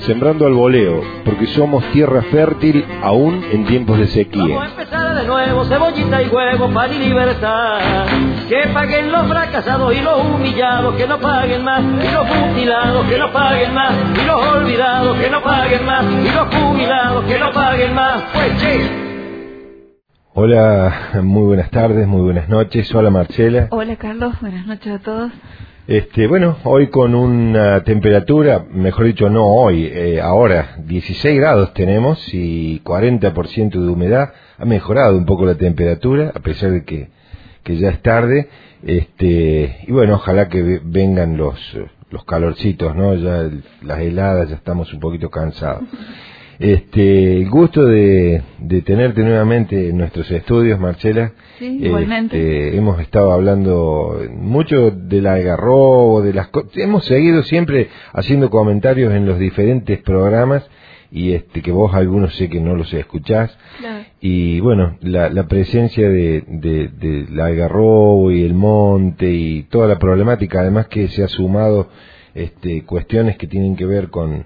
sembrando al voleo, porque somos tierra fértil aún en tiempos de sequía. Vamos a empezar de nuevo, cebollita y huevo, pan y libertad. Que paguen los fracasados y los humillados, que no paguen más. Y los mutilados, que no paguen más. Y los olvidados, que no paguen más. Y los jubilados, que no paguen más. Pues sí. Hola, muy buenas tardes, muy buenas noches. Hola Marcela. Hola Carlos, buenas noches a todos. Bueno, hoy con una temperatura, mejor dicho no hoy, ahora 16 grados tenemos y 40% de humedad. Ha mejorado un poco la temperatura, a pesar de que ya es tarde. Y bueno, ojalá que vengan los calorcitos, ¿no? Ya las heladas, ya estamos un poquito cansados. El gusto de tenerte nuevamente en nuestros estudios, Marcela. Sí, igualmente. Hemos estado hablando mucho del algarrobo, de las cosas. Hemos seguido siempre haciendo comentarios en los diferentes programas y que vos algunos sé que no los escuchás. Claro. Y bueno, la presencia del algarrobo y el monte y toda la problemática, además que se ha sumado cuestiones que tienen que ver con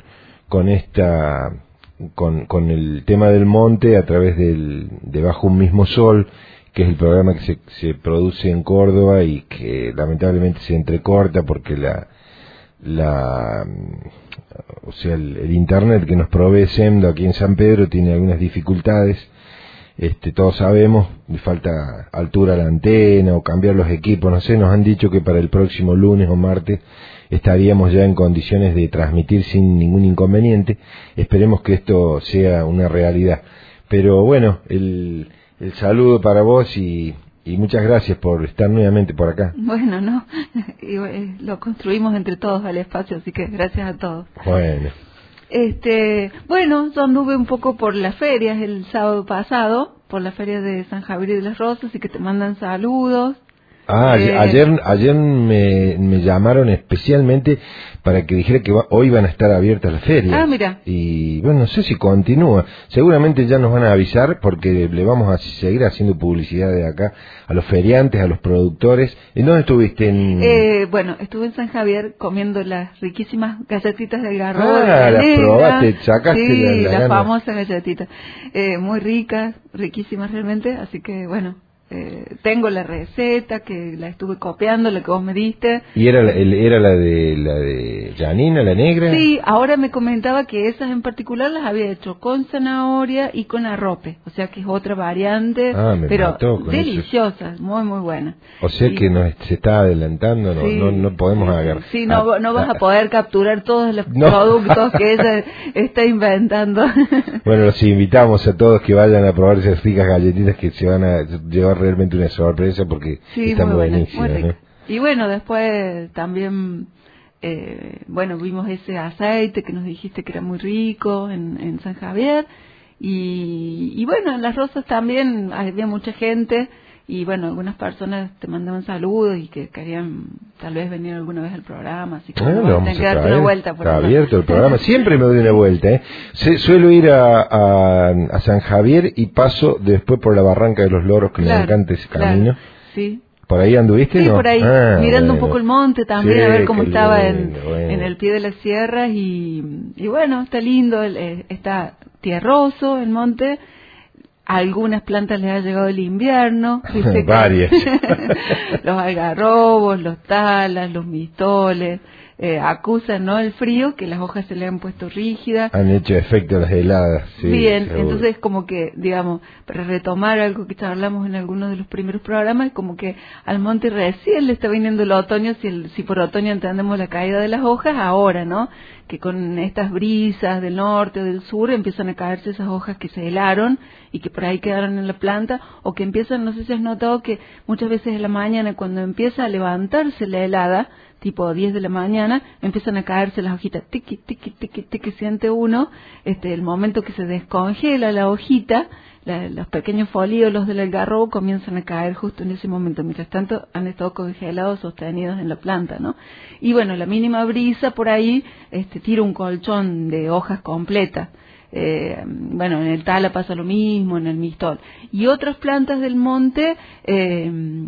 el tema del monte a través de Bajo un mismo sol, que es el programa que se produce en Córdoba y que lamentablemente se entrecorta porque el internet que nos provee Semdo aquí en San Pedro tiene algunas dificultades. Todos sabemos, le falta altura a la antena o cambiar los equipos, no sé, nos han dicho que para el próximo lunes o martes estaríamos ya en condiciones de transmitir sin ningún inconveniente. Esperemos que esto sea una realidad. Pero bueno, el saludo para vos y muchas gracias por estar nuevamente por acá. Bueno, no, lo construimos entre todos al espacio, así que gracias a todos. Bueno. Bueno, yo anduve un poco por las ferias el sábado pasado, por la feria de San Javier de las Rosas, y que te mandan saludos. Ayer me llamaron especialmente para que dijera que hoy van a estar abiertas las ferias. Ah, mira. Y bueno, no sé si continúa. Seguramente ya nos van a avisar porque le vamos a seguir haciendo publicidad de acá a los feriantes, a los productores. ¿En dónde estuviste? Bueno, estuve en San Javier comiendo las riquísimas galletitas de algarrobo. Las probaste, sacaste sí, la famosas galletitas. Muy ricas, riquísimas realmente, así que bueno. Tengo la receta que la estuve copiando, la que vos me diste. ¿Y era la de Janina, la negra? Sí, ahora me comentaba que esas en particular las había hecho con zanahoria y con arrope, o sea que es otra variante, pero deliciosas, muy muy buenas. O sea que se está adelantando, no podemos agarrar. Sí, no vas a poder capturar todos los productos que ella está inventando. Bueno, los invitamos a todos que vayan a probar esas ricas galletitas que se van a llevar realmente una sorpresa porque están buenísimas, ¿no? Y bueno, después también vimos ese aceite que nos dijiste que era muy rico en San Javier y bueno, en Las Rosas también había mucha gente y bueno, algunas personas te mandaban saludos y que querían tal vez venir alguna vez al programa, así que vamos a darte una vuelta por está abierto el programa, siempre me doy una vuelta, suelo ir a San Javier y paso después por la Barranca de los Loros, que me encanta ese camino. Sí. ¿Por ahí anduviste? Sí, ¿no? por ahí, mirando un poco el monte también, a ver cómo estaba en el pie de las sierras y bueno, está lindo, está tierroso el monte. A algunas plantas les ha llegado el invierno. Varias. Los algarrobos, los talas, los mistoles, acusan, ¿no?, el frío, que las hojas se le han puesto rígidas. Han hecho efecto las heladas. Sí, bien, seguro. entonces como que, digamos, para retomar algo que hablamos en algunos de los primeros programas, como que al monte recién le está viniendo el otoño, si por otoño entendemos la caída de las hojas, ahora, ¿no?, que con estas brisas del norte o del sur empiezan a caerse esas hojas que se helaron y que por ahí quedaron en la planta, o que empiezan, no sé si has notado que muchas veces en la mañana cuando empieza a levantarse la helada, tipo 10 de la mañana, empiezan a caerse las hojitas, tiqui, tiqui, tiqui, tiqui, siente uno, el momento que se descongela la hojita, los pequeños folíolos del algarrobo comienzan a caer justo en ese momento. Mientras tanto han estado congelados, sostenidos en la planta, ¿no? Y bueno, la mínima brisa por ahí tira un colchón de hojas completas. Bueno, en el tala pasa lo mismo, en el mistol. Y otras plantas del monte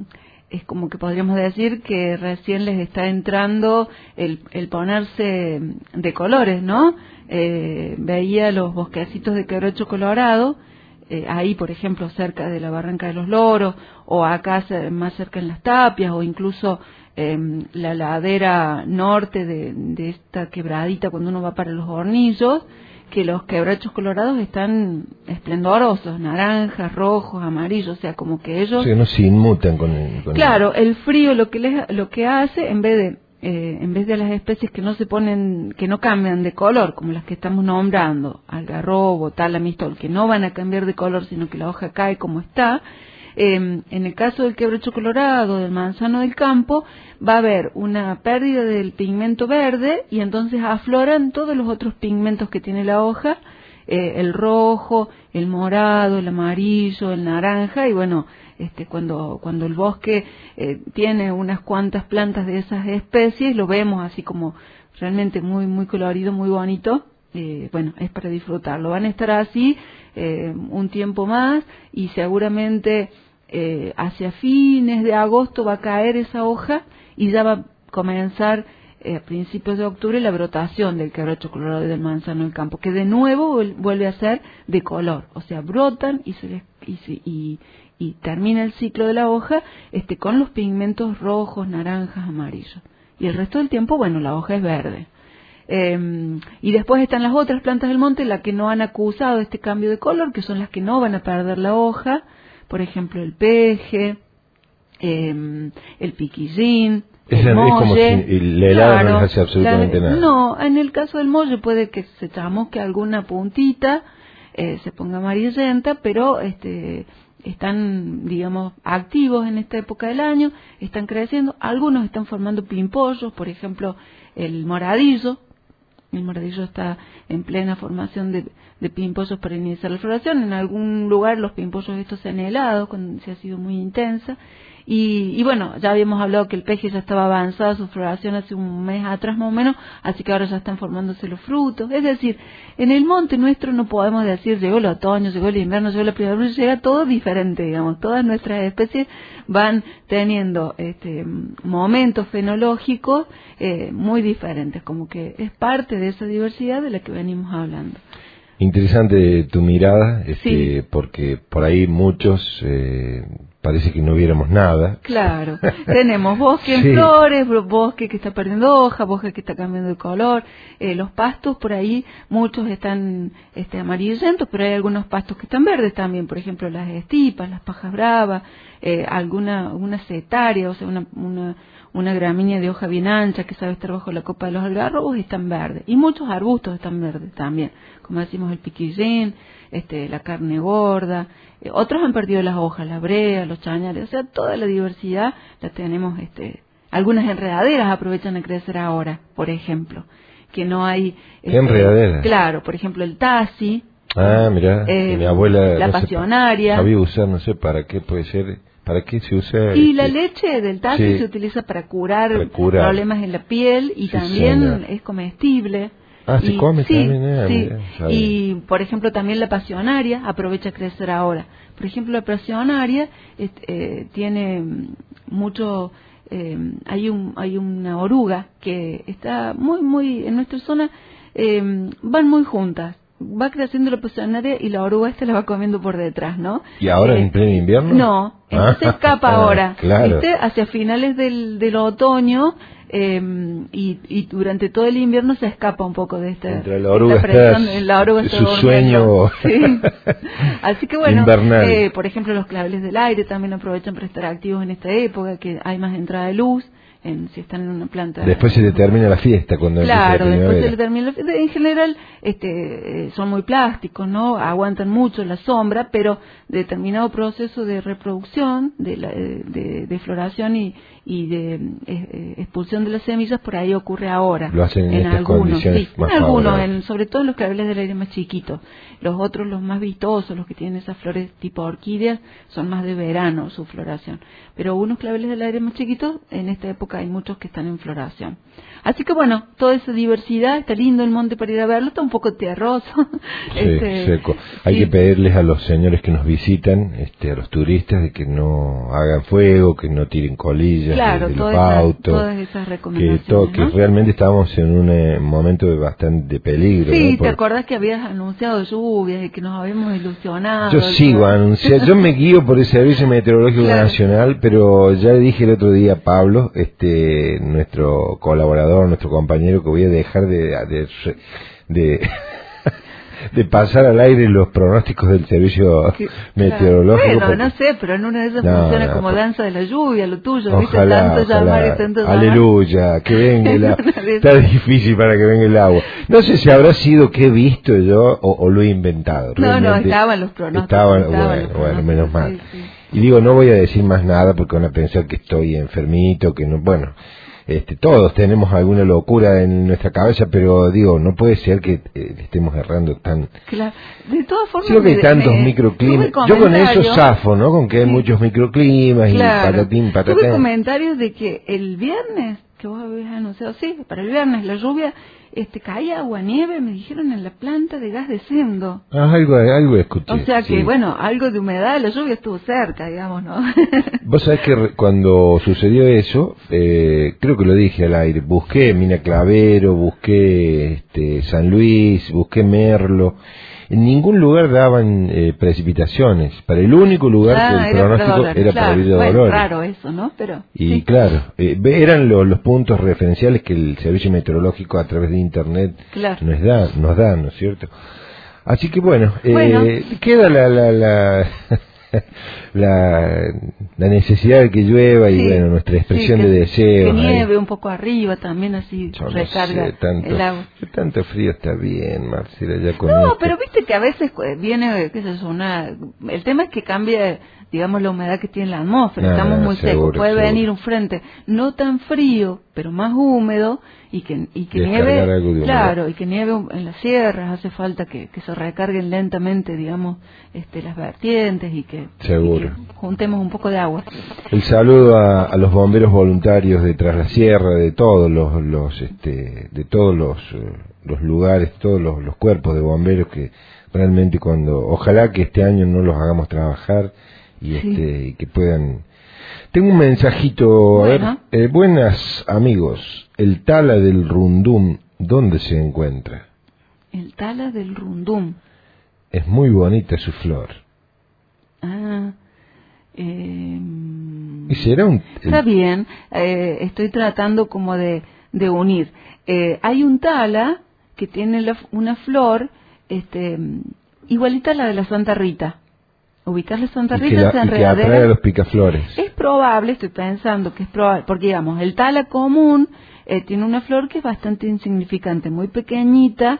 es como que podríamos decir que recién les está entrando el ponerse de colores, ¿no? Veía los bosquecitos de quebracho colorado, ahí por ejemplo cerca de la Barranca de los Loros, o acá más cerca en Las Tapias, o incluso la ladera norte de esta quebradita cuando uno va para los Hornillos, que los quebrachos colorados están esplendorosos, naranjas, rojos, amarillos, o sea, como que ellos... O sea, que no se inmutan con Claro, el frío lo que hace, en vez de las especies que no se ponen, que no cambian de color, como las que estamos nombrando, algarrobo, talamistol, que no van a cambiar de color, sino que la hoja cae como está, en el caso del quebracho colorado, del manzano del campo, va a haber una pérdida del pigmento verde y entonces afloran todos los otros pigmentos que tiene la hoja, el rojo, el morado, el amarillo, el naranja, y bueno, cuando el bosque tiene unas cuantas plantas de esas especies, lo vemos así como realmente muy muy colorido, muy bonito. Bueno, es para disfrutarlo. Van a estar así un tiempo más y seguramente hacia fines de agosto va a caer esa hoja y ya va a comenzar a principios de octubre la brotación del quebracho colorado y del manzano del campo, que de nuevo vuelve a ser de color, o sea, brotan y termina el ciclo de la hoja con los pigmentos rojos, naranjas, amarillos. Y el resto del tiempo, bueno, la hoja es verde. Y después están las otras plantas del monte, las que no han acusado este cambio de color, que son las que no van a perder la hoja, por ejemplo el peje, el piquillín, el molle. Es como si el helado no les hace absolutamente nada. No, en el caso del molle puede que se chamosque alguna puntita, se ponga amarillenta, pero están, digamos, activos en esta época del año, están creciendo, algunos están formando pimpollos, por ejemplo el moradillo está en plena formación de pimpollos para iniciar la floración. En algún lugar los pimpollos estos se han helado cuando se ha sido muy intensa. Y bueno, ya habíamos hablado que el peje ya estaba avanzada su floración hace un mes atrás más o menos, así que ahora ya están formándose los frutos. Es decir, en el monte nuestro no podemos decir llegó el otoño, llegó el invierno, llegó la primavera, llega todo diferente, digamos. Todas nuestras especies van teniendo momentos fenológicos muy diferentes, como que es parte de esa diversidad de la que venimos hablando. Interesante tu mirada, Sí. Porque por ahí muchos parece que no viéramos nada. Claro, tenemos bosque en Sí. flores, bosque que está perdiendo hoja, bosque que está cambiando de color, los pastos por ahí, muchos están amarillentos, pero hay algunos pastos que están verdes también, por ejemplo las estipas, las pajas bravas, una setaria, o sea una gramínea de hoja bien ancha que sabe estar bajo la copa de los algarrobos, están verdes, y muchos arbustos están verdes también, como decimos el piquillín, la carne gorda, otros han perdido las hojas, la brea, los chañares, o sea, toda la diversidad la tenemos, algunas enredaderas aprovechan a crecer ahora, por ejemplo, que no hay... ¿Qué enredaderas? Claro, por ejemplo el tasi, Mira, mi abuela... la no pasionaria... sabía usar, no sé para qué puede ser... ¿Para qué se usa? Y la leche del tasi sí, se utiliza para curar problemas en la piel y sí, también señor. es comestible. Se come sí, también. Sí. Mira, Y, por ejemplo, también la pasionaria aprovecha a crecer ahora. Por ejemplo, la pasionaria tiene mucho... hay una oruga que está muy en nuestra zona, van muy juntas. Va creciendo la pasionaria y la oruga la va comiendo por detrás, ¿no? ¿Y ahora en pleno invierno? No, se escapa ahora, claro. ¿viste? Hacia finales del otoño y durante todo el invierno se escapa un poco de esta la oruga presión. La oruga está su durmiendo. sueño Sí. Así que bueno, invernal. por ejemplo los claveles del aire también aprovechan para estar activos en esta época, que hay más entrada de luz. Si están en una planta... Después se le termina la fiesta cuando Claro, empieza la después se le primavera. termina la fiesta. En general son muy plásticos, ¿no? Aguantan mucho la sombra, pero determinado proceso de reproducción, de floración y de expulsión de las semillas, por ahí ocurre ahora. Lo hacen en estas algunos, condiciones sí, más en algunos, favorables. sobre todo en los claveles del aire más chiquitos. Los otros, los más vistosos, los que tienen esas flores tipo orquídeas, son más de verano su floración. Pero unos claveles del aire más chiquitos, en esta época época, hay muchos que están en floración. Así que bueno, toda esa diversidad, está lindo el monte para ir a verlo, está un poco tierroso. Sí, seco. Hay que pedirles a los señores que nos visitan, a los turistas, de que no hagan fuego, que no tiren colillas de los autos. Todas esas recomendaciones, que realmente estábamos en un momento de bastante peligro. Sí, ¿no? ¿te acordás que habías anunciado lluvias y que nos habíamos ilusionado? Yo sigo anunciando, yo me guío por el Servicio Meteorológico Nacional, pero ya le dije el otro día a Pablo, nuestro colaborador, nuestro compañero, que voy a dejar de pasar al aire los pronósticos del servicio meteorológico. Bueno, no sé, pero en una de esas funciona como danza de la lluvia, lo tuyo, ojalá, ¿viste? Tanto llamar y tanto llamar. Aleluya, que venga el agua. Está difícil para que venga el agua. No sé si habrá sido que he visto yo o lo he inventado. No, estaban los pronósticos. Bueno, menos mal. Sí. Y digo, no voy a decir más nada porque van a pensar que estoy enfermito, que no, bueno... todos tenemos alguna locura en nuestra cabeza, pero digo, no puede ser que estemos errando tan... Claro. De todas formas... Creo que hay tantos microclimas. Yo con eso zafo, ¿no? Con que hay muchos microclimas y patatín, patatán. Tuve comentarios de que el viernes, que vos habías anunciado, sí, para el viernes la lluvia... caía agua nieve, me dijeron, en la planta de gas de Sendo. Algo escuché. O sea que, bueno, algo de humedad, la lluvia estuvo cerca, digamos, ¿no? Vos sabés que cuando sucedió eso, creo que lo dije al aire, busqué Mina Clavero, busqué San Luis, busqué Merlo. En ningún lugar daban precipitaciones. Para el único lugar que el pronóstico era para Villa Dolores. Raro eso, ¿no? Pero y claro, eran los puntos referenciales que el servicio meteorológico a través de internet nos da, ¿no es cierto? Así que bueno, queda la necesidad de que llueva y bueno, nuestra expresión de deseo. Que nieve un poco arriba también, así recarga el agua. Tanto frío está bien, Marcela, ya con pero viste que a veces viene, qué sé yo, el tema es que cambia, digamos, la humedad que tiene la atmósfera. Estamos muy secos, puede venir un frente no tan frío, pero más húmedo, y que nieve, claro, y que nieve en las sierras. Hace falta que se recarguen lentamente, digamos, las vertientes y que juntemos un poco de agua. El saludo a los bomberos voluntarios de Tras la Sierra, de todos de todos los lugares, todos los cuerpos de bomberos que realmente ojalá que este año no los hagamos trabajar y que puedan. Tengo un mensajito, a ver, buenas amigos, el Tala del Rundum, ¿dónde se encuentra? El Tala del Rundum. Es muy bonita su flor. ¿Y será Está bien, estoy tratando como de unir. Hay un Tala que tiene una flor igualita a la de la Santa Rita. Ubicar la Santa Rita es enredadera. Que atrae a los picaflores. Es probable, estoy pensando que es probable, porque digamos, el Tala común tiene una flor que es bastante insignificante, muy pequeñita,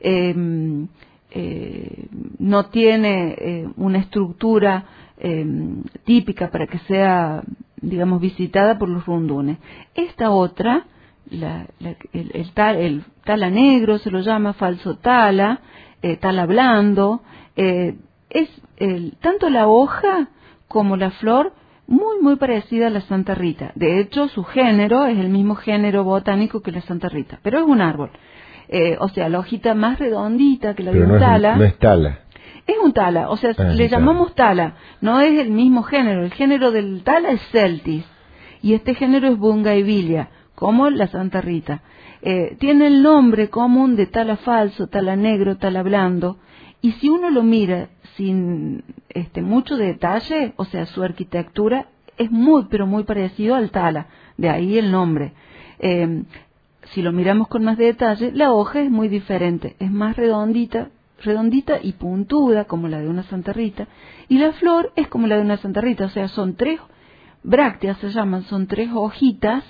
no tiene una estructura típica para que sea, digamos, visitada por los rundunes. Esta otra, el Tala negro se lo llama, falso Tala, Tala blando, es tanto la hoja como la flor muy muy parecida a la Santa Rita. De hecho, su género es el mismo género botánico que la Santa Rita, pero es un árbol. O sea, la hojita más redondita que la de un Tala. No es Tala. Es un Tala, o sea, le llamamos Tala. No es el mismo género. El género del Tala es Celtis y este género es Bungayvilia, como la Santa Rita. Tiene el nombre común de Tala falso, Tala negro, Tala blando. Y si uno lo mira sin mucho detalle, o sea, su arquitectura es muy, pero muy parecido al Tala, de ahí el nombre. Si lo miramos con más detalle, la hoja es muy diferente, es más redondita y puntuda, como la de una Santa Rita, y la flor es como la de una Santa Rita, o sea, son 3 brácteas, se llaman, son 3 hojitas,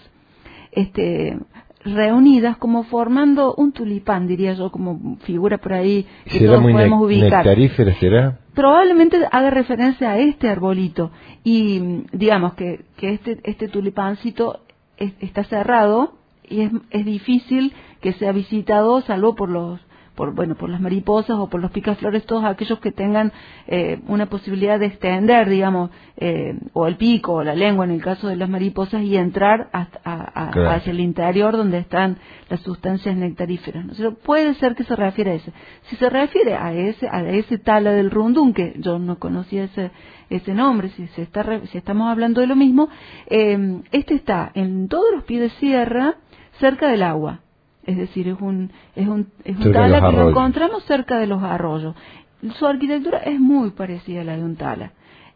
reunidas como formando un tulipán, diría yo, como figura por ahí que ¿será todos muy podemos ubicar? ¿Nectarífera será? Probablemente haga referencia a este arbolito y digamos que este tulipancito está cerrado y es difícil que sea visitado salvo por por las mariposas o por los picaflores, todos aquellos que tengan una posibilidad de extender, digamos, o el pico o la lengua en el caso de las mariposas y entrar hacia el interior donde están las sustancias nectaríferas, ¿no? O sea, puede ser que se refiere a ese. Si se refiere a ese tala del rundún, que yo no conocía ese nombre, si estamos hablando de lo mismo, este está en todos los pies de sierra cerca del agua. Es decir, es un tala que lo encontramos cerca de los arroyos. Su arquitectura es muy parecida a la de un tala.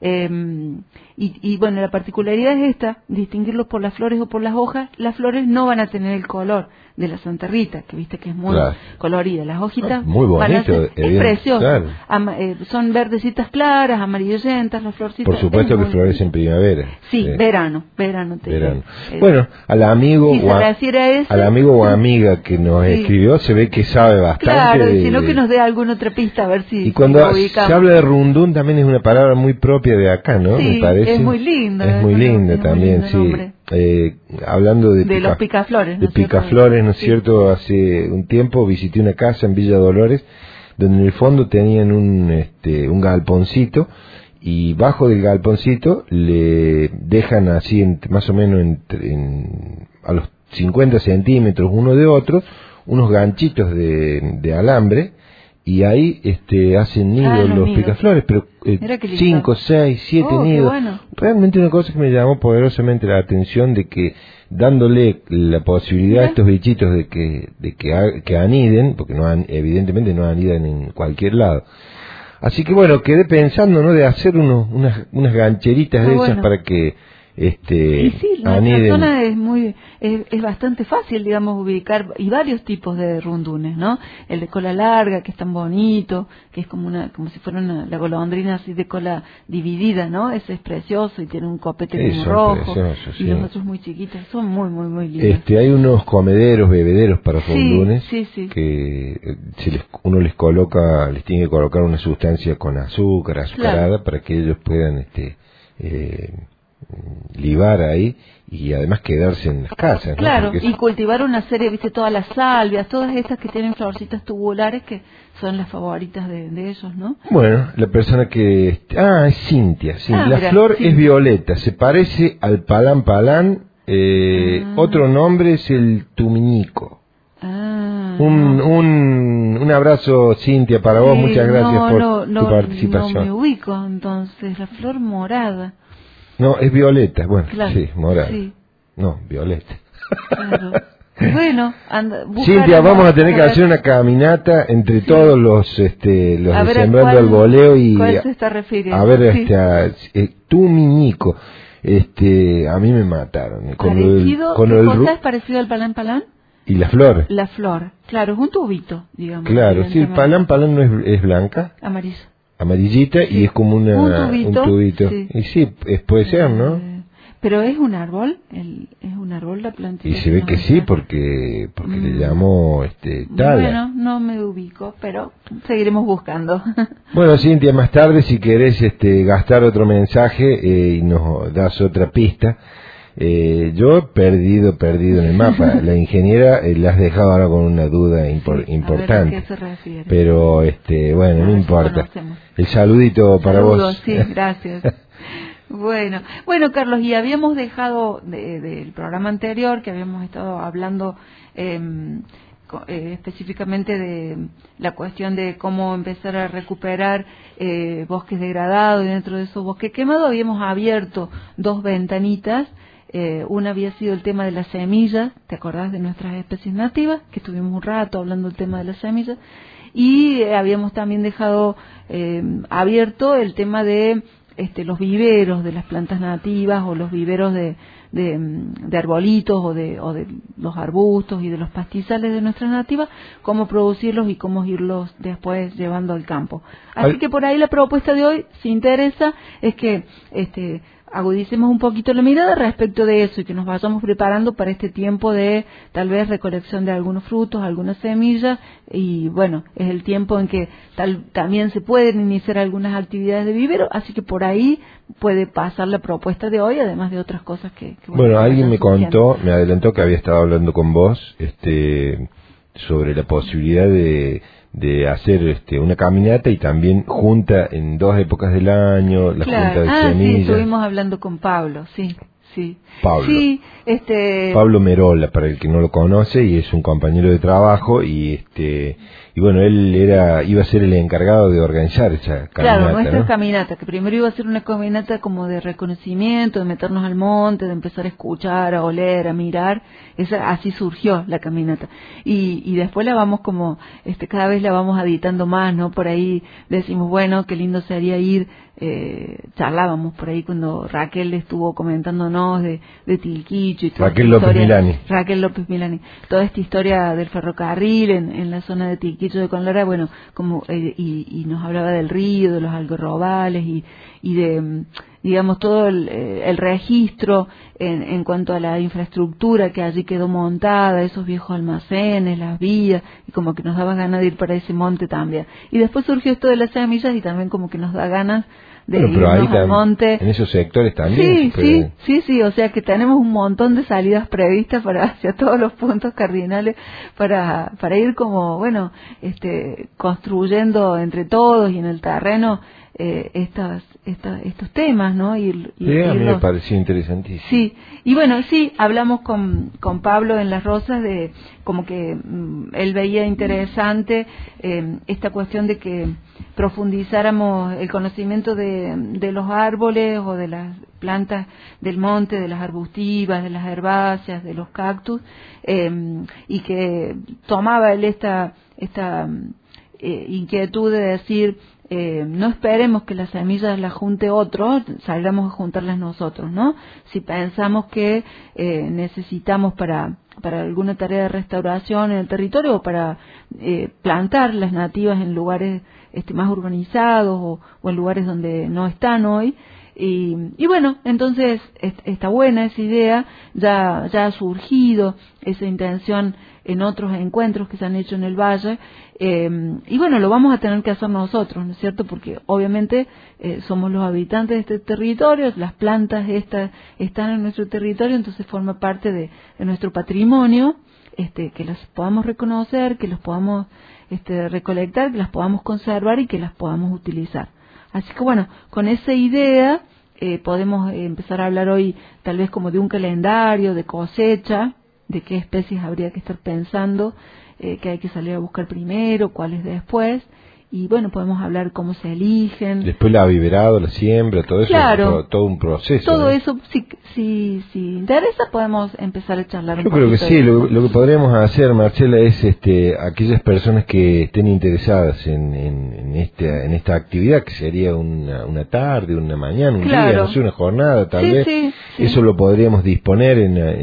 Y bueno, la particularidad es esta, distinguirlos por las flores o por las hojas. Las flores no van a tener el color de la Santa Rita, que viste que es muy colorida. Las hojitas muy bonito, es precioso. Claro. Son verdecitas claras, amarillentas, las florcitas. Por supuesto que florecen en primavera. Sí, verano. Bueno, al amigo al amigo o amiga que nos escribió, se ve que sabe bastante. Claro, sino que nos dé alguna otra pista, a ver si. Y cuando se habla de rundún, también es una palabra muy propia de acá, ¿no? Sí, me parece. Es muy linda. Es muy linda también, sí. Hablando de los picaflores, ¿no es cierto? Hace un tiempo visité una casa en Villa Dolores donde en el fondo tenían un galponcito, y bajo del galponcito le dejan así más o menos a los 50 centímetros uno de otro unos ganchitos de alambre, y ahí hacen nidos los picaflores, pero 5, 6, 7 nidos. Bueno. Realmente una cosa que me llamó poderosamente la atención, de que dándole la posibilidad a estos bichitos de que aniden, porque evidentemente no anidan en cualquier lado. Así que bueno, quedé pensando, ¿no?, de hacer unas gancheritas de esas para que y sí, la aniden. zona es bastante fácil, digamos, ubicar, y varios tipos de rundunes, ¿no? El de cola larga, que es tan bonito, que es como si fuera la golondrina así de cola dividida, ¿no? Ese es precioso y tiene un copete como rojo, y los otros muy chiquitos, son muy, muy, muy lindos. Hay unos bebederos para rundunes, que uno les tiene que colocar una sustancia con azucarada, para que ellos puedan libar ahí y además quedarse en las casas, ¿no? Claro, y cultivar una serie, viste, todas las salvias, todas estas que tienen florcitas tubulares, que son las favoritas de ellos, ¿no? Bueno, la persona que es Cintia. La flor es violeta, se parece al palán palán, otro nombre es el tumiñico. Un abrazo, Cintia, para vos, muchas gracias por tu participación. No me ubico, entonces, la flor morada. No, es violeta, bueno, claro, sí, morada. Sí. No, violeta. Claro. Bueno, Cintia, vamos a tener que hacer una caminata entre todos los de Sembrando al Voleo, y ¿cuál se está refiriendo? A ver, Tumiñico. A mí me mataron. ¿Cosa es parecido al palán palán? ¿Y la flor? La flor, claro, es un tubito, digamos. Claro, sí, el palán palán no es blanca. Amarillita, y es como un tubito. Sí. Y sí, puede ser, ¿no? Pero es un árbol, es un árbol la plantita. Y se ve que sí, porque le llamo tala. Bueno, no me ubico, pero seguiremos buscando. Bueno, Cintia, más tarde, si querés gastar otro mensaje y nos das otra pista. Yo he perdido en el mapa. La ingeniera la has dejado ahora con una duda importante. A ver a qué se refiere. Pero bueno, no importa. El saludito para vos. Sí, gracias. Bueno, Carlos, y habíamos dejado del programa anterior, que habíamos estado hablando específicamente de la cuestión de cómo empezar a recuperar bosques degradados, y dentro de esos bosques quemados habíamos abierto 2 ventanitas. Una había sido el tema de las semillas, ¿te acordás de nuestras especies nativas? Que estuvimos un rato hablando del tema de las semillas, y habíamos también dejado abierto el tema de los viveros de las plantas nativas, o los viveros de arbolitos, o de los arbustos y de los pastizales de nuestras nativas, cómo producirlos y cómo irlos después llevando al campo. Así que por ahí la propuesta de hoy, si interesa, es que agudicemos un poquito la mirada respecto de eso, y que nos vayamos preparando para este tiempo de tal vez recolección de algunos frutos, algunas semillas, y bueno, es el tiempo en que también se pueden iniciar algunas actividades de vivero, así que por ahí puede pasar la propuesta de hoy, además de otras cosas que bueno, alguien me adelantó que había estado hablando con vos sobre la posibilidad de hacer una caminata y también junta en 2 épocas del año, la junta de semillas. Sí, estuvimos hablando con Pablo, sí. Pablo. Sí, Pablo Merola, para el que no lo conoce, y es un compañero de trabajo, y bueno, él iba a ser el encargado de organizar esa caminata. Claro, nuestra ¿no? caminata, que primero iba a ser una caminata como de reconocimiento, de meternos al monte, de empezar a escuchar, a oler, a mirar. Así surgió la caminata. Y después la vamos como, cada vez la vamos editando más, ¿no? Por ahí decimos, bueno, qué lindo sería ir, charlábamos por ahí cuando Raquel estuvo comentándonos de Tilquicho y toda Raquel López Milani, toda esta historia del ferrocarril en la zona de Tilquicho de Conlara, bueno, como y nos hablaba del río, de los algarrobales y de, digamos, todo el registro en cuanto a la infraestructura que allí quedó montada, esos viejos almacenes, las vías, y como que nos daba ganas de ir para ese monte también. Y después surgió esto de las semillas y también como que nos da ganas de irnos al monte. En esos sectores también. Sí, o sea que tenemos un montón de salidas previstas hacia todos los puntos cardinales para ir como, bueno, construyendo entre todos y en el terreno estos temas, ¿no? A mí me pareció interesantísimo. Sí, y bueno, sí, hablamos con Pablo en Las Rosas de como que él veía interesante esta cuestión de que profundizáramos el conocimiento de los árboles o de las plantas del monte, de las arbustivas, de las herbáceas, de los cactus, y que tomaba él esta inquietud de decir, no esperemos que las semillas las junte otro, salgamos a juntarlas nosotros, ¿no? Si pensamos que necesitamos para alguna tarea de restauración en el territorio o para plantar las nativas en lugares más urbanizados o en lugares donde no están hoy. Y bueno, entonces está buena esa idea, ya ha surgido esa intención en otros encuentros que se han hecho en el valle, y bueno, lo vamos a tener que hacer nosotros, ¿no es cierto? Porque obviamente somos los habitantes de este territorio, las plantas estas están en nuestro territorio, entonces forma parte de nuestro patrimonio, que las podamos reconocer, que las podamos recolectar, que las podamos conservar y que las podamos utilizar. Así que bueno, con esa idea podemos empezar a hablar hoy tal vez como de un calendario de cosecha, de qué especies habría que estar pensando, que hay que salir a buscar primero, cuáles después, y bueno, podemos hablar cómo se eligen. Después la aviverado, la siembra, todo eso, claro, todo un proceso. Todo eso, si interesa, podemos empezar a charlar. Yo creo que sí, lo que podríamos hacer, Marcela, es aquellas personas que estén interesadas en esta actividad, que sería una tarde, una mañana, un día, no sé, una jornada, tal vez. Sí. Eso lo podríamos disponer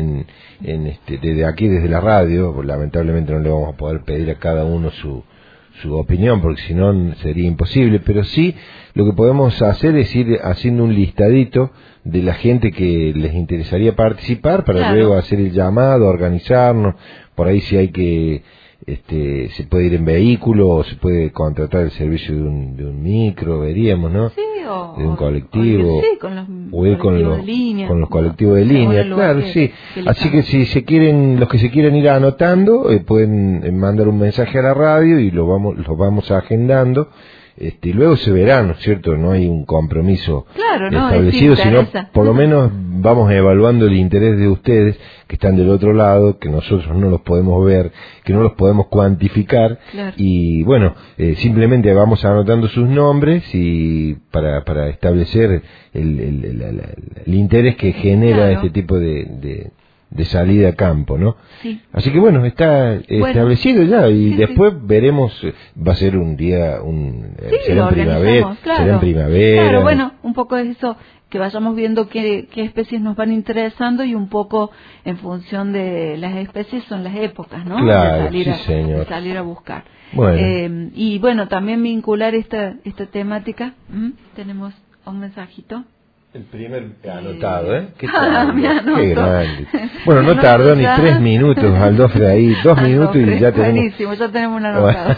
desde aquí, desde la radio. Lamentablemente no le vamos a poder pedir a cada uno su opinión, porque si no sería imposible, pero sí lo que podemos hacer es ir haciendo un listadito de la gente que les interesaría participar para luego hacer el llamado, organizarnos. Por ahí si hay que se puede ir en vehículo o se puede contratar el servicio de un micro, veríamos, ¿no? Sí, de un colectivo, o ir con los colectivos de línea, claro, sí. Así que si los que se quieran ir anotando, pueden mandar un mensaje a la radio y lo vamos agendando. Y luego se verá, ¿no es cierto? No hay un compromiso establecido, sino por lo menos vamos evaluando el interés de ustedes que están del otro lado, que nosotros no los podemos ver, que no los podemos cuantificar, y bueno, simplemente vamos anotando sus nombres y para establecer el interés que genera este tipo de salida a campo, ¿no? Sí. Así que bueno, está establecido ya, y después veremos, va a ser un día, será en primavera. Claro, bueno, un poco de eso, que vayamos viendo qué especies nos van interesando y un poco en función de las especies son las épocas, ¿no? Claro, de salir a buscar. Bueno. Y bueno, también vincular esta temática. Tenemos un mensajito. El primer anotado, ¿eh? Qué grande. Bueno, no tardó ni 3 minutos, Aldofre, ahí, 2 minutos y ya tenemos... Buenísimo, ya tenemos un anotado.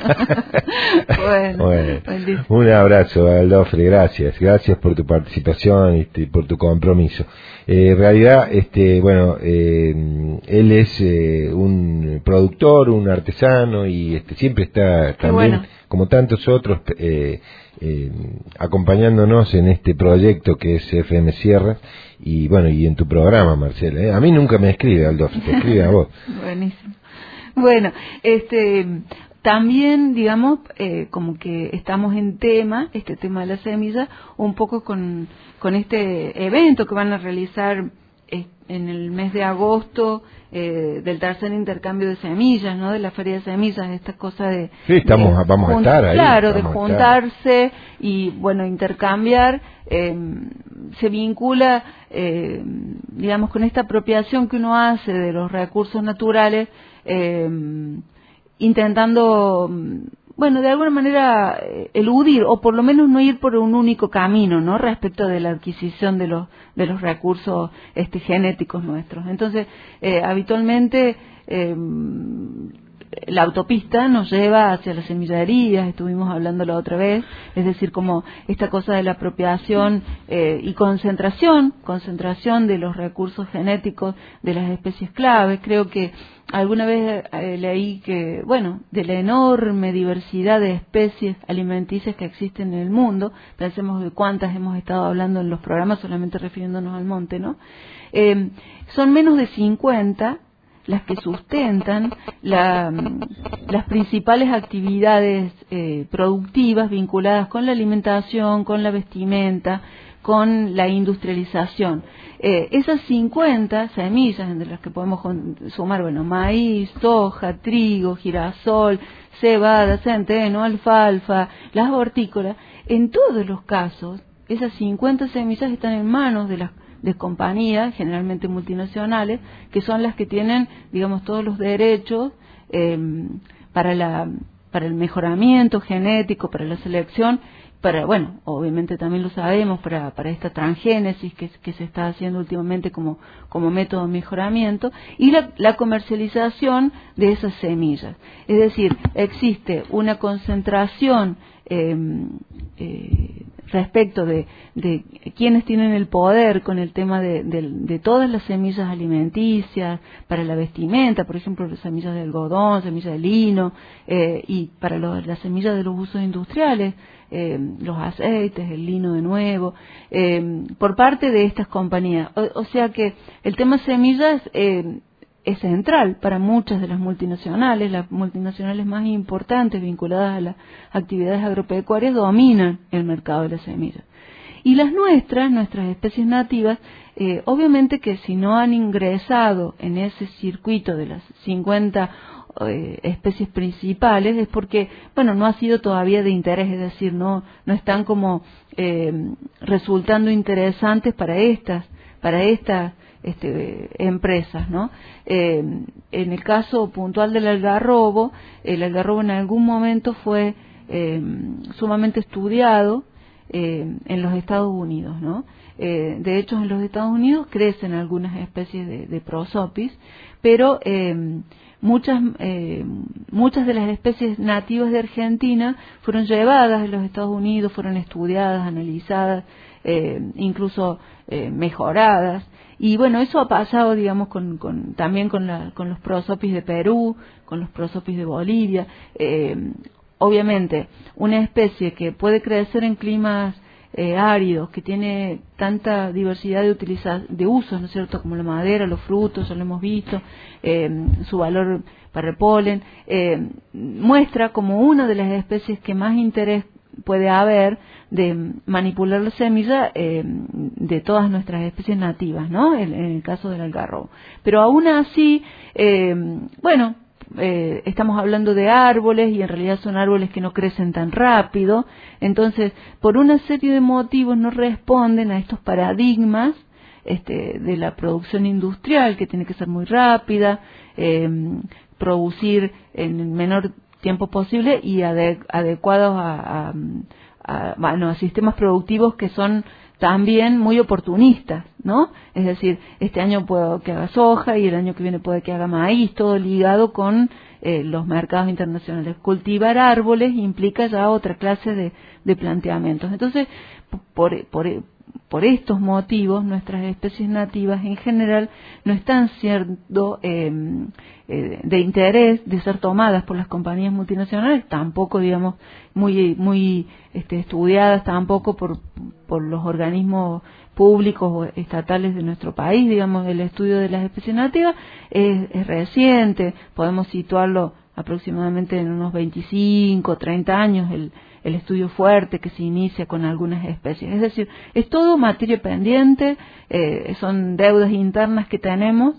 Bueno, un abrazo, Aldofre, gracias por tu participación y por tu compromiso. En realidad, él es un productor, un artesano, y siempre está también, bueno, como tantos otros, acompañándonos en este proyecto que es FM Sierra, y bueno, y en tu programa, Marcela. A mí nunca me escribe Aldo, te escribe a vos. Buenísimo. Bueno, también, digamos, como que estamos en tema, este tema de las semillas, un poco con este evento que van a realizar en el mes de agosto, del tercer intercambio de semillas, ¿no? De la feria de semillas, esta cosa de... Sí, vamos a estar ahí. Claro, de juntarse y, bueno, intercambiar, se vincula, digamos, con esta apropiación que uno hace de los recursos naturales, intentando, bueno, de alguna manera eludir o por lo menos no ir por un único camino, ¿no? Respecto de la adquisición de los recursos genéticos nuestros. Entonces, habitualmente la autopista nos lleva hacia las semillerías, estuvimos hablando la otra vez, es decir, como esta cosa de la apropiación y concentración de los recursos genéticos de las especies claves. Creo que alguna vez leí que, bueno, de la enorme diversidad de especies alimenticias que existen en el mundo, pensemos de cuántas hemos estado hablando en los programas, solamente refiriéndonos al monte, ¿no? Son menos de 50 las que sustentan las principales actividades productivas vinculadas con la alimentación, con la vestimenta, con la industrialización. Esas 50 semillas, entre las que podemos sumar, bueno, maíz, soja, trigo, girasol, cebada, centeno, alfalfa, las hortícolas, en todos los casos, esas 50 semillas están en manos de compañías, generalmente multinacionales, que son las que tienen, digamos, todos los derechos para el mejoramiento genético, para la selección, bueno, obviamente también lo sabemos, para esta transgénesis que se está haciendo últimamente como método de mejoramiento, y la comercialización de esas semillas. Es decir, existe una concentración respecto de quienes tienen el poder con el tema de todas las semillas alimenticias, para la vestimenta, por ejemplo, las semillas de algodón, semillas de lino, y para las semillas de los usos industriales, los aceites, el lino de nuevo, por parte de estas compañías. O sea que el tema semillas es central para muchas de las multinacionales más importantes vinculadas a las actividades agropecuarias dominan el mercado de las semillas. Y nuestras especies nativas, obviamente que si no han ingresado en ese circuito de las 50 especies principales es porque, bueno, no ha sido todavía de interés, es decir, no están como resultando interesantes para estas empresas, ¿no? En el caso puntual del algarrobo, el algarrobo en algún momento fue sumamente estudiado en los Estados Unidos, ¿no? De hecho, en los Estados Unidos crecen algunas especies de prosopis, pero muchas de las especies nativas de Argentina fueron llevadas a los Estados Unidos, fueron estudiadas, analizadas, incluso mejoradas. Y bueno, eso ha pasado, digamos, también con los prosopis de Perú, con los prosopis de Bolivia. Obviamente, una especie que puede crecer en climas áridos, que tiene tanta diversidad de usos, ¿no es cierto?, como la madera, los frutos, ya lo hemos visto, su valor para el polen, muestra como una de las especies que más interés puede haber de manipular la semilla de todas nuestras especies nativas, ¿no? En el caso del algarrobo. Pero aún así, bueno, estamos hablando de árboles y en realidad son árboles que no crecen tan rápido, entonces por una serie de motivos no responden a estos paradigmas de la producción industrial, que tiene que ser muy rápida, producir en el menor tiempo posible y adecuados a sistemas productivos que son también muy oportunistas, ¿no? Es decir, este año puedo que haga soja y el año que viene puede que haga maíz, todo ligado con los mercados internacionales. Cultivar árboles implica ya otra clase de planteamientos. Entonces, por estos motivos, nuestras especies nativas en general no están siendo de interés de ser tomadas por las compañías multinacionales, tampoco, digamos, muy estudiadas tampoco por los organismos públicos o estatales de nuestro país. Digamos, el estudio de las especies nativas es reciente, podemos situarlo aproximadamente en unos 25, 30 años, el estudio fuerte que se inicia con algunas especies. Es decir, es todo materia pendiente, son deudas internas que tenemos,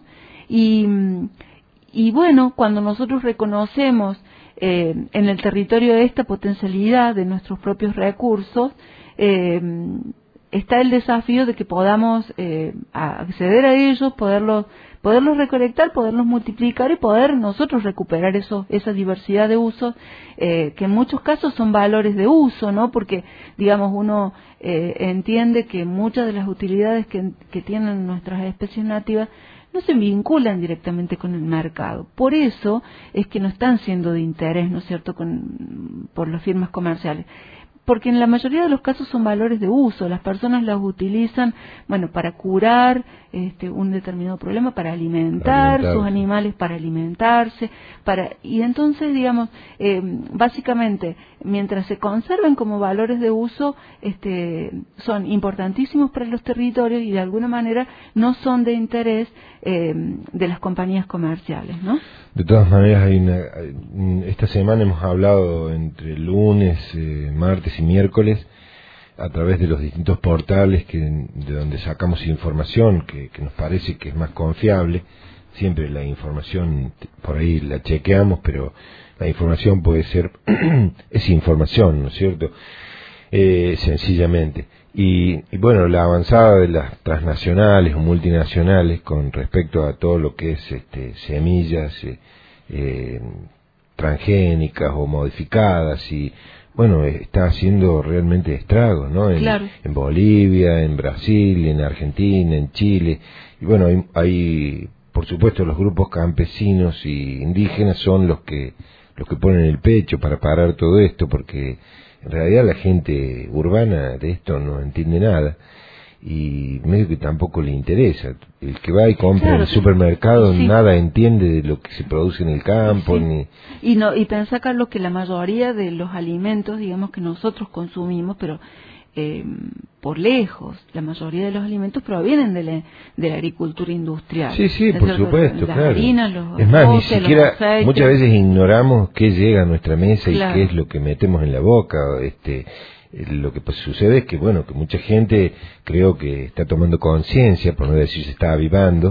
y bueno, cuando nosotros reconocemos en el territorio esta potencialidad de nuestros propios recursos, está el desafío de que podamos acceder a ellos, poderlos recolectar, poderlos multiplicar y poder nosotros recuperar esa diversidad de usos, que en muchos casos son valores de uso, ¿no? Porque, digamos, uno entiende que muchas de las utilidades que tienen nuestras especies nativas no se vinculan directamente con el mercado. Por eso es que no están siendo de interés, ¿no es cierto?, por las firmas comerciales. Porque en la mayoría de los casos son valores de uso, las personas las utilizan, bueno, para curar un determinado problema, para alimentar sus animales, para alimentarse, y entonces, digamos, básicamente, mientras se conserven como valores de uso, son importantísimos para los territorios y de alguna manera no son de interés de las compañías comerciales, ¿no? De todas maneras, esta semana hemos hablado entre lunes, martes y miércoles, a través de los distintos portales de donde sacamos información que nos parece que es más confiable. Siempre la información por ahí la chequeamos, pero la información puede ser es información, ¿no es cierto? Sencillamente. Y bueno, la avanzada de las transnacionales o multinacionales con respecto a todo lo que es semillas transgénicas o modificadas, y bueno, está haciendo realmente estragos, ¿no? En Bolivia, en Brasil, en Argentina, en Chile. Y bueno, hay por supuesto los grupos campesinos y indígenas son los que ponen el pecho para parar todo esto, porque en realidad la gente urbana de esto no entiende nada y medio que tampoco le interesa. El que va y compra en el supermercado nada entiende de lo que se produce en el campo. Y pensá, Carlos, que la mayoría de los alimentos, digamos, que nosotros consumimos, pero por lejos, la mayoría de los alimentos provienen de la agricultura industrial. Sí, por supuesto, las claro. harinas, los es más, arroces, ni siquiera, muchas veces ignoramos qué llega a nuestra mesa y qué es lo que metemos en la boca. Lo que sucede es que, bueno, que mucha gente creo que está tomando conciencia, por no decir se está avivando,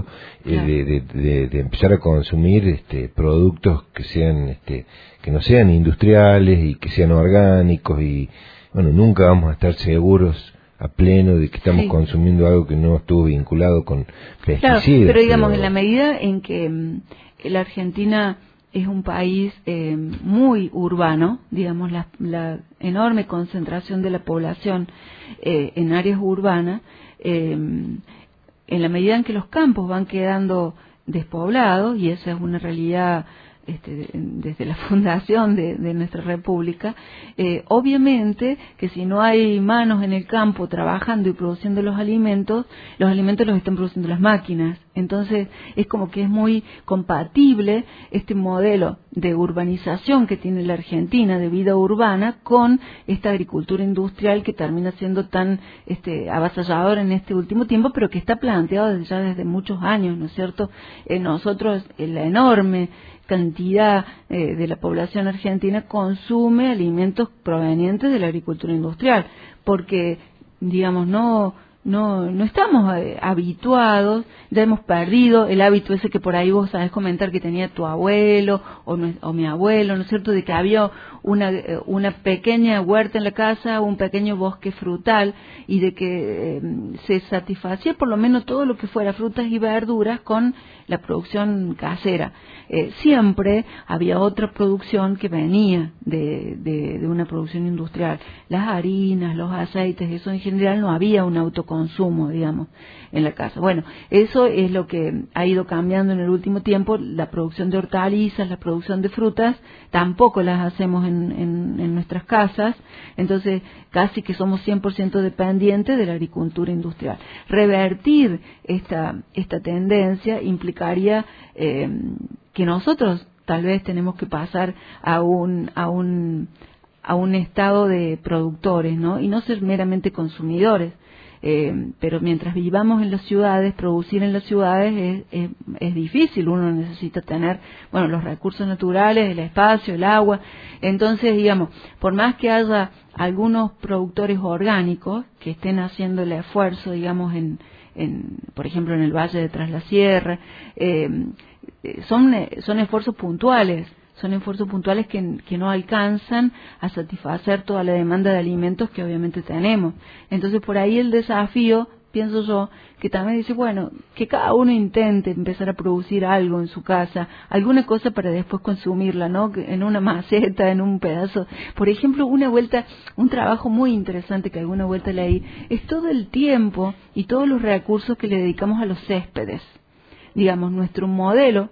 de empezar a consumir productos que sean que no sean industriales y que sean orgánicos, y bueno, nunca vamos a estar seguros a pleno de que estamos consumiendo algo que no estuvo vinculado con pesticidas. Claro, pero digamos, en la medida en que la Argentina es un país muy urbano, digamos, la enorme concentración de la población en áreas urbanas, en la medida en que los campos van quedando despoblados, y esa es una realidad desde la fundación de nuestra república, obviamente que si no hay manos en el campo trabajando y produciendo los alimentos los están produciendo las máquinas. Entonces es como que es muy compatible este modelo de urbanización que tiene la Argentina, de vida urbana, con esta agricultura industrial que termina siendo tan avasalladora en este último tiempo, pero que está planteado desde muchos años, ¿no es cierto? Nosotros, la enorme cantidad de la población argentina consume alimentos provenientes de la agricultura industrial, porque, digamos, no estamos habituados, ya hemos perdido el hábito ese que por ahí vos sabés comentar que tenía tu abuelo o mi abuelo, ¿no es cierto?, de que había una pequeña huerta en la casa, un pequeño bosque frutal, y de que se satisfacía por lo menos todo lo que fuera frutas y verduras con la producción casera. Siempre había otra producción que venía de una producción industrial, las harinas, los aceites, eso en general no había un autoconsumo consumo, digamos, en la casa. Bueno, eso es lo que ha ido cambiando en el último tiempo. La producción de hortalizas, la producción de frutas, tampoco las hacemos en nuestras casas, entonces casi que somos 100% dependientes de la agricultura industrial. Revertir esta tendencia implicaría que nosotros tal vez tenemos que pasar a un estado de productores, ¿no? Y no ser meramente consumidores. Pero mientras vivamos en las ciudades, producir en las ciudades es difícil. Uno necesita tener, bueno, los recursos naturales, el espacio, el agua. Entonces, digamos, por más que haya algunos productores orgánicos que estén haciendo el esfuerzo, digamos, por ejemplo, en el Valle de Tras la Sierra, son esfuerzos puntuales. Son esfuerzos puntuales que no alcanzan a satisfacer toda la demanda de alimentos que obviamente tenemos. Entonces, por ahí el desafío, pienso yo, que también dice, bueno, que cada uno intente empezar a producir algo en su casa, alguna cosa para después consumirla, ¿no? En una maceta, en un pedazo. Por ejemplo, un trabajo muy interesante que alguna vuelta leí, es todo el tiempo y todos los recursos que le dedicamos a los céspedes. Digamos, nuestro modelo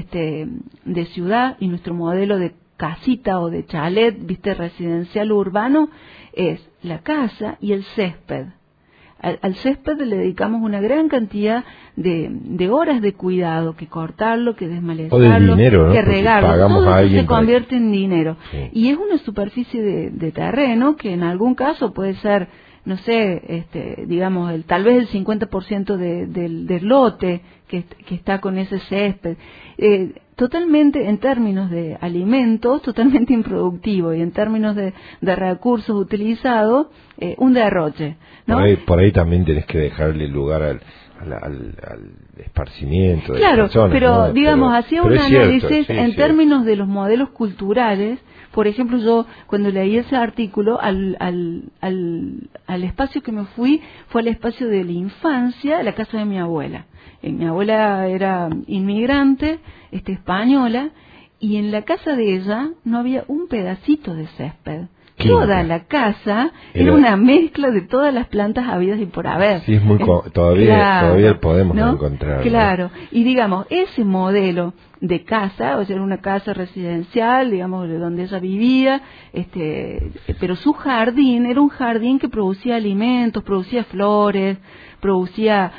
de ciudad y nuestro modelo de casita o de chalet, viste, residencial urbano, es la casa y el césped. Al césped le dedicamos una gran cantidad de horas de cuidado, que cortarlo, que desmalezarlo, dinero, ¿no? que regarlo, todo eso se convierte en dinero. Sí. Y es una superficie de terreno que en algún caso puede ser, no sé, digamos, tal vez el 50% del lote que está con ese césped. Totalmente, en términos de alimentos, totalmente improductivo, y en términos de recursos utilizados, un derroche, ¿no? Por ahí también tenés que dejarle lugar al esparcimiento de claro, las personas, pero ¿no? digamos, hacía un análisis cierto, en términos de los modelos culturales. Por ejemplo, yo cuando leí ese artículo, al espacio que me fui fue al espacio de la infancia, la casa de mi abuela. Mi abuela era inmigrante, española, y en la casa de ella no había un pedacito de césped. Toda la casa era una mezcla de todas las plantas habidas y por haber. Sí, es muy todavía podemos encontrar. Claro, ¿no? Y digamos, ese modelo de casa, o sea, era una casa residencial, digamos, de donde ella vivía, pero su jardín era un jardín que producía alimentos, producía flores, producía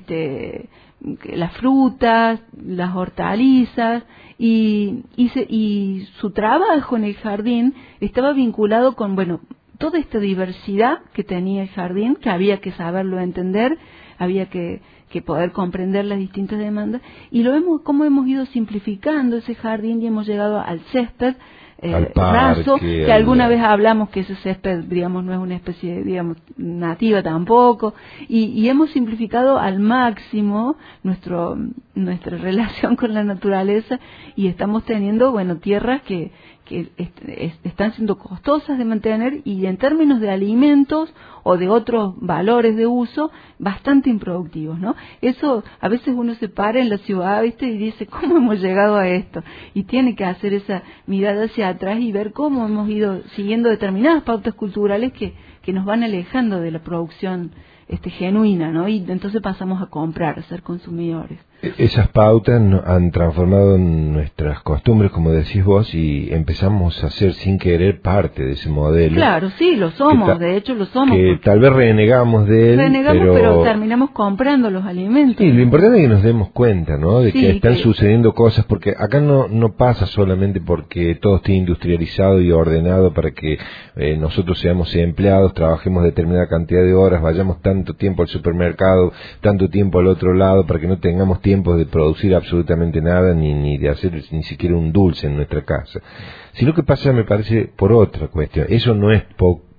las frutas, las hortalizas, y su trabajo en el jardín estaba vinculado con, bueno, toda esta diversidad que tenía el jardín, que había que saberlo entender, había que poder comprender las distintas demandas, y cómo hemos ido simplificando ese jardín y hemos llegado al césped, al parque, raso, que alguna vez hablamos que ese césped, digamos, no es una especie, digamos, nativa tampoco, y hemos simplificado al máximo nuestra relación con la naturaleza, y estamos teniendo, bueno, tierras que están siendo costosas de mantener, y en términos de alimentos o de otros valores de uso, bastante improductivos, ¿no? Eso, a veces uno se para en la ciudad, ¿viste? Y dice, ¿cómo hemos llegado a esto? Y tiene que hacer esa mirada hacia atrás y ver cómo hemos ido siguiendo determinadas pautas culturales que nos van alejando de la producción genuina, ¿no? Y entonces pasamos a comprar, a ser consumidores. Esas pautas han transformado nuestras costumbres, como decís vos, y empezamos a ser sin querer parte de ese modelo. Claro, sí, lo somos, de hecho lo somos. Que tal vez renegamos de él, pero terminamos comprando los alimentos. Sí, lo importante es que nos demos cuenta, ¿no? De que están sucediendo cosas, porque acá no pasa solamente porque todo esté industrializado y ordenado para que nosotros seamos empleados, trabajemos determinada cantidad de horas, vayamos tanto tiempo al supermercado, tanto tiempo al otro lado, para que no tengamos tiempo de producir absolutamente nada, ni de hacer ni siquiera un dulce en nuestra casa. Sino que pasa, me parece, por otra cuestión. Eso no es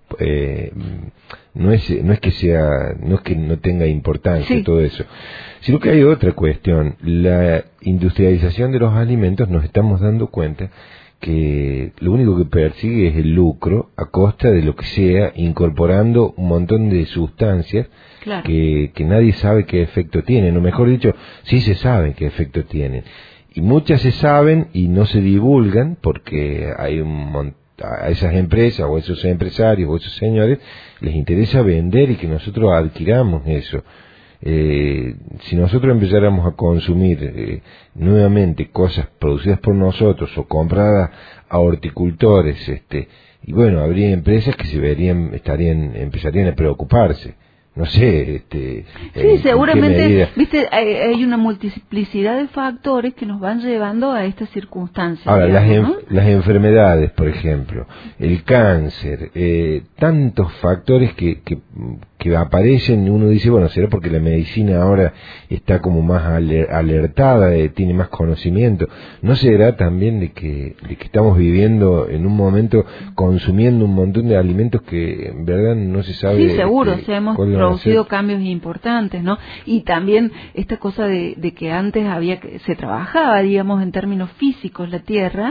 no es que no tenga importancia todo eso, sino que hay otra cuestión. La industrialización de los alimentos, nos estamos dando cuenta que lo único que persigue es el lucro a costa de lo que sea, incorporando un montón de sustancias que nadie sabe qué efecto tienen, o mejor dicho, sí se sabe qué efecto tienen, y muchas se saben y no se divulgan porque hay a esas empresas o a esos empresarios o a esos señores les interesa vender y que nosotros adquiramos eso. Si nosotros empezáramos a consumir nuevamente cosas producidas por nosotros o compradas a horticultores, y bueno, habría empresas que empezarían a preocuparse. No sé, sí, seguramente, viste, hay una multiplicidad de factores que nos van llevando a estas circunstancias. Ahora, digamos, las enfermedades, por ejemplo, el cáncer, tantos factores que aparecen, uno dice, bueno, será porque la medicina ahora está como más alertada, tiene más conocimiento. ¿No será también de que estamos viviendo en un momento consumiendo un montón de alimentos que en verdad no se sabe? Sí, seguro, hemos producido cambios importantes, ¿no? Y también esta cosa de que antes se trabajaba, digamos, en términos físicos la tierra,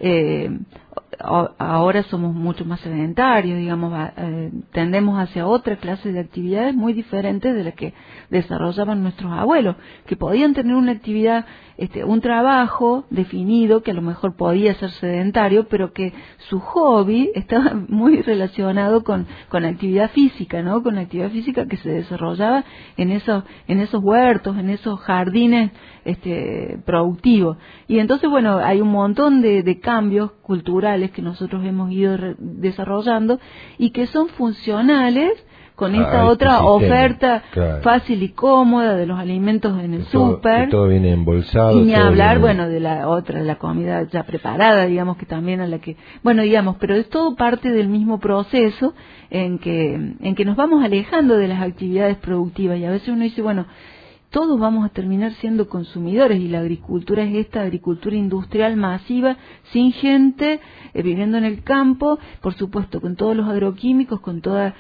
ahora somos mucho más sedentarios, digamos, tendemos hacia otra clase de actividades muy diferentes de las que desarrollaban nuestros abuelos, que podían tener una actividad, un trabajo definido, que a lo mejor podía ser sedentario, pero que su hobby estaba muy relacionado con actividad física, ¿no? Con la actividad física que se desarrollaba en esos huertos, en esos jardines productivos. Y entonces, bueno, hay un montón de cambios culturales que nosotros hemos ido desarrollando y que son funcionales con esta otra oferta fácil y cómoda de los alimentos en el súper. Todo viene embolsado. Y ni hablar, bueno, de la otra, la comida ya preparada, digamos, que también a la que, bueno, digamos, pero es todo parte del mismo proceso en que nos vamos alejando de las actividades productivas y a veces uno dice, bueno, todos vamos a terminar siendo consumidores y la agricultura es esta agricultura industrial masiva, sin gente, viviendo en el campo, por supuesto con todos los agroquímicos, con toda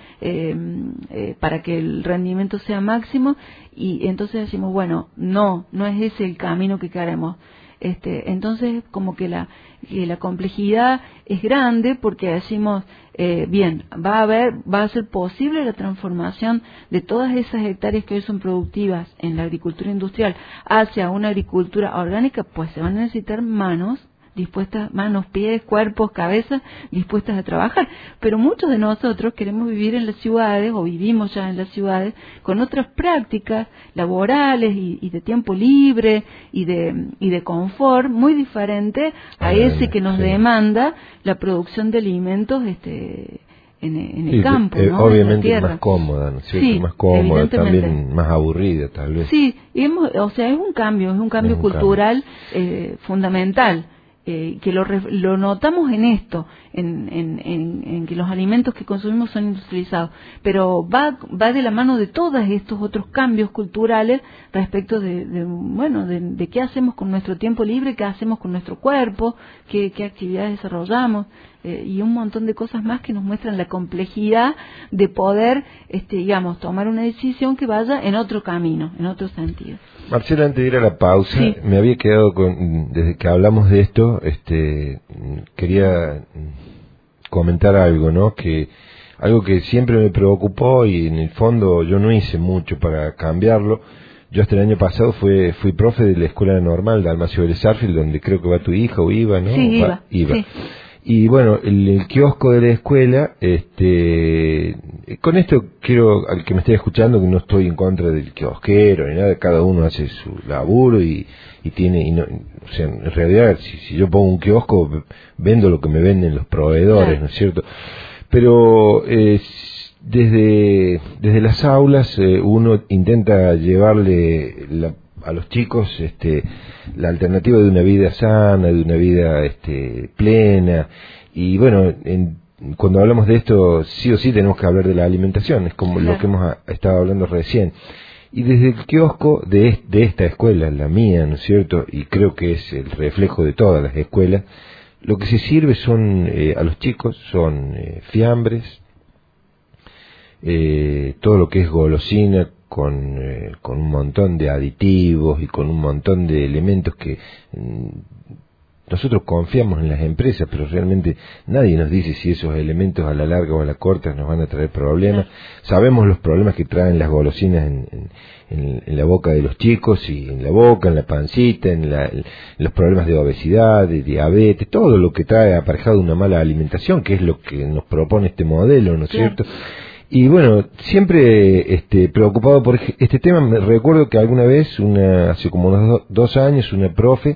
para que el rendimiento sea máximo y entonces decimos, bueno, no es ese el camino que queremos. Entonces como que la complejidad es grande porque decimos bien, va a ser posible la transformación de todas esas hectáreas que hoy son productivas en la agricultura industrial hacia una agricultura orgánica, pues se van a necesitar manos dispuestas, manos, pies, cuerpos, cabezas, dispuestas a trabajar. Pero muchos de nosotros queremos vivir en las ciudades, o vivimos ya en las ciudades, con otras prácticas laborales y de tiempo libre y de confort muy diferente a ese que nos demanda la producción de alimentos en el campo, ¿no? Obviamente más cómoda, ¿no es cierto? Sí, más cómoda, también más aburrida, tal vez. Sí, o sea, es un cambio cultural fundamental. Que lo notamos en esto, en que los alimentos que consumimos son industrializados, pero va de la mano de todos estos otros cambios culturales respecto de qué hacemos con nuestro tiempo libre, qué hacemos con nuestro cuerpo, qué actividades desarrollamos, y un montón de cosas más que nos muestran la complejidad de poder, digamos, tomar una decisión que vaya en otro camino, en otro sentido. Marcela, antes de ir a la pausa, sí, me había quedado desde que hablamos de esto, quería comentar algo, ¿no? Algo que siempre me preocupó y en el fondo yo no hice mucho para cambiarlo. Yo hasta el año pasado fui profe de la escuela normal de Almacio Vélez Arfield, donde creo que va tu hija o iba, ¿no? Sí, iba. Sí. Y bueno, el kiosco de la escuela, con esto quiero, al que me esté escuchando, que no estoy en contra del kiosquero ni nada, cada uno hace su laburo y no, o sea, en realidad si yo pongo un kiosco, vendo lo que me venden los proveedores, claro, ¿no es cierto? Pero desde las aulas uno intenta llevarle a los chicos la alternativa de una vida sana, de una vida plena, y bueno, cuando hablamos de esto sí o sí tenemos que hablar de la alimentación, es como lo que hemos estado hablando recién, y desde el kiosco de esta escuela, la mía, ¿no es cierto?, y creo que es el reflejo de todas las escuelas, lo que se sirve a los chicos son fiambres, todo lo que es golosina, con un montón de aditivos y con un montón de elementos que nosotros confiamos en las empresas, pero realmente nadie nos dice si esos elementos a la larga o a la corta nos van a traer problemas. Sabemos los problemas que traen las golosinas en la boca de los chicos, y en la boca, en la pancita, en los problemas de obesidad, de diabetes, todo lo que trae aparejado una mala alimentación, que es lo que nos propone este modelo, ¿no es cierto? Y bueno, siempre preocupado por este tema. Me recuerdo que alguna vez, hace como unos 2 años, una profe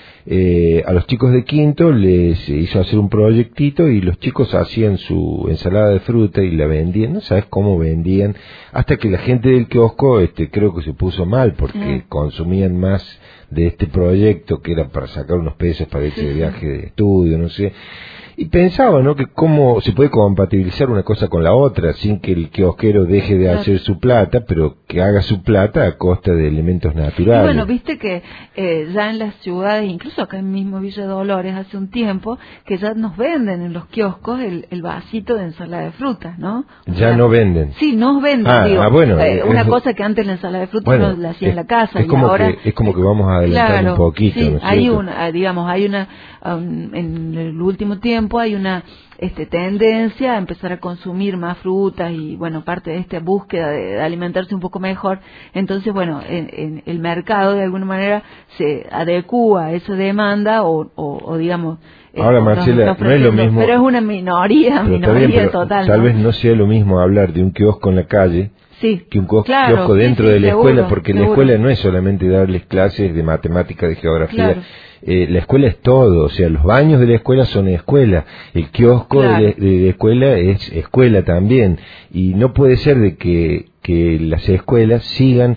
a los chicos de quinto les hizo hacer un proyectito, y los chicos hacían su ensalada de fruta y la vendían. No sabes cómo vendían, hasta que la gente del kiosco creo que se puso mal, porque consumían más de este proyecto, que era para sacar unos pesos para ese viaje de estudio, no sé. Y pensaba, ¿no?, que cómo se puede compatibilizar una cosa con la otra sin que el kiosquero deje de hacer su plata, pero que haga su plata a costa de elementos naturales. Y bueno, viste que ya en las ciudades, incluso acá en mismo Villa Dolores, hace un tiempo que ya nos venden en los kioscos el vasito de ensalada de frutas, ¿no? Ya no venden. Sí, nos venden, bueno, una cosa que antes la ensalada de frutas no la hacía en la casa, es y como ahora es como que vamos a adelantar un poquito, sí, ¿no es hay cierto? hay una en el último tiempo hay una tendencia a empezar a consumir más frutas, y bueno, parte de esta búsqueda de alimentarse un poco mejor. Entonces, bueno, en el mercado de alguna manera se adecúa a esa demanda, o digamos, ahora, Marcela, no es lo mismo, pero es una minoría total, tal ¿no? vez no sea lo mismo hablar de un kiosco en la calle que un kiosco dentro de la escuela, porque la escuela no es solamente darles clases de matemática, de geografía. La escuela es todo, o sea, los baños de la escuela son escuela, el kiosco de la escuela es escuela también, y no puede ser de que las escuelas sigan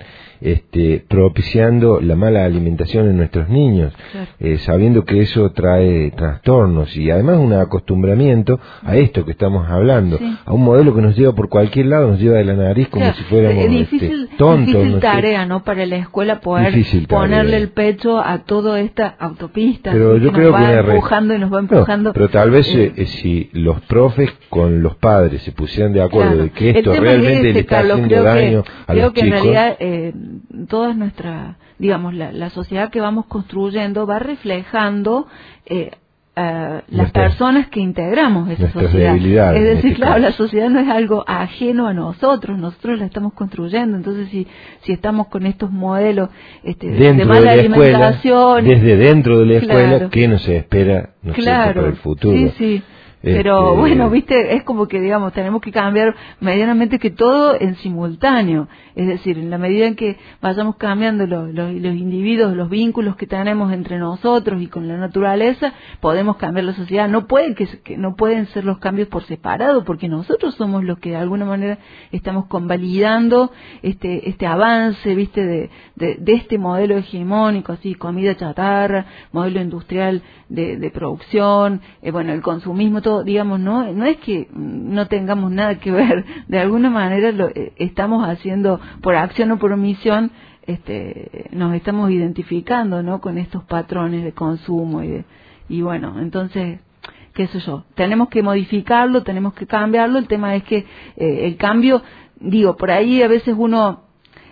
propiciando la mala alimentación en nuestros niños, sabiendo que eso trae trastornos, y además un acostumbramiento a esto que estamos hablando, a un modelo que nos lleva por cualquier lado, nos lleva de la nariz como si fuéramos tontos. Difícil tarea, ¿no?, para la escuela poder ponerle el pecho a toda esta autopista, pero yo creo que empujando y nos va empujando. Pero tal vez si los profes con los padres se pusieran de acuerdo de que esto realmente le está haciendo daño a los chicos. Creo que en realidad toda nuestra, digamos, la sociedad que vamos construyendo va reflejando las personas que integramos esa sociedad. Es decir, claro, la sociedad no es algo ajeno a nosotros la estamos construyendo. Entonces, si estamos con estos modelos de mala alimentación, desde dentro de la escuela, ¿qué nos espera para el futuro? Sí. Pero bueno, viste, es como que, digamos, tenemos que cambiar medianamente que todo en simultáneo. Es decir, en la medida en que vayamos cambiando los individuos, los vínculos que tenemos entre nosotros y con la naturaleza, podemos cambiar la sociedad. No pueden ser los cambios por separado, porque nosotros somos los que de alguna manera estamos convalidando este avance, viste, de este modelo hegemónico, así, comida chatarra, modelo industrial de producción, bueno, el consumismo, todo, digamos, no es que no tengamos nada que ver, de alguna manera lo estamos haciendo por acción o por omisión, nos estamos identificando, ¿no?, con estos patrones de consumo y bueno, entonces, qué sé yo, tenemos que modificarlo, tenemos que cambiarlo. El tema es que el cambio, digo, por ahí a veces uno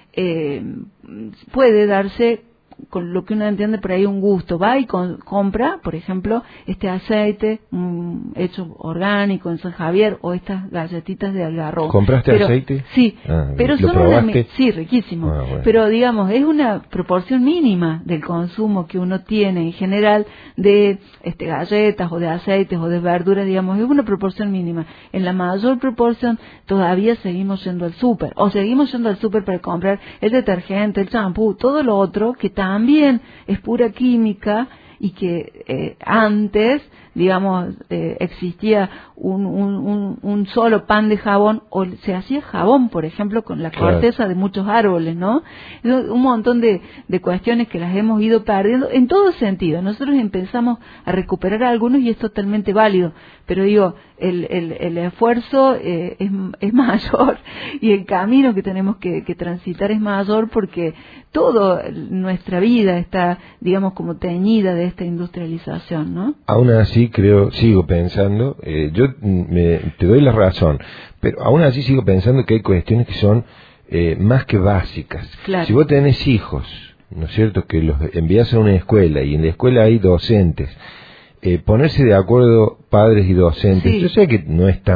puede darse, con lo que uno entiende por ahí, un gusto, va y compra, por ejemplo, este aceite hecho orgánico en San Javier, o estas galletitas de algarrobo. ¿Compraste aceite? Sí, pero ¿lo probaste? Sí, riquísimo. Bueno. Pero digamos, es una proporción mínima del consumo que uno tiene en general de galletas o de aceites o de verduras, digamos, es una proporción mínima. En la mayor proporción todavía seguimos yendo al súper, para comprar el detergente, el champú, todo lo otro que también es pura química, y que antes, digamos, existía un solo pan de jabón, o se hacía jabón, por ejemplo, con la corteza de muchos árboles, ¿no? Un montón de cuestiones que las hemos ido perdiendo en todo sentido. Nosotros empezamos a recuperar algunos y es totalmente válido, pero digo, el esfuerzo es mayor, y el camino que tenemos que transitar es mayor, porque toda nuestra vida está, digamos, como teñida de esta industrialización, ¿no? Aún así sigo pensando, yo te doy la razón, pero aún así sigo pensando que hay cuestiones que son más que básicas. Claro. Si vos tenés hijos ¿no es cierto?, que los envías a una escuela y en la escuela hay docentes, ponerse de acuerdo padres y docentes. Sí. Yo sé que no es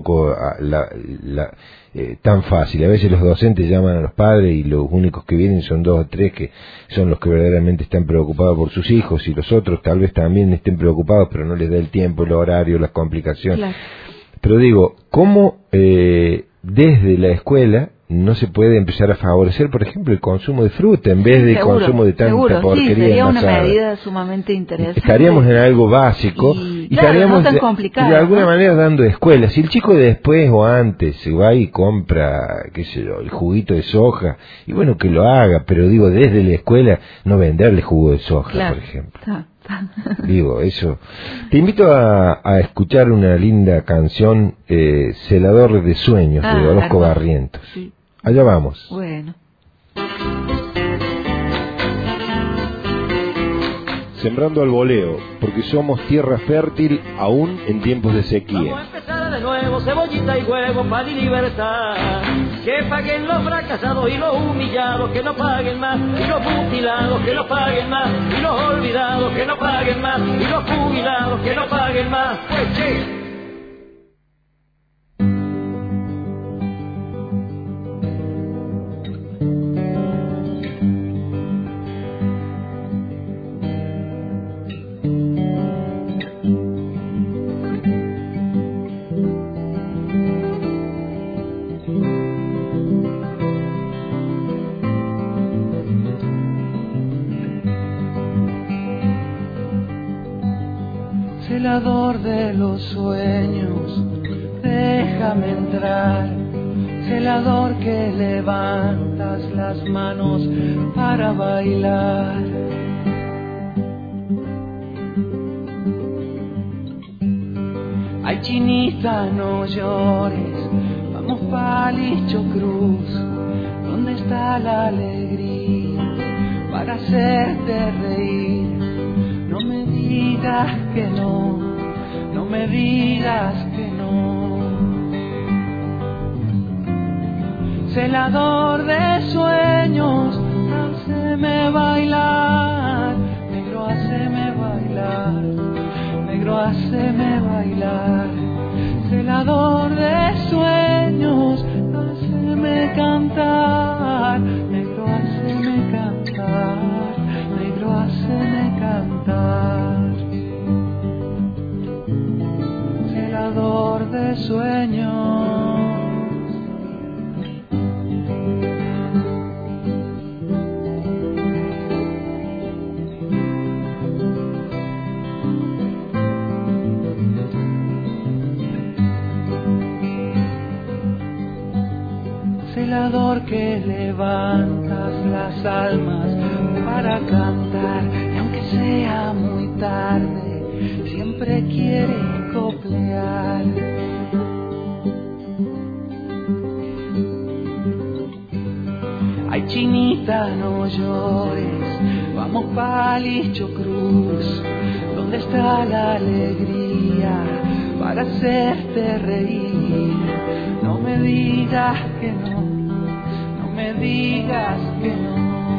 tan fácil. A veces los docentes llaman a los padres y los únicos que vienen son 2 o 3 que son los que verdaderamente están preocupados por sus hijos, y los otros tal vez también estén preocupados, pero no les da el tiempo, el horario, las complicaciones. Claro. Pero digo, ¿cómo desde la escuela no se puede empezar a favorecer, por ejemplo, el consumo de fruta en vez del consumo de tanta seguro, porquería sí, sería una envasada? medida sumamente interesante. Estaríamos en algo básico y claro, estaríamos no tan complicado, de alguna ¿no? manera dando escuelas. Si el chico después o antes se va y compra, qué sé yo, el juguito de soja, y bueno, que lo haga, pero digo, desde la escuela no venderle jugo de soja, Claro. por ejemplo. Digo, eso. Te invito a escuchar una linda canción, Celador de Sueños, de Orozco Barrientos. Sí. Allá vamos. Bueno. Sembrando al voleo, porque somos tierra fértil aún en tiempos de sequía. Vamos a empezar de nuevo, cebollita y huevo para mi libertad. Que paguen los fracasados y los humillados, que no paguen más. Y los mutilados, que no paguen más. Y los olvidados, que no paguen más. Y los jubilados, que no paguen más. Pues che. Celador de los sueños, déjame entrar. Celador que levantas las manos para bailar. Ay, chinita, no llores, vamos pa' Licho Cruz, ¿dónde está la alegría para hacerte reír? No me digas que no, no me digas que no. Celador de sueños, háceme bailar, negro, háceme bailar, negro, háceme bailar. Celador de sueños, háceme cantar, negro, háceme cantar, negro, háceme cantar. Celador de sueños. Celador que levantas las almas para cantar, y aunque sea muy tarde, siempre quiere coplear. Ay, chinita, no llores, vamos pa' Licho Cruz, ¿dónde está la alegría para hacerte reír? No me digas que no, no me digas que no.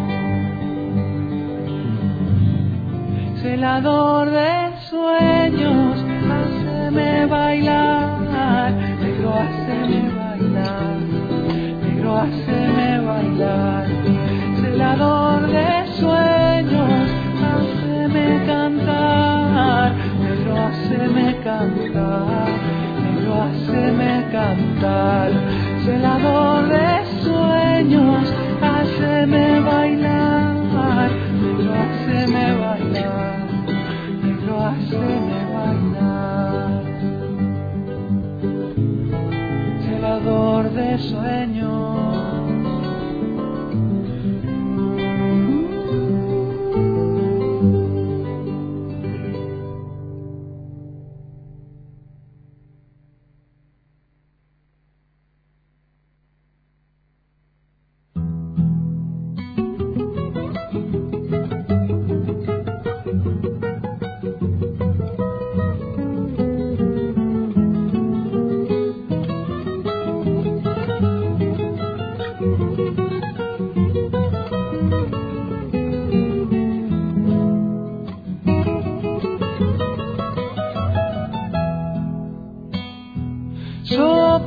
Celador de sueños, háceme bailar, negro, háceme bailar, negro, háceme bailar. Celador de sueños, háceme cantar, negro, háceme cantar, negro, háceme cantar. Celador de sueños, háceme bailar, negro, háceme bailar, negro, háceme bailar. Celador de sueños.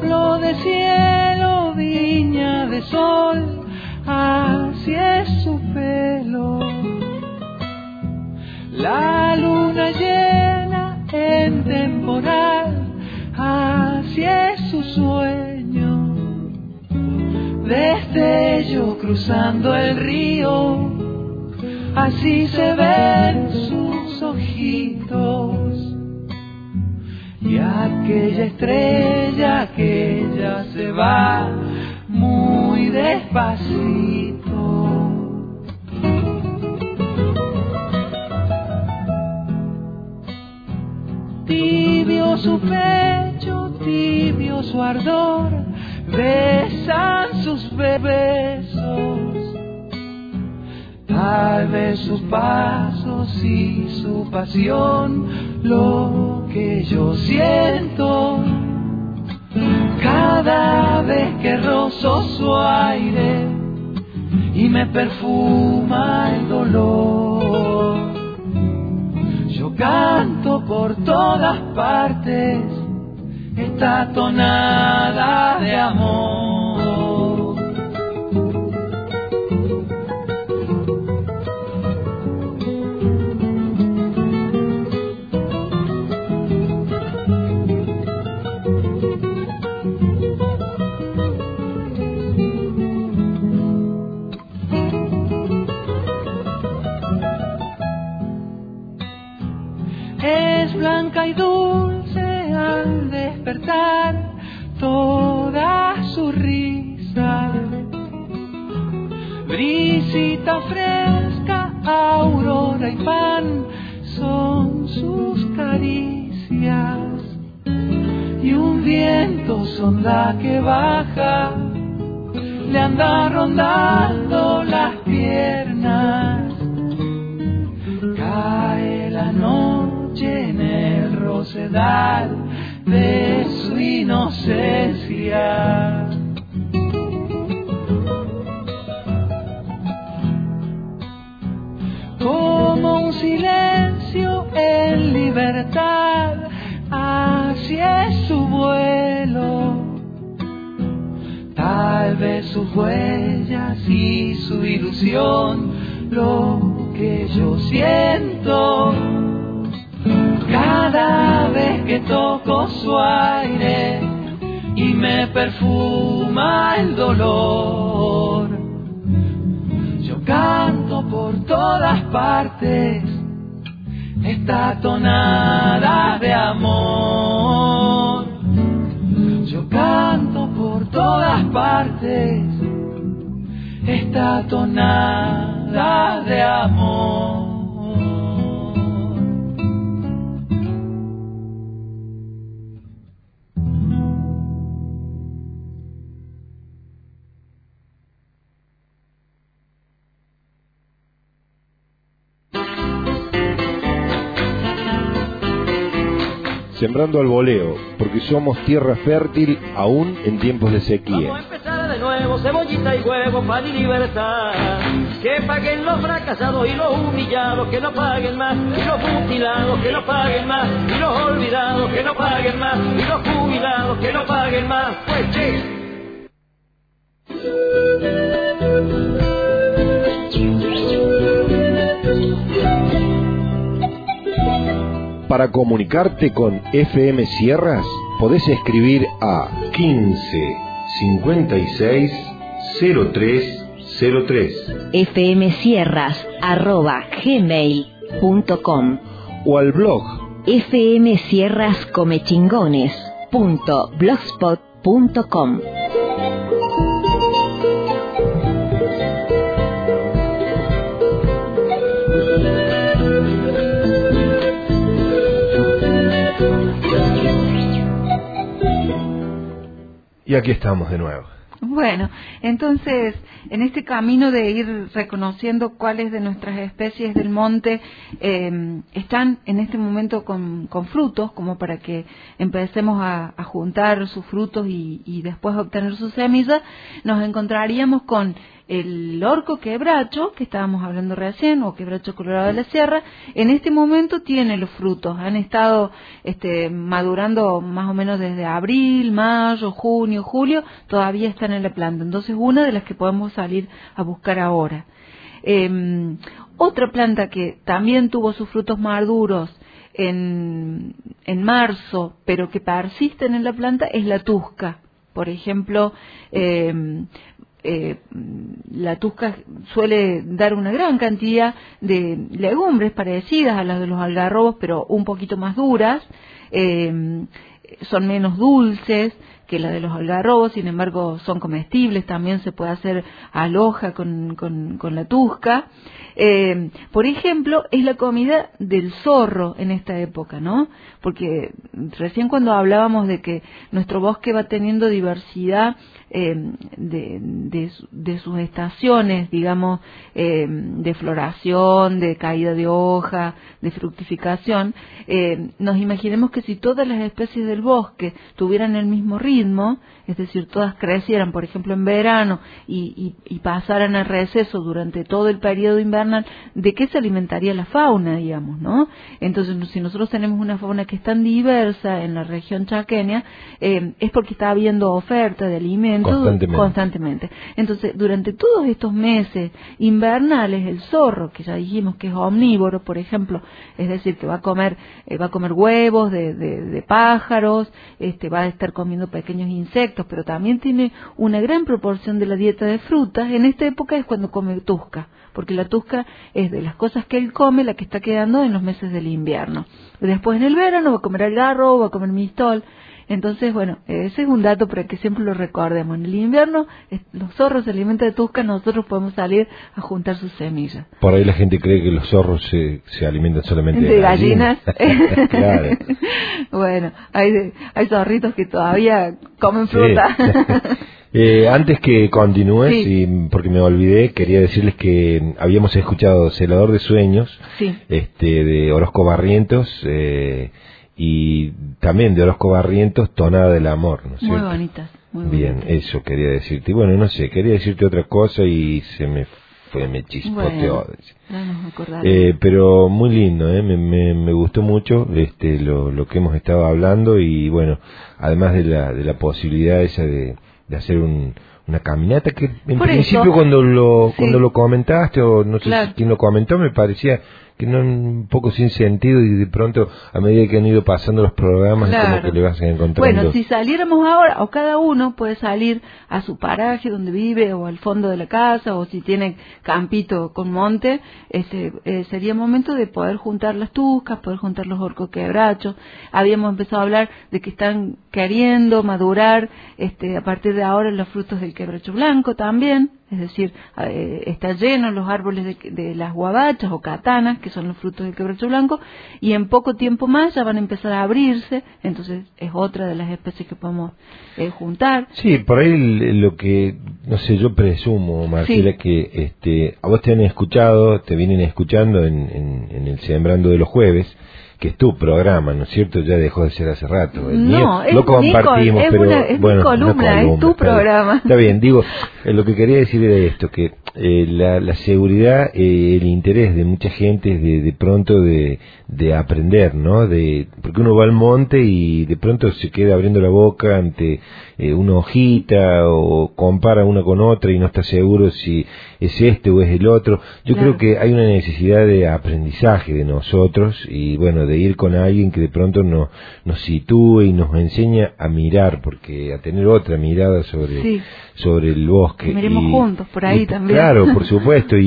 soplo de cielo, viña de sol, así es su pelo. La luna llena en temporal, así es su sueño. Destello cruzando el río, así se ven sus ojitos. Y aquella estrella que ya se va muy despacito. Tibio su pecho, tibio su ardor, besan sus besos. Tal vez sus pasos y su pasión, lo que yo siento cada vez que rozo su aire y me perfuma el dolor. Yo canto por todas partes esta tonada de amor. Es blanca y dulce al despertar toda su risa, brisita fresca, aurora y pan son sus caricias, y un viento sonda que baja le anda rondando las piernas. Cae la noche en el rosedal de su inocencia. Como un silencio en libertad, así es su vuelo. Tal vez sus huellas y su ilusión, lo que yo siento cada vez que toco su aire y me perfuma el dolor. Yo canto por todas partes esta tonada de amor. Yo canto por todas partes esta tonada de amor. Sembrando al voleo, porque somos tierra fértil aún en tiempos de sequía. Vamos a empezar de nuevo, cebollita y huevo, pan y libertad. Que paguen los fracasados y los humillados, que no paguen más. Y los mutilados, que no paguen más. Y los olvidados, que no paguen más. Y los jubilados, que no paguen más. Pues che. Para comunicarte con FM Sierras, podés escribir a 15 56 03 03 fmsierras@gmail.com o al blog fmsierrascomechingones.blogspot.com. Y aquí estamos de nuevo. Bueno, entonces, en este camino de ir reconociendo cuáles de nuestras especies del monte están en este momento con frutos, como para que empecemos a juntar sus frutos y después obtener sus semillas, nos encontraríamos con el orco quebracho, que estábamos hablando recién, o quebracho colorado de la sierra. En este momento tiene los frutos, han estado madurando más o menos desde abril, mayo, junio, julio, todavía están en la planta. Entonces, una de las que podemos salir a buscar ahora. Otra planta que también tuvo sus frutos maduros en marzo, pero que persisten en la planta, es la tusca. Por ejemplo, la tusca suele dar una gran cantidad de legumbres parecidas a las de los algarrobos, pero un poquito más duras, son menos dulces que la de los algarrobos, sin embargo son comestibles, también se puede hacer aloja con la tusca. Por ejemplo, es la comida del zorro en esta época, ¿no? Porque recién cuando hablábamos de que nuestro bosque va teniendo diversidad de sus estaciones, digamos, de floración, de caída de hoja, de fructificación, nos imaginemos que si todas las especies del bosque tuvieran el mismo ritmo, es decir, todas crecieran, por ejemplo, en verano y pasaran al receso durante todo el periodo invernal, ¿de qué se alimentaría la fauna, digamos, no? Entonces, si nosotros tenemos una fauna que es tan diversa en la región chaqueña, es porque está habiendo oferta de alimentos constantemente. Entonces, durante todos estos meses invernales, el zorro, que ya dijimos que es omnívoro, por ejemplo, es decir, que va a comer huevos de pájaros, va a estar comiendo pequeños insectos, pero también tiene una gran proporción de la dieta de frutas. En esta época es cuando come tusca, porque la tusca es de las cosas que él come la que está quedando en los meses del invierno. Después en el verano va a comer algarrobo, va a comer mistol. Entonces, bueno, ese es un dato para que siempre lo recordemos. En el invierno los zorros se alimentan de tusca, nosotros podemos salir a juntar sus semillas. Por ahí la gente cree que los zorros se alimentan solamente de gallinas. Claro. Bueno, hay zorritos que todavía comen fruta. Sí. Antes que continúes, sí, porque me olvidé, quería decirles que habíamos escuchado Celador de Sueños, sí, de Orozco Barrientos, y también de Orozco Barrientos, Tonada del Amor, ¿no es cierto? Muy bonitas, muy bien, bonitas. eso quería decirte. Y bueno, no sé, quería decirte otra cosa y se me chispoteó. Bueno, pero muy lindo, me gustó mucho lo que hemos estado hablando, y bueno, además de la posibilidad esa de hacer una caminata, que en por principio eso, cuando lo comentaste, o no sé, claro, si quién lo comentó, me parecía que no, un poco sin sentido, y de pronto a medida que han ido pasando los programas, claro, como que le vas encontrando. Bueno, si saliéramos ahora, o cada uno puede salir a su paraje donde vive, o al fondo de la casa, o si tiene campito con monte, sería momento de poder juntar las tuscas, poder juntar los orcos quebrachos. Habíamos empezado a hablar de que están queriendo madurar a partir de ahora los frutos del quebracho blanco también. Es decir, está lleno los árboles de las guabachas o catanas, que son los frutos del quebracho blanco, y en poco tiempo más ya van a empezar a abrirse. Entonces es otra de las especies que podemos juntar. Sí, por ahí lo que, no sé, yo presumo, Marcela, sí, que a vos te vienen escuchando en el Sembrando de los Jueves, que es tu programa, ¿no es cierto? Ya dejó de ser hace rato. El mío lo compartimos, pero es bueno, mi columna, es tu programa. Está bien, digo, lo que quería decir era esto, que la seguridad, el interés de mucha gente es de pronto de aprender, ¿no? Porque uno va al monte y de pronto se queda abriendo la boca ante una hojita, o compara una con otra y no está seguro si es o es el otro. Yo creo que hay una necesidad de aprendizaje de nosotros, y bueno, de ir con alguien que de pronto nos sitúe y nos enseña a mirar, porque a tener otra mirada sobre el bosque. Miremos juntos por ahí también. Claro, por supuesto,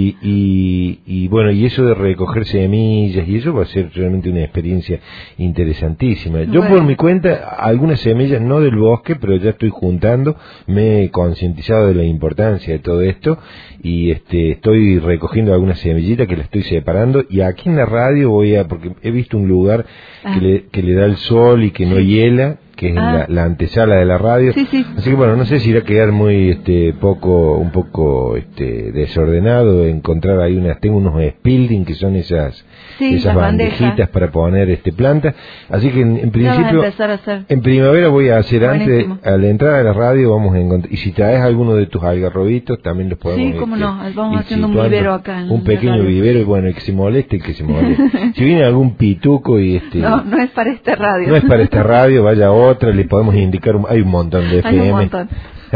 y bueno, y eso de recoger semillas, y eso va a ser realmente una experiencia interesantísima. Yo por mi cuenta, algunas semillas no del bosque, pero ya estoy juntando, me he concientizado de la importancia de todo esto, y estoy recogiendo algunas semillitas que las estoy separando, y aquí en la radio porque he visto un lugar que le da el sol y que no hiela, que es la antesala de la radio. Sí, sí. Así que bueno, no sé si irá a quedar muy un poco desordenado encontrar ahí tengo unos spilding que son esas bandejitas para poner plantas. Así que en principio en primavera voy a hacer buenísimo. antes, al entrar a la radio vamos a encontrar, y si traes alguno de tus algarrobitos también los podemos. Sí, cómo no, vamos ir haciendo situando. un vivero acá. Un pequeño vivero, y bueno, el que se moleste, Si viene algún pituco y No es para esta radio. No es para esta radio, vaya a otra, le podemos indicar, hay un montón de FM. Hay un montón.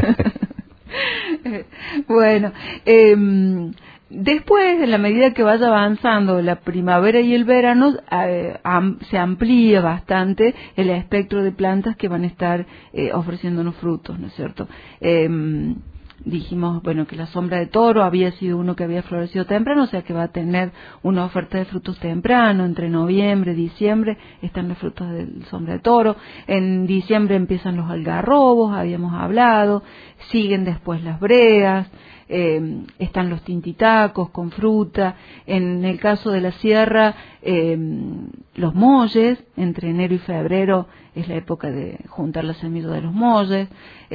Bueno, después, en la medida que vaya avanzando la primavera y el verano, se amplía bastante el espectro de plantas que van a estar ofreciéndonos frutos, ¿no es cierto? Dijimos, bueno, que la sombra de toro había sido uno que había florecido temprano, o sea que va a tener una oferta de frutos temprano, entre noviembre y diciembre están los frutos de sombra de toro, en diciembre empiezan los algarrobos, habíamos hablado, siguen después las breas, están los tintitacos con fruta, en el caso de la sierra, los molles, entre enero y febrero es la época de juntar las semillas de los molles,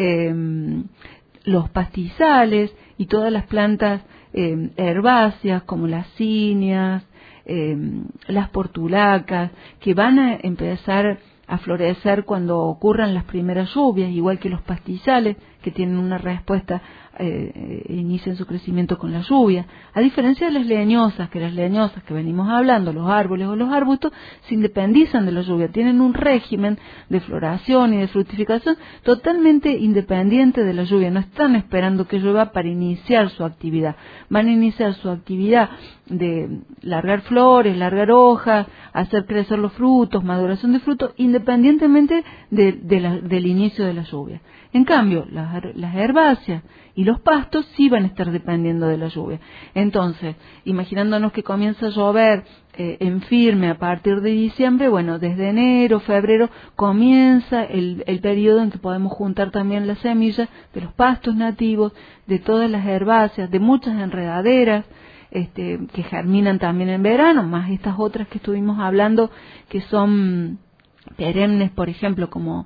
los pastizales y todas las plantas herbáceas como las cinias, las portulacas, que van a empezar a florecer cuando ocurran las primeras lluvias, igual que los pastizales, que tienen una respuesta, inician su crecimiento con la lluvia. A diferencia de las leñosas que venimos hablando, los árboles o los arbustos, se independizan de la lluvia, tienen un régimen de floración y de fructificación totalmente independiente de la lluvia, no están esperando que llueva para iniciar su actividad, van a iniciar su actividad de largar flores, largar hojas, hacer crecer los frutos, maduración de frutos, independientemente del inicio de la lluvia. En cambio, las herbáceas y los pastos sí van a estar dependiendo de la lluvia. Entonces, imaginándonos que comienza a llover en firme a partir de diciembre, bueno, desde enero, febrero, comienza el periodo en que podemos juntar también las semillas de los pastos nativos, de todas las herbáceas, de muchas enredaderas, que germinan también en verano, más estas otras que estuvimos hablando, que son perennes, por ejemplo, como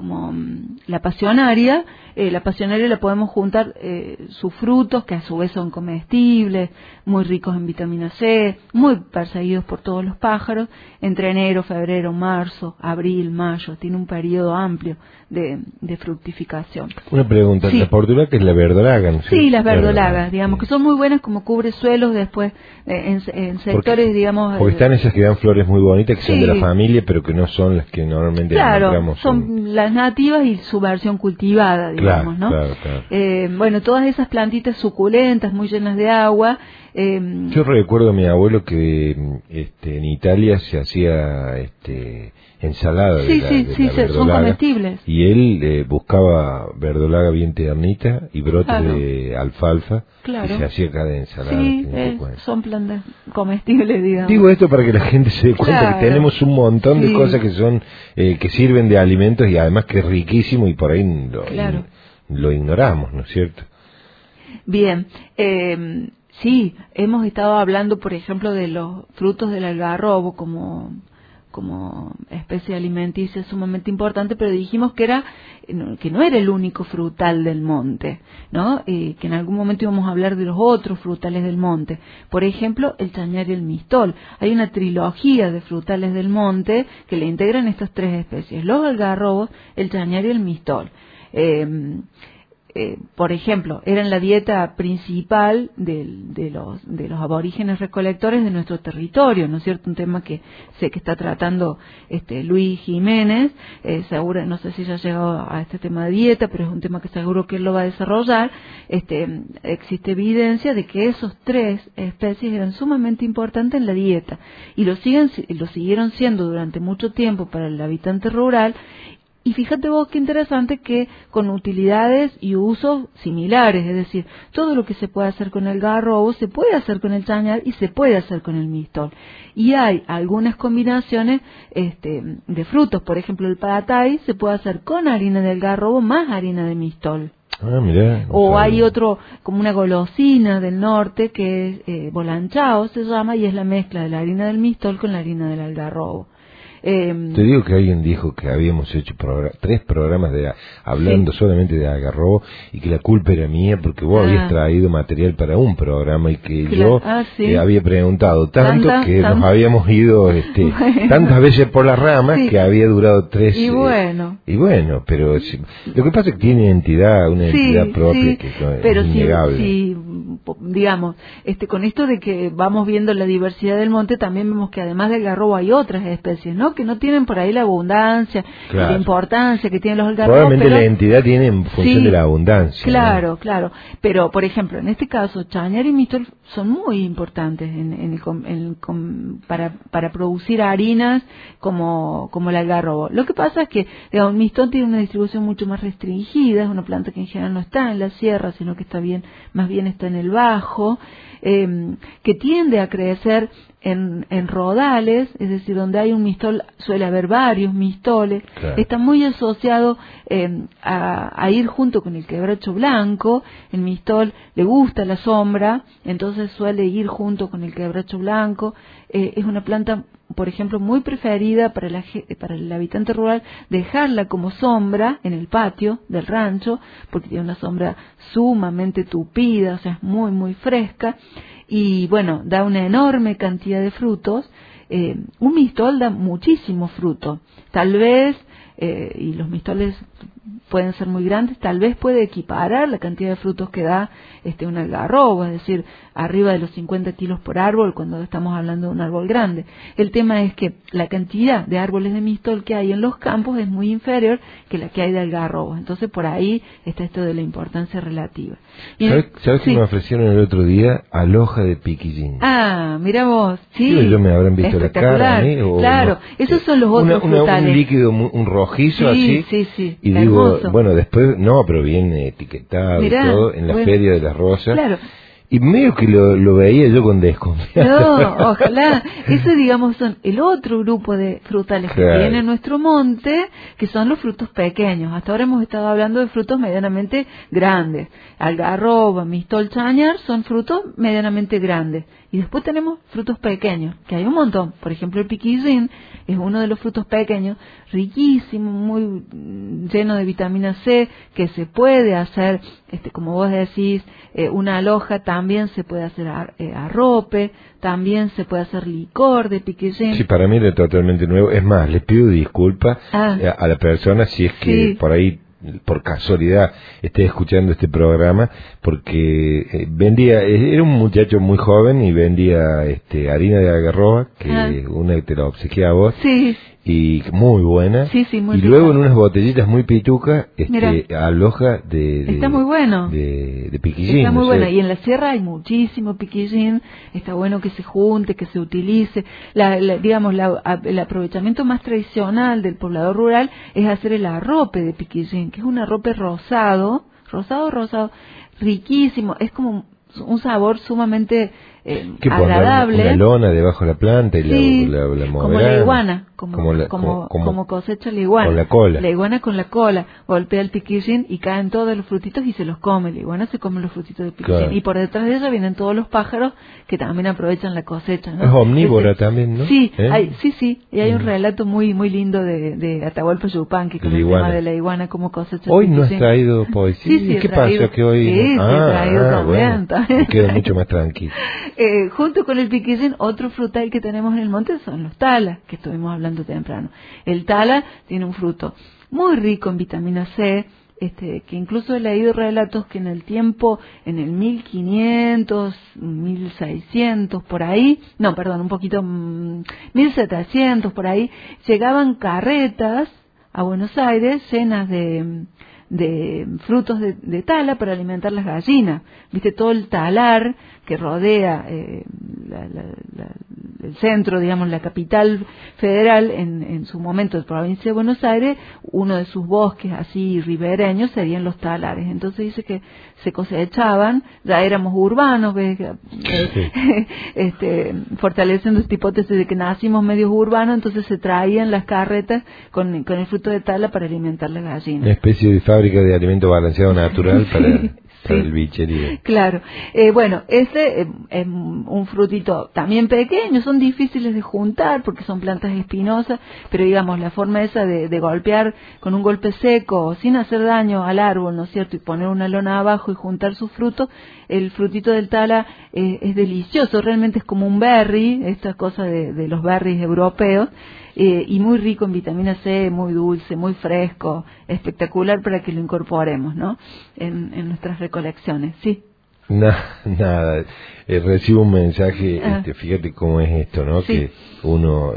la pasionaria. La pasionaria la podemos juntar sus frutos, que a su vez son comestibles, muy ricos en vitamina C, muy perseguidos por todos los pájaros, entre enero, febrero, marzo, abril, mayo, tiene un periodo amplio de fructificación. Una pregunta, sí. ¿La portulaca es la verdolaga? ¿No? Sí, las verdolagas, digamos, que son muy buenas como cubre suelos después en sectores, digamos... Porque están esas que dan flores muy bonitas, que son de la familia, pero que no son las que normalmente encontramos. Son las nativas y su versión cultivada, digamos, ¿no? Claro. Bueno, todas esas plantitas suculentas, muy llenas de agua. Yo recuerdo a mi abuelo que en Italia se hacía ensalada de la verdolaga, son comestibles. Y él buscaba verdolaga bien ternita y brotes de alfalfa, y se hacía cada ensalada. Sí, son plantas comestibles, digamos. Digo esto para que la gente se dé cuenta que tenemos un montón de cosas que son que sirven de alimentos, y además que es riquísimo, y por ahí lo ignoramos, ¿no es cierto? Bien, sí, hemos estado hablando, por ejemplo, de los frutos del algarrobo como especie alimenticia sumamente importante, pero dijimos que no era el único frutal del monte, ¿no? Que en algún momento íbamos a hablar de los otros frutales del monte. Por ejemplo, el chañar y el mistol. Hay una trilogía de frutales del monte que le integran estas tres especies: los algarrobos, el chañar y el mistol. Por ejemplo, eran la dieta principal de los aborígenes recolectores de nuestro territorio, ¿no es cierto? Un tema que sé que está tratando Luis Jiménez, seguro, no sé si ya ha llegado a este tema de dieta, pero es un tema que seguro que él lo va a desarrollar. Existe evidencia de que esos tres especies eran sumamente importantes en la dieta, y lo siguieron siendo durante mucho tiempo para el habitante rural. Y fíjate vos qué interesante, que con utilidades y usos similares, es decir, todo lo que se puede hacer con el algarrobo se puede hacer con el chañar y se puede hacer con el mistol. Y hay algunas combinaciones de frutos, por ejemplo el patay se puede hacer con harina de algarrobo más harina de mistol. Mirá, o hay otro, como una golosina del norte que es bolanchao se llama, y es la mezcla de la harina del mistol con la harina del algarrobo. Te digo que alguien dijo que habíamos hecho 3 programas hablando solamente de algarrobo y que la culpa era mía porque vos habías traído material para un programa y que yo había preguntado tanto que nos habíamos ido tantas veces por las ramas que había durado 3. Y bueno, pero lo que pasa es que tiene una entidad propia que pero es innegable. Sí, digamos, con esto de que vamos viendo la diversidad del monte, también vemos que además del algarrobo hay otras especies, ¿no? Que no tienen por ahí la abundancia y la importancia que tienen los algarrobos. Probablemente la entidad tiene en función de la abundancia. Claro, ¿no? Claro. Pero, por ejemplo, en este caso, chañar y mistol son muy importantes para producir harinas como el algarrobo. Lo que pasa es que el mistol tiene una distribución mucho más restringida, es una planta que en general no está en la sierra, sino que más bien está en el bajo, que tiende a crecer en rodales, es decir, donde hay un mistol suele haber varios mistoles. Claro. Está muy asociado a ir junto con el quebracho blanco. El mistol le gusta la sombra, entonces suele ir junto con el quebracho blanco. Es una planta, por ejemplo, muy preferida para el habitante rural, dejarla como sombra en el patio del rancho, porque tiene una sombra sumamente tupida, o sea, es muy, muy fresca, y bueno, da una enorme cantidad de frutos. Un mistol da muchísimo fruto, tal vez, y los mistoles pueden ser muy grandes, tal vez puede equiparar la cantidad de frutos que da un algarrobo, es decir, arriba de los 50 kilos por árbol cuando estamos hablando de un árbol grande. El tema es que la cantidad de árboles de mistol que hay en los campos es muy inferior que la que hay de algarrobo, entonces por ahí está esto de la importancia relativa. ¿Sabes que me ofrecieron el otro día? Aloja de piquillín. Ah, mira vos, sí. Yo me habrán visto la cara a mí, claro, no, esos son los otros frutales. Un líquido, un rojizo sí, así. Sí, y digo, bueno, después, pero viene etiquetado y todo en la Feria de las Rosas. Claro. Y medio que lo veía yo con desconfianza. No, ojalá. Ese, digamos, son el otro grupo de frutales que viene en nuestro monte, que son los frutos pequeños. Hasta ahora hemos estado hablando de frutos medianamente grandes. Algarroba, mistol, chañar son frutos medianamente grandes. Y después tenemos frutos pequeños, que hay un montón. Por ejemplo, el piquillín es uno de los frutos pequeños, riquísimo, muy lleno de vitamina C, que se puede hacer, como vos decís, una aloja, también se puede hacer arrope, también se puede hacer licor de piquillín. Sí, para mí era totalmente nuevo. Es más, les pido disculpas a la persona si es que por ahí, por casualidad, esté escuchando este programa, porque era un muchacho muy joven y vendía harina de algarroba, que una que te la obsequié a vos. Sí. Y muy buena. Sí, muy y rica. Luego en unas botellitas muy pitucas, aloja está muy bueno. De piquillín. Está muy buena. Y en la sierra hay muchísimo piquillín. Está bueno que se junte, que se utilice. El aprovechamiento más tradicional del poblador rural es hacer el arrope de piquillín, que es un arrope rosado, riquísimo. Es como un sabor sumamente agradable. Una lona debajo de la planta y la como la iguana, como cosecha la iguana. Con la cola. La iguana con la cola. Golpea el piquillín y caen todos los frutitos y se los come. La iguana se come los frutitos de piquillín. Claro. Y por detrás de ella vienen todos los pájaros que también aprovechan la cosecha, ¿no? Es omnívora también, ¿no? Sí, sí. Y hay un relato muy muy lindo de Atahualpa Yupanqui con el tema de la iguana como cosecha. Hoy no has traído poesía. Sí, ¿Qué pasa que hoy? Sí, he traído también. Bueno, me quedo mucho más tranquilo. Junto con el piquillín, otro frutal que tenemos en el monte son los talas, que estuvimos hablando temprano. El tala tiene un fruto muy rico en vitamina C, que incluso he leído relatos que en el 1500, 1600, por ahí, 1700, por ahí, llegaban carretas a Buenos Aires llenas de frutos de tala para alimentar las gallinas. Viste, todo el talar que rodea el centro, digamos, la capital federal, en su momento de provincia de Buenos Aires, uno de sus bosques así ribereños serían los talares. Entonces dice que se cosechaban, ya éramos urbanos, ¿ves? Fortaleciendo esta hipótesis de que nacimos medios urbanos, entonces se traían las carretas con el fruto de tala para alimentar las gallinas. Una especie de fábrica de alimento balanceado natural para para el bicherío. Claro. Bueno, este es un frutito también pequeño, son difíciles de juntar porque son plantas espinosas, pero digamos, la forma esa de golpear con un golpe seco, sin hacer daño al árbol, ¿no es cierto? Y poner una lona abajo y juntar sus frutos, el frutito del tala es delicioso, realmente es como un berry, esta cosa de los berries europeos, y muy rico en vitamina C, muy dulce, muy fresco, espectacular para que lo incorporemos, ¿no? En nuestras recolecciones, sí. Nada, recibo un mensaje, fíjate cómo es esto, ¿no? Sí. Que uno,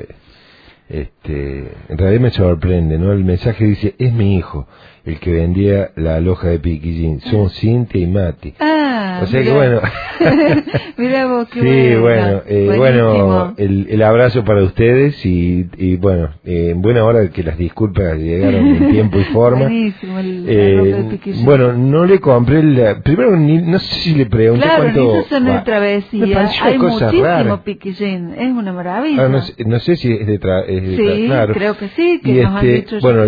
en realidad me sorprende, ¿no? El mensaje dice, es mi hijo el que vendía la aloja de piquillín, son Cintia y Mati. O sea que bueno. Mirá vos, qué sí, bueno. Bueno, el abrazo para ustedes y bueno, en buena hora que las disculpas llegaron en tiempo y forma. Buenísimo el piquillín. Bueno, no le compré primero no sé si le pregunté cuánto. Claro, ni travesía. Me pareció hay muchísimo rara. Piquillín, es una maravilla. No sé si es de sí, claro. creo que sí, que y nos han dicho bueno,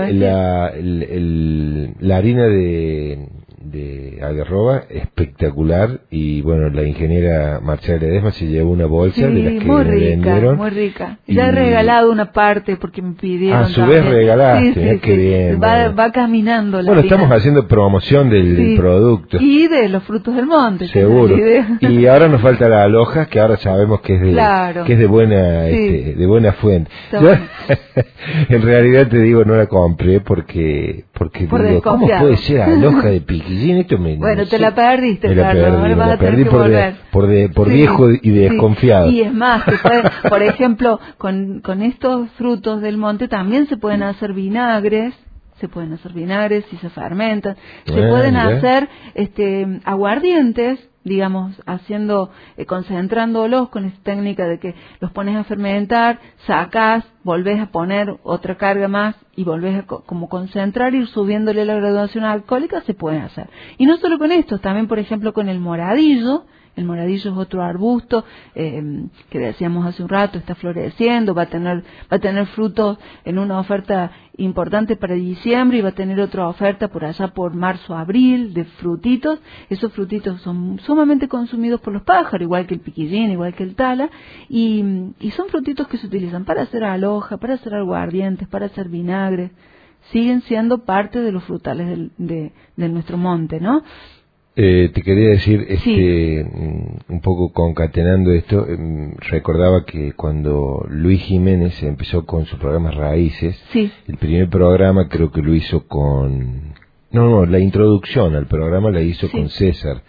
la harina de algarroba espectacular y bueno, la ingeniera Marcela Ledesma se llevó una bolsa de las que muy me rica, vendieron. Muy rica. Ya he regalado una parte porque me pidieron. A su vez regalaste, sí, qué bien. Va caminando la Bueno, harina. estamos haciendo promoción del producto. Y de los frutos del monte. Seguro. Y ahora nos falta la aloja, que ahora sabemos que es de buena de buena fuente. Yo, en realidad te digo, no la compré porque digo, ¿cómo puede ser aloja de piquillín? Esto bueno, te la perdiste, Carlos. Ahora vas a tener que volver. Por viejo y desconfiado. Y es más, por ejemplo, con estos frutos del monte también se pueden hacer vinagres. Se pueden hacer vinagres y se fermentan. Se pueden hacer aguardientes, digamos, concentrándolos con esta técnica de que los pones a fermentar, sacás, volvés a poner otra carga más y volvés a como concentrar, ir subiéndole la graduación alcohólica, se pueden hacer. Y no solo con esto, también por ejemplo con el moradillo. El moradillo es otro arbusto que decíamos hace un rato, está floreciendo, va a tener frutos en una oferta importante para diciembre y va a tener otra oferta por allá por marzo, abril de frutitos. Esos frutitos son sumamente consumidos por los pájaros, igual que el piquillín, igual que el tala, y son frutitos que se utilizan para hacer aloja, para hacer aguardientes, para hacer vinagres. Siguen siendo parte de los frutales de nuestro monte, ¿no? Te quería decir, un poco concatenando esto, recordaba que cuando Luis Jiménez empezó con su programa Raíces, el primer programa creo que lo hizo con... la introducción al programa la hizo con César,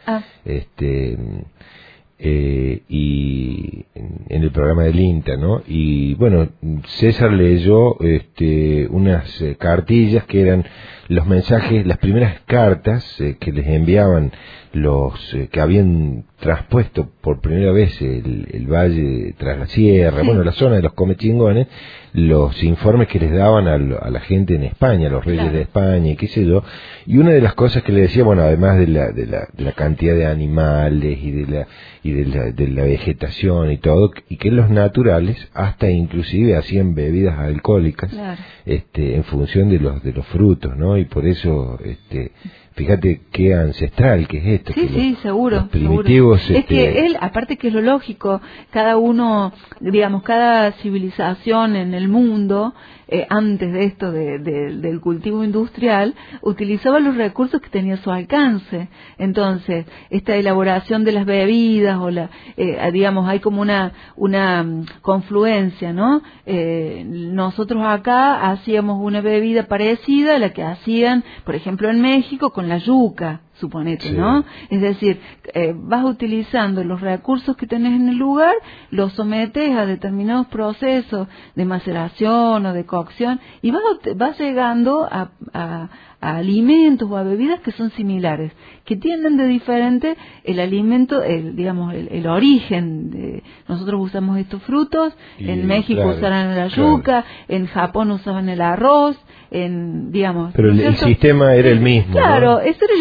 y en el programa del INTA, ¿no? Y bueno, César leyó unas cartillas que eran los mensajes, las primeras cartas que les enviaban los que habían traspuesto por primera vez el valle tras la sierra, la zona de los Comechingones, los informes que les daban a la gente en España, a los reyes de España y qué sé yo, y una de las cosas que le decía, además de la cantidad de animales y de la vegetación y todo, y que los naturales hasta inclusive hacían bebidas alcohólicas en función de los frutos, ¿no? Y por eso fíjate qué ancestral que es esto. Sí, seguro. Los primitivos. Es que él, aparte que es lo lógico, cada uno, digamos, cada civilización en el mundo, antes de esto del cultivo industrial, utilizaba los recursos que tenía a su alcance. Entonces, esta elaboración de las bebidas, digamos, hay como una confluencia, ¿no? Nosotros acá hacíamos una bebida parecida a la que hacían, por ejemplo, en México con la yuca, suponete, ¿no? Es decir, vas utilizando los recursos que tenés en el lugar, los sometes a determinados procesos de maceración o de cocción y vas llegando a alimentos o a bebidas que son similares, que tienen de diferente el alimento, el origen. Nosotros usamos estos frutos, en México usaban la yuca, en Japón usaban el arroz, digamos. Pero el sistema era el mismo. Claro, ¿no? Esa era la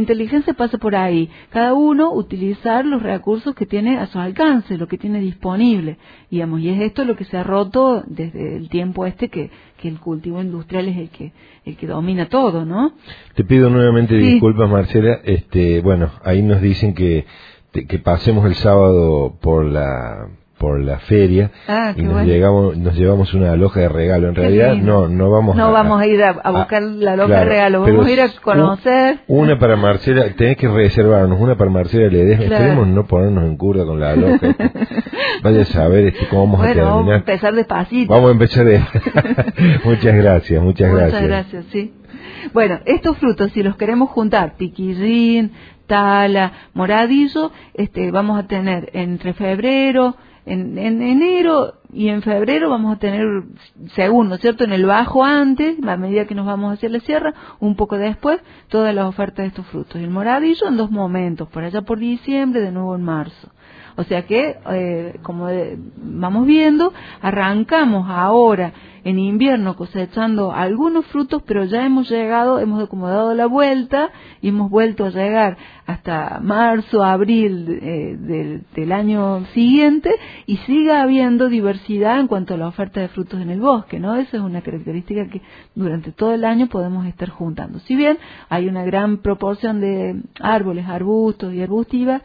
inteligencia pasa por ahí. Cada uno utilizar los recursos que tiene a su alcance, lo que tiene disponible, digamos, y es esto lo que se ha roto desde el tiempo que el cultivo industrial es el que domina todo, ¿no? Te pido nuevamente Sí. disculpas, Marcela. Bueno, ahí nos dicen que pasemos el sábado por la feria y Qué nos llevamos una loja de regalo. En Qué realidad lindo. no vamos a ir a buscar la loja claro, de regalo, pero vamos a ir a conocer. Una para Marcela, tenés que reservarnos una para Marcela Ledesma. Claro. Esperemos no ponernos en curda con la loja. Vaya a saber cómo vamos a terminar. Vamos a empezar despacito. Vamos a empezar Muchas gracias. Muchas gracias, sí. Bueno, estos frutos, si los queremos juntar, piquillín, tala, moradillo, vamos a tener entre febrero, en enero y en febrero vamos a tener, según, ¿no es cierto?, en el bajo antes, a medida que nos vamos hacia la sierra, un poco después, todas las ofertas de estos frutos. Y el moradillo en 2 momentos, por allá por diciembre, de nuevo en marzo. O sea que, como vamos viendo, arrancamos ahora en invierno cosechando algunos frutos, pero ya hemos como dado la vuelta y hemos vuelto a llegar hasta marzo, abril del año siguiente, y sigue habiendo diversidad en cuanto a la oferta de frutos en el bosque, ¿no? Esa es una característica que durante todo el año podemos estar juntando. Si bien hay una gran proporción de árboles, arbustos y arbustivas,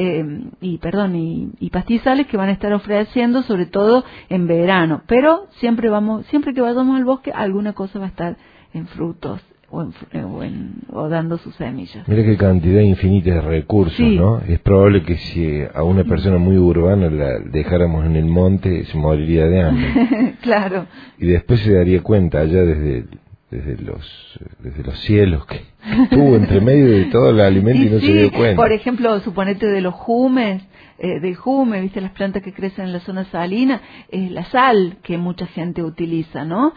y pastizales que van a estar ofreciendo, sobre todo en verano, pero siempre que vayamos al bosque, alguna cosa va a estar en frutos o dando sus semillas. Mira qué cantidad infinita de recursos, Sí. ¿no? Es probable que si a una persona muy urbana la dejáramos en el monte, se moriría de hambre. Claro. Y después se daría cuenta allá desde los cielos que estuvo entre medio de todo el alimento y no se dio cuenta. Por ejemplo, suponete de los jumes, del jume, viste las plantas que crecen en la zona salina, la sal que mucha gente utiliza, ¿no?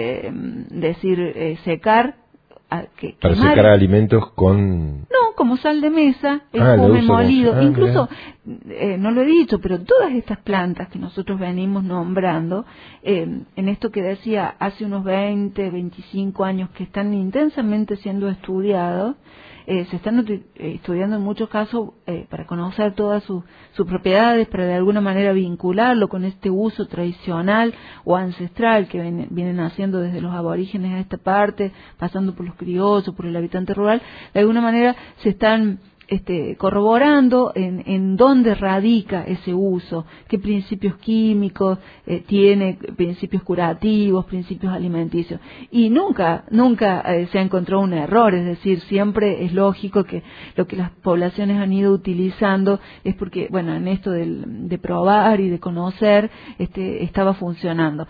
Secar, para quemar, secar alimentos con... No, como sal de mesa, el lo jume uso molido, como... incluso, no lo he dicho, pero todas estas plantas que nosotros venimos nombrando, en esto que decía, hace unos 20, 25 años que están intensamente siendo estudiados, se están estudiando en muchos casos para conocer todas sus propiedades, para de alguna manera vincularlo con este uso tradicional o ancestral que vienen haciendo desde los aborígenes a esta parte, pasando por los criollos, por el habitante rural. De alguna manera se están corroborando en dónde radica ese uso, qué principios químicos tiene, principios curativos, principios alimenticios. Y nunca se ha encontrado un error, es decir, siempre es lógico que lo que las poblaciones han ido utilizando es porque, bueno, en esto de probar y de conocer, estaba funcionando.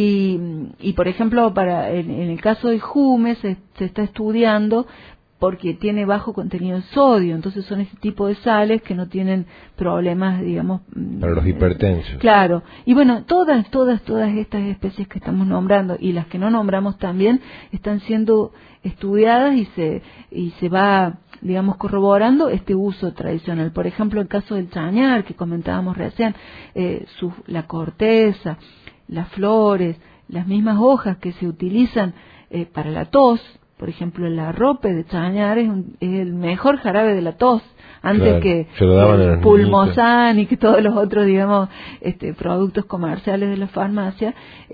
Y por ejemplo, en el caso del jume se está estudiando porque tiene bajo contenido de sodio, entonces son ese tipo de sales que no tienen problemas, digamos... Para los hipertensos. Claro, y bueno, todas estas especies que estamos nombrando y las que no nombramos también están siendo estudiadas y se va, digamos, corroborando este uso tradicional. Por ejemplo, el caso del chañar, que comentábamos recién, la corteza, las flores, las mismas hojas que se utilizan para la tos. Por ejemplo, el arrope de chañar es el mejor jarabe de la tos, antes claro, que el pulmosan y que todos los otros, digamos, productos comerciales de la farmacia.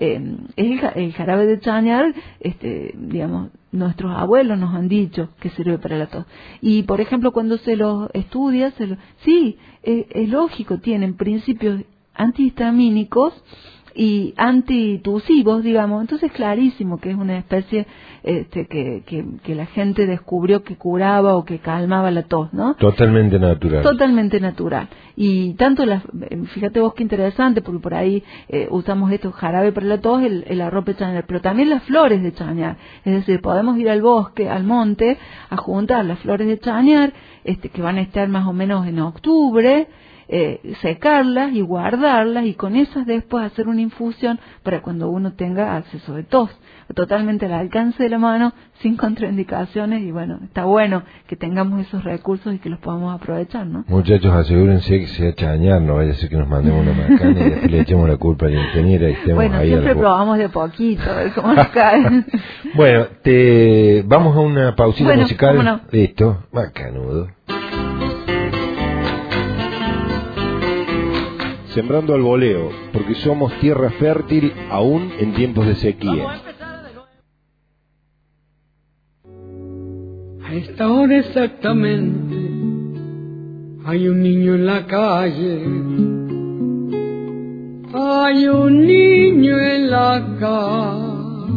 El jarabe de chañar, digamos, nuestros abuelos nos han dicho que sirve para la tos. Y, por ejemplo, cuando se los estudia, sí, es lógico, tienen principios antihistamínicos y antitusivos, digamos, entonces clarísimo que es una especie que la gente descubrió que curaba o que calmaba la tos, ¿no? Totalmente natural. Totalmente natural. Y tanto fíjate vos qué interesante, porque por ahí usamos jarabe para la tos, el arrope de chañar, pero también las flores de chañar. Es decir, podemos ir al bosque, al monte, a juntar las flores de chañar, que van a estar más o menos en octubre, secarlas y guardarlas, y con esas después hacer una infusión para cuando uno tenga acceso de tos, totalmente al alcance de la mano, sin contraindicaciones. Y bueno, está bueno que tengamos esos recursos y que los podamos aprovechar, ¿no? Muchachos, asegúrense que sea chañar, no vaya a ser que nos mandemos una macana y después le echemos la culpa a la ingeniera y estemos bueno, ahí. Siempre probamos de poquito, a ver cómo nos cae. Bueno, vamos a una pausita musical. Vámonos. Listo, macanudo. Sembrando al voleo, porque somos tierra fértil aún en tiempos de sequía. A esta hora exactamente hay un niño en la calle. Hay un niño en la calle.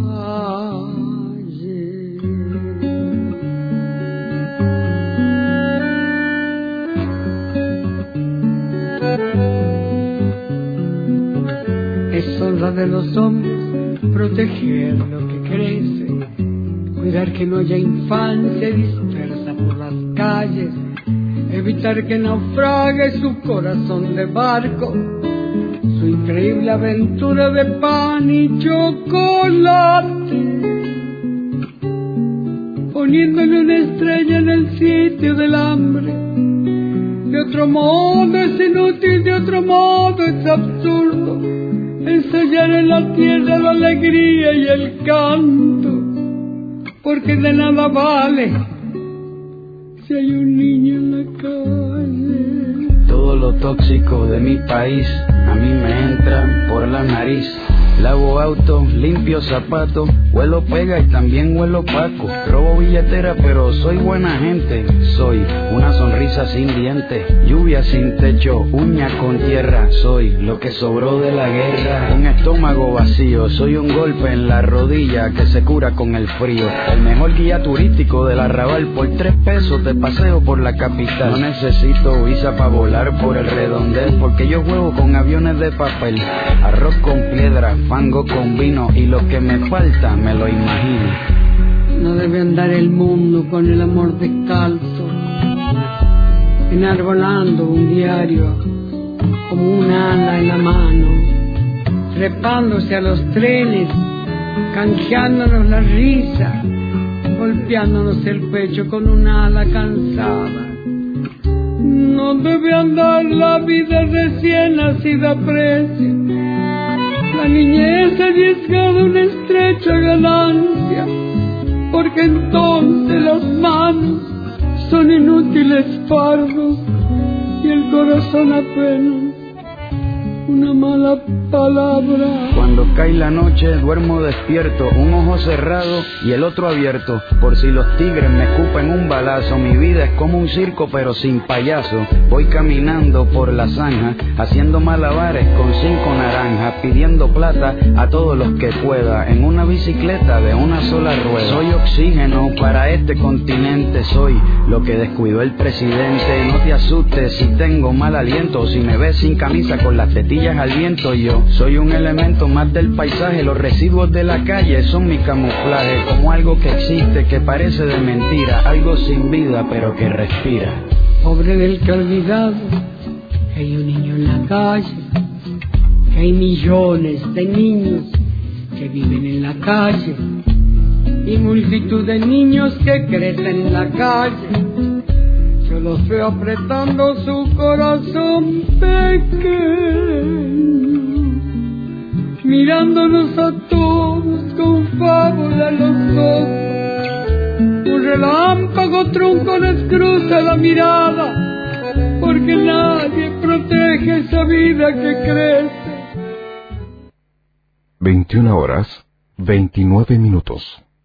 Es honra de los hombres proteger lo que crece, cuidar que no haya infancia dispersa por las calles, evitar que naufrague su corazón de barco, su increíble aventura de pan y chocolate, poniéndole una estrella en el sitio del hambre. De otro modo es inútil, de otro modo es absurdo ensayar en la tierra la alegría y el canto, porque de nada vale si hay un niño en la calle. Todo lo tóxico de mi país a mí me entra por la nariz. Lavo auto, limpio zapatos, huelo pega y también huelo paco. Robo billetera pero soy buena gente. Soy una sonrisa sin dientes, lluvia sin techo, uña con tierra. Soy lo que sobró de la guerra. Un estómago vacío, soy un golpe en la rodilla que se cura con el frío. El mejor guía turístico del Arrabal, por 3 pesos te paseo por la capital. No necesito visa para volar por el redondel, porque yo juego con aviones de papel. Arroz con piedra, fango con vino, y lo que me falta me lo imagino. No debe andar el mundo con el amor descalzo, enarbolando un diario como un ala en la mano, trepándose a los trenes, canjeándonos la risa, golpeándonos el pecho con un ala cansada. No debe andar la vida recién nacida a precio, la niñez arriesgada una estrecha ganancia, porque entonces las manos son inútiles fardos y el corazón apenas una mala palabra. Cuando cae la noche duermo despierto, un ojo cerrado y el otro abierto, por si los tigres me escupen un balazo. Mi vida es como un circo pero sin payaso. Voy caminando por la zanja, haciendo malabares con 5 naranjas, pidiendo plata a todos los que pueda, en una bicicleta de una sola rueda. Soy oxígeno para este continente, soy lo que descuidó el presidente. No te asustes si tengo mal aliento, si me ves sin camisa con las tetillas al viento. Yo soy un elemento más del paisaje, los residuos de la calle son mi camuflaje, como algo que existe, que parece de mentira, algo sin vida pero que respira. Pobre del que ha olvidado que hay un niño en la calle, que hay millones de niños que viven en la calle y multitud de niños que crecen en la calle. Yo los veo apretando su corazón pequeño, mirándonos a todos con fábula en los ojos. Un relámpago trunco les cruza la mirada, porque nadie protege esa vida que crece. 21:29.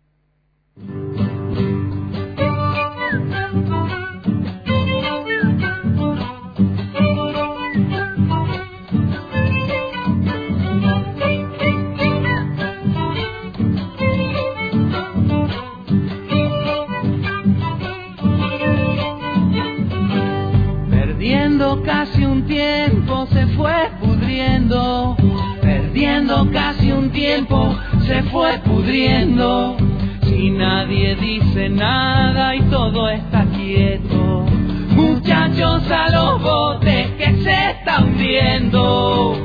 Casi un tiempo se fue pudriendo, perdiendo casi un tiempo se fue pudriendo. Si nadie dice nada y todo está quieto, muchachos a los botes que se está hundiendo.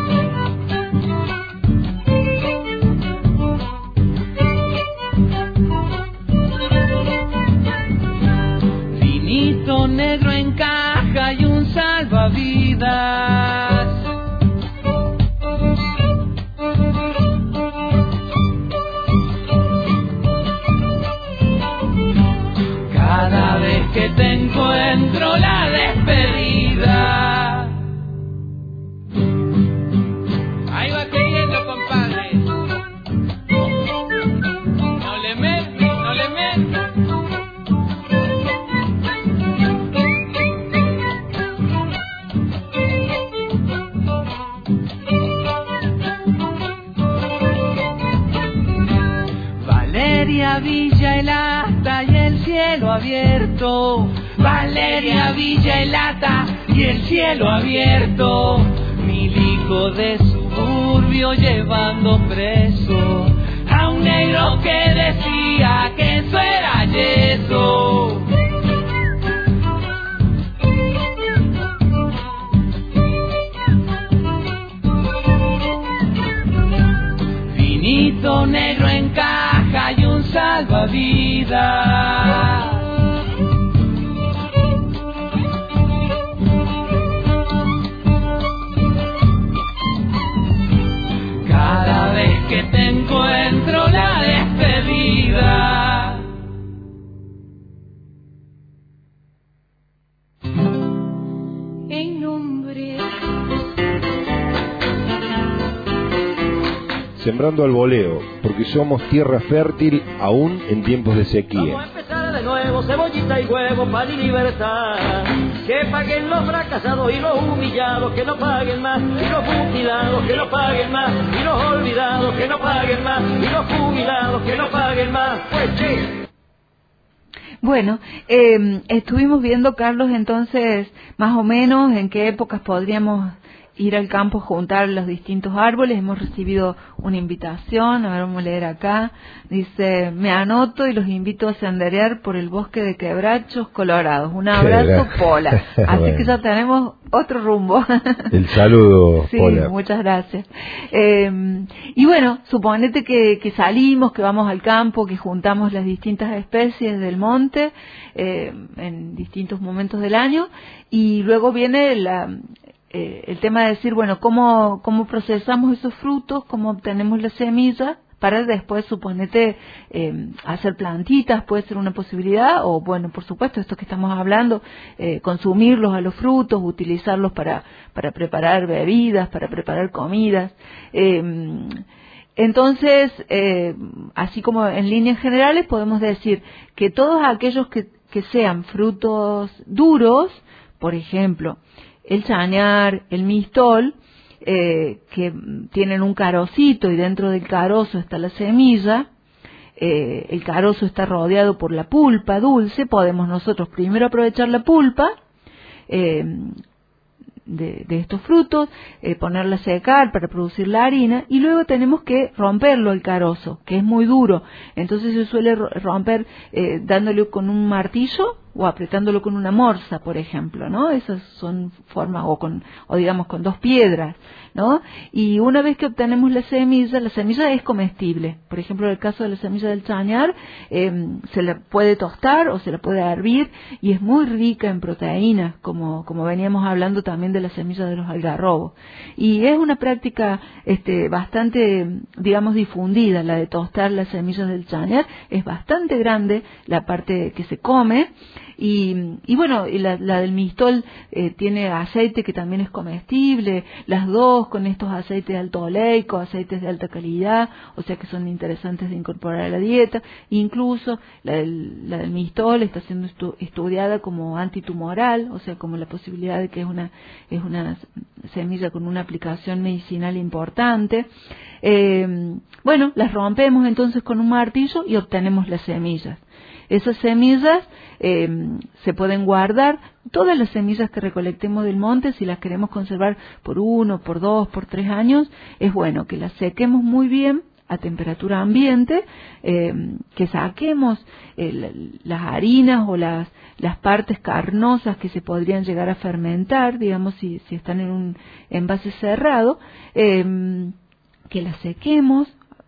Vinito negro en caja y un salvavidas. Cada vez que te encuentro la despedida. Ahí va cayendo, compadre. No le metes, no le metes. Valeria Villa el Asta y el cielo abierto. Valeria Villa el Asta y el cielo abierto. Milico de suburbio llevando preso a un negro que decía que eso era yeso. Vinito negro en caja y un salvavidas. Cada vez que te encuentro la despedida. En nombre. Sembrando al voleo, porque somos tierra fértil aún en tiempos de sequía. Vamos a empezar de nuevo, cebollita y huevo, pan y libertad. Que paguen los fracasados y los humillados, que no paguen más. Y los mutilados, que no paguen más. Y los olvidados, que no paguen más. Y los jubilados, que no paguen más. Pues sí. Bueno, estuvimos viendo, Carlos, entonces, más o menos en qué épocas podríamos ir al campo, juntar los distintos árboles. Hemos recibido una invitación, a ver, vamos a leer acá. Dice: me anoto y los invito a senderear por el bosque de quebrachos colorados. Un abrazo, Pola. Así Bueno, que ya tenemos otro rumbo. el saludo, Sí, Pola. muchas gracias. Y bueno, suponete que salimos, que vamos al campo, que juntamos las distintas especies del monte en distintos momentos del año, y luego viene el tema de decir, bueno, ¿cómo procesamos esos frutos? ¿Cómo obtenemos las semillas? Para después, suponete, hacer plantitas, puede ser una posibilidad, o bueno, por supuesto, esto que estamos hablando, consumirlos a los frutos, utilizarlos para preparar bebidas, para preparar comidas. Entonces, así como en líneas generales, podemos decir que todos aquellos que sean frutos duros, por ejemplo, el chañar, el mistol, que tienen un carocito y dentro del carozo está la semilla, el carozo está rodeado por la pulpa dulce, podemos nosotros primero aprovechar la pulpa de estos frutos, ponerla a secar para producir la harina, y luego tenemos que romperlo el carozo, que es muy duro. Entonces se suele romper dándole con un martillo o apretándolo con una morsa, por ejemplo, ¿no? Esas son formas, o digamos con dos piedras, ¿no? Y una vez que obtenemos la semilla es comestible. Por ejemplo, en el caso de la semilla del chañar, se la puede tostar o se la puede hervir, y es muy rica en proteínas, como veníamos hablando también de la semilla de los algarrobos. Y es una práctica bastante, digamos, difundida, la de tostar las semillas del chañar. Es bastante grande la parte que se come. Y bueno, y la del mistol tiene aceite que también es comestible, las dos con estos aceites de alto oleico, aceites de alta calidad, o sea que son interesantes de incorporar a la dieta. Incluso la del mistol está siendo estudiada como antitumoral, o sea, como la posibilidad de que es una semilla con una aplicación medicinal importante. Bueno, las rompemos entonces con un martillo y obtenemos las semillas. Esas semillas se pueden guardar, todas las semillas que recolectemos del monte, si las queremos conservar por 1, por 2, por 3 años, es bueno que las sequemos muy bien a temperatura ambiente, que saquemos las harinas o las partes carnosas que se podrían llegar a fermentar, digamos, si están en un envase cerrado, que las sequemos,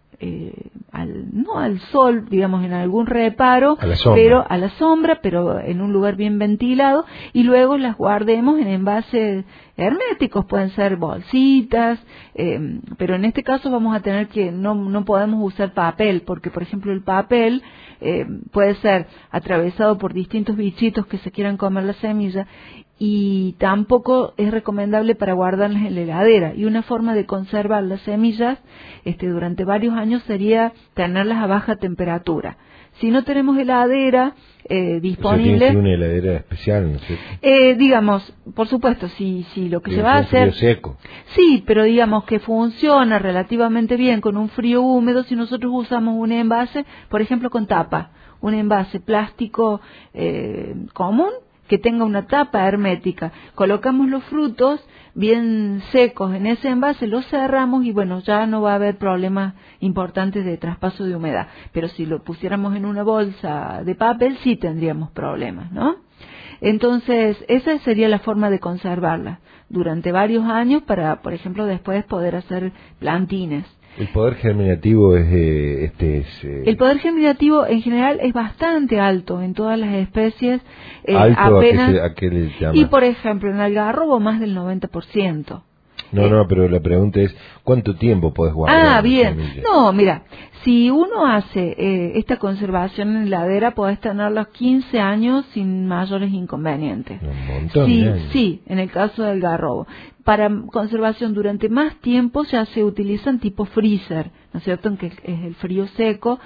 no al sol, digamos, en algún reparo, pero a la sombra, pero en un lugar bien ventilado, y luego las guardemos en envases herméticos, pueden ser bolsitas, pero en este caso vamos a tener que, no podemos usar papel, porque por ejemplo el papel puede ser atravesado por distintos bichitos que se quieran comer la semilla, y tampoco es recomendable para guardarlas en la heladera. Y una forma de conservar las semillas durante varios años sería tenerlas a baja temperatura. Si no tenemos heladera disponible, tiene una heladera especial, ¿no es cierto? Digamos, por supuesto, si lo que se va a hacer, frío seco. Sí, pero digamos que funciona relativamente bien con un frío húmedo si nosotros usamos un envase, por ejemplo, con tapa, un envase plástico común, que tenga una tapa hermética. Colocamos los frutos bien secos en ese envase, los cerramos y bueno, ya no va a haber problemas importantes de traspaso de humedad. Pero si lo pusiéramos en una bolsa de papel, sí tendríamos problemas, ¿no? Entonces, esa sería la forma de conservarla durante varios años para, por ejemplo, después poder hacer plantines. El poder germinativo El poder germinativo en general es bastante alto en todas las especies. ¿Alto apenas, a qué le llama? Y por ejemplo, en el algarrobo más del 90%. No, pero la pregunta es, ¿cuánto tiempo podés guardar? Bien. No, mira, si uno hace esta conservación en heladera, podés tenerlos 15 años sin mayores inconvenientes. Un montón de años. Sí, en el caso del algarrobo. Para conservación durante más tiempo ya se utilizan tipo freezer, ¿no es cierto? En que es el frío seco,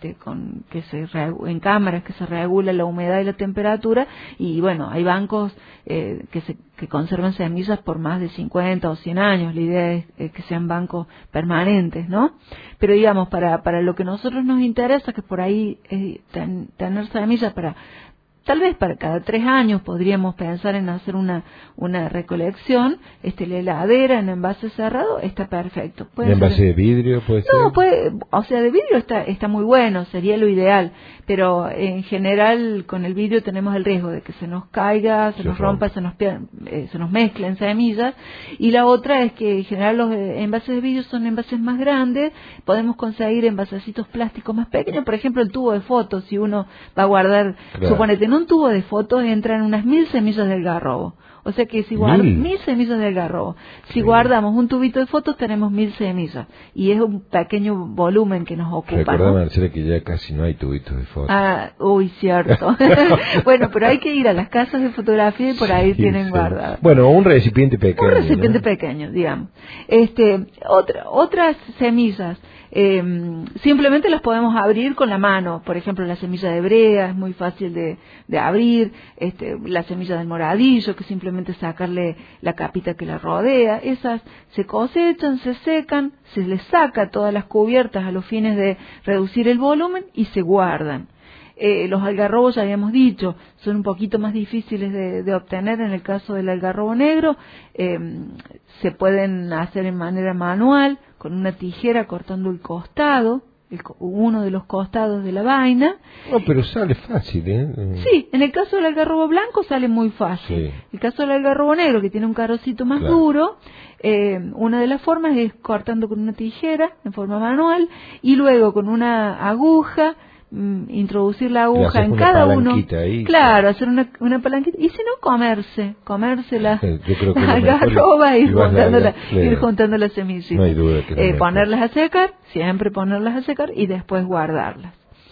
en cámaras que se regula la humedad y la temperatura, y bueno, hay bancos que conservan semillas por más de 50 o 100 años. La idea es que sean bancos permanentes, ¿no? Pero digamos, para lo que a nosotros nos interesa, que por ahí tener semillas tal vez para cada 3 años podríamos pensar en hacer una recolección. La heladera en envase cerrado está perfecto. ¿En envase de vidrio puede ser? No, de vidrio está muy bueno, sería lo ideal, pero en general con el vidrio tenemos el riesgo de que se nos caiga, se nos rompa, se nos mezclen semillas. Y la otra es que en general los envases de vidrio son envases más grandes, podemos conseguir envasecitos plásticos más pequeños, por ejemplo el tubo de fotos, si uno va a guardar, suponete, en un tubo de fotos entran unas 1000 semillas de algarrobo. O sea que si guardamos 1000 semillas de algarrobo, si guardamos un tubito de fotos tenemos 1000 semillas. Y es un pequeño volumen que nos ocupa. Recordame, ¿no? Marcela, que ya casi no hay tubitos de fotos. Cierto. Bueno, pero hay que ir a las casas de fotografía y por ahí tienen guardadas. Bueno, un recipiente pequeño. Un recipiente pequeño, digamos. Otras semillas, simplemente las podemos abrir con la mano. Por ejemplo, la semilla de brea es muy fácil de abrir, la semilla del moradillo, que simplemente sacarle la capita que la rodea. Esas se cosechan, se secan, se les saca todas las cubiertas a los fines de reducir el volumen y se guardan. Los algarrobos, ya habíamos dicho, son un poquito más difíciles de obtener. En el caso del algarrobo negro, se pueden hacer en manera manual, con una tijera cortando el costado, uno de los costados de la vaina. No, pero sale fácil, ¿eh? Sí, en el caso del algarrobo blanco sale muy fácil. Sí. El caso del algarrobo negro, que tiene un carocito más duro, una de las formas es cortando con una tijera en forma manual y luego con una aguja, introducir la aguja en cada uno. Ahí, hacer una palanquita y si no comerse la algarroba y ir juntando las semillas. No hay duda que ponerlas a secar, siempre ponerlas a secar y después guardarlas.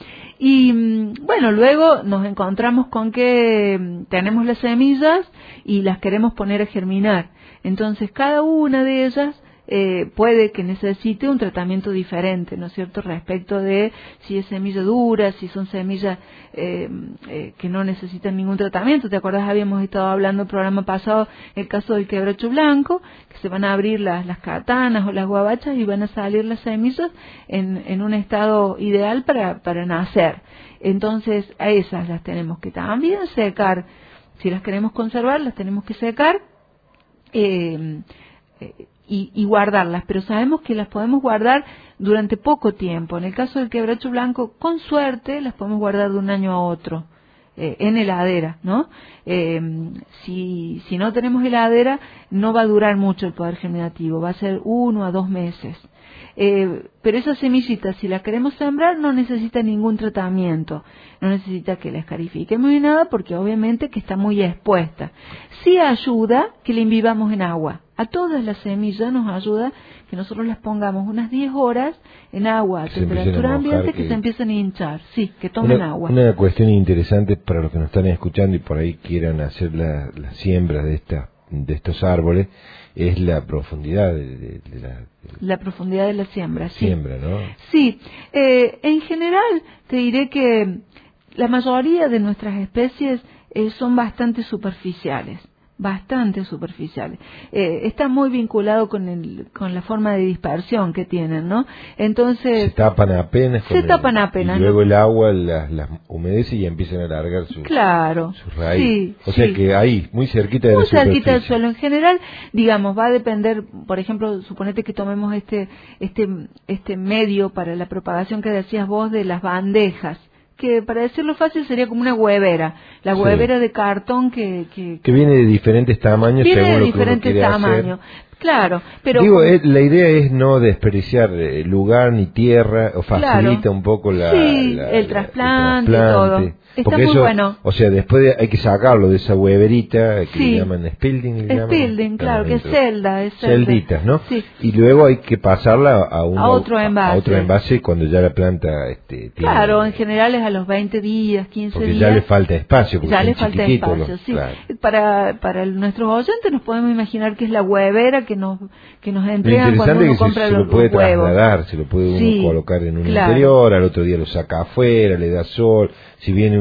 Y bueno, luego nos encontramos con que tenemos las semillas y las queremos poner a germinar. Entonces cada una de ellas puede que necesite un tratamiento diferente, ¿no es cierto?, respecto de si es semilla dura, si son semillas que no necesitan ningún tratamiento. ¿Te acuerdas? Habíamos estado hablando el programa pasado el caso del quebracho blanco, que se van a abrir las catanas o las guabachas y van a salir las semillas en un estado ideal para nacer. Entonces a esas las tenemos que también secar. Si las queremos conservar, las tenemos que secar. y guardarlas, pero sabemos que las podemos guardar durante poco tiempo. En el caso del quebracho blanco, con suerte, las podemos guardar de un año a otro. En heladera, ¿no? Si no tenemos heladera, no va a durar mucho el poder germinativo, va a ser 1 a 2 meses. Pero esas semillitas, si las queremos sembrar, no necesita ningún tratamiento, no necesita que la escarifiquemos ni nada, porque obviamente que está muy expuesta. Sí ayuda que la imbibamos en agua. A todas las semillas nos ayuda que nosotros las pongamos unas 10 horas en agua a temperatura ambiente, que se empiecen a hinchar, sí, que tomen agua. Una cuestión interesante para los que nos están escuchando y por ahí quieran hacer la siembra de estos árboles, es la profundidad de la profundidad de la siembra, sí. Siembra, ¿no? Sí, en general te diré que la mayoría de nuestras especies son bastante superficiales. Está muy vinculado con la forma de dispersión que tienen, ¿no? Entonces se tapan apenas y luego el agua las humedece y empiezan a alargar sus raíces. O sea que ahí, muy cerquita de la superficie. Muy cerquita del suelo. En general, digamos, va a depender, por ejemplo, suponete que tomemos este medio para la propagación que decías vos de las bandejas, que para decirlo fácil sería como una huevera, la huevera de cartón que viene de diferentes tamaños según lo que uno quiere hacer. Claro, pero la idea es no desperdiciar lugar ni tierra, o facilita un poco el trasplante y todo. Está porque muy eso, bueno. O sea, después hay que sacarlo de esa hueverita que le llaman spilding. Spilding, claro, que es celda. Celditas, ¿no? Sí. Y luego hay que pasarla a otro envase cuando ya la planta Claro, en general es a los 20 días, 15 porque días. ya le falta espacio. Ya le falta espacio, sí. Claro. Para nuestros oyentes nos podemos imaginar que es la huevera que nos entregan cuando uno compra los huevos. Se lo puede trasladar, se lo puede uno colocar en un interior, al otro día lo saca afuera, le da sol. Si viene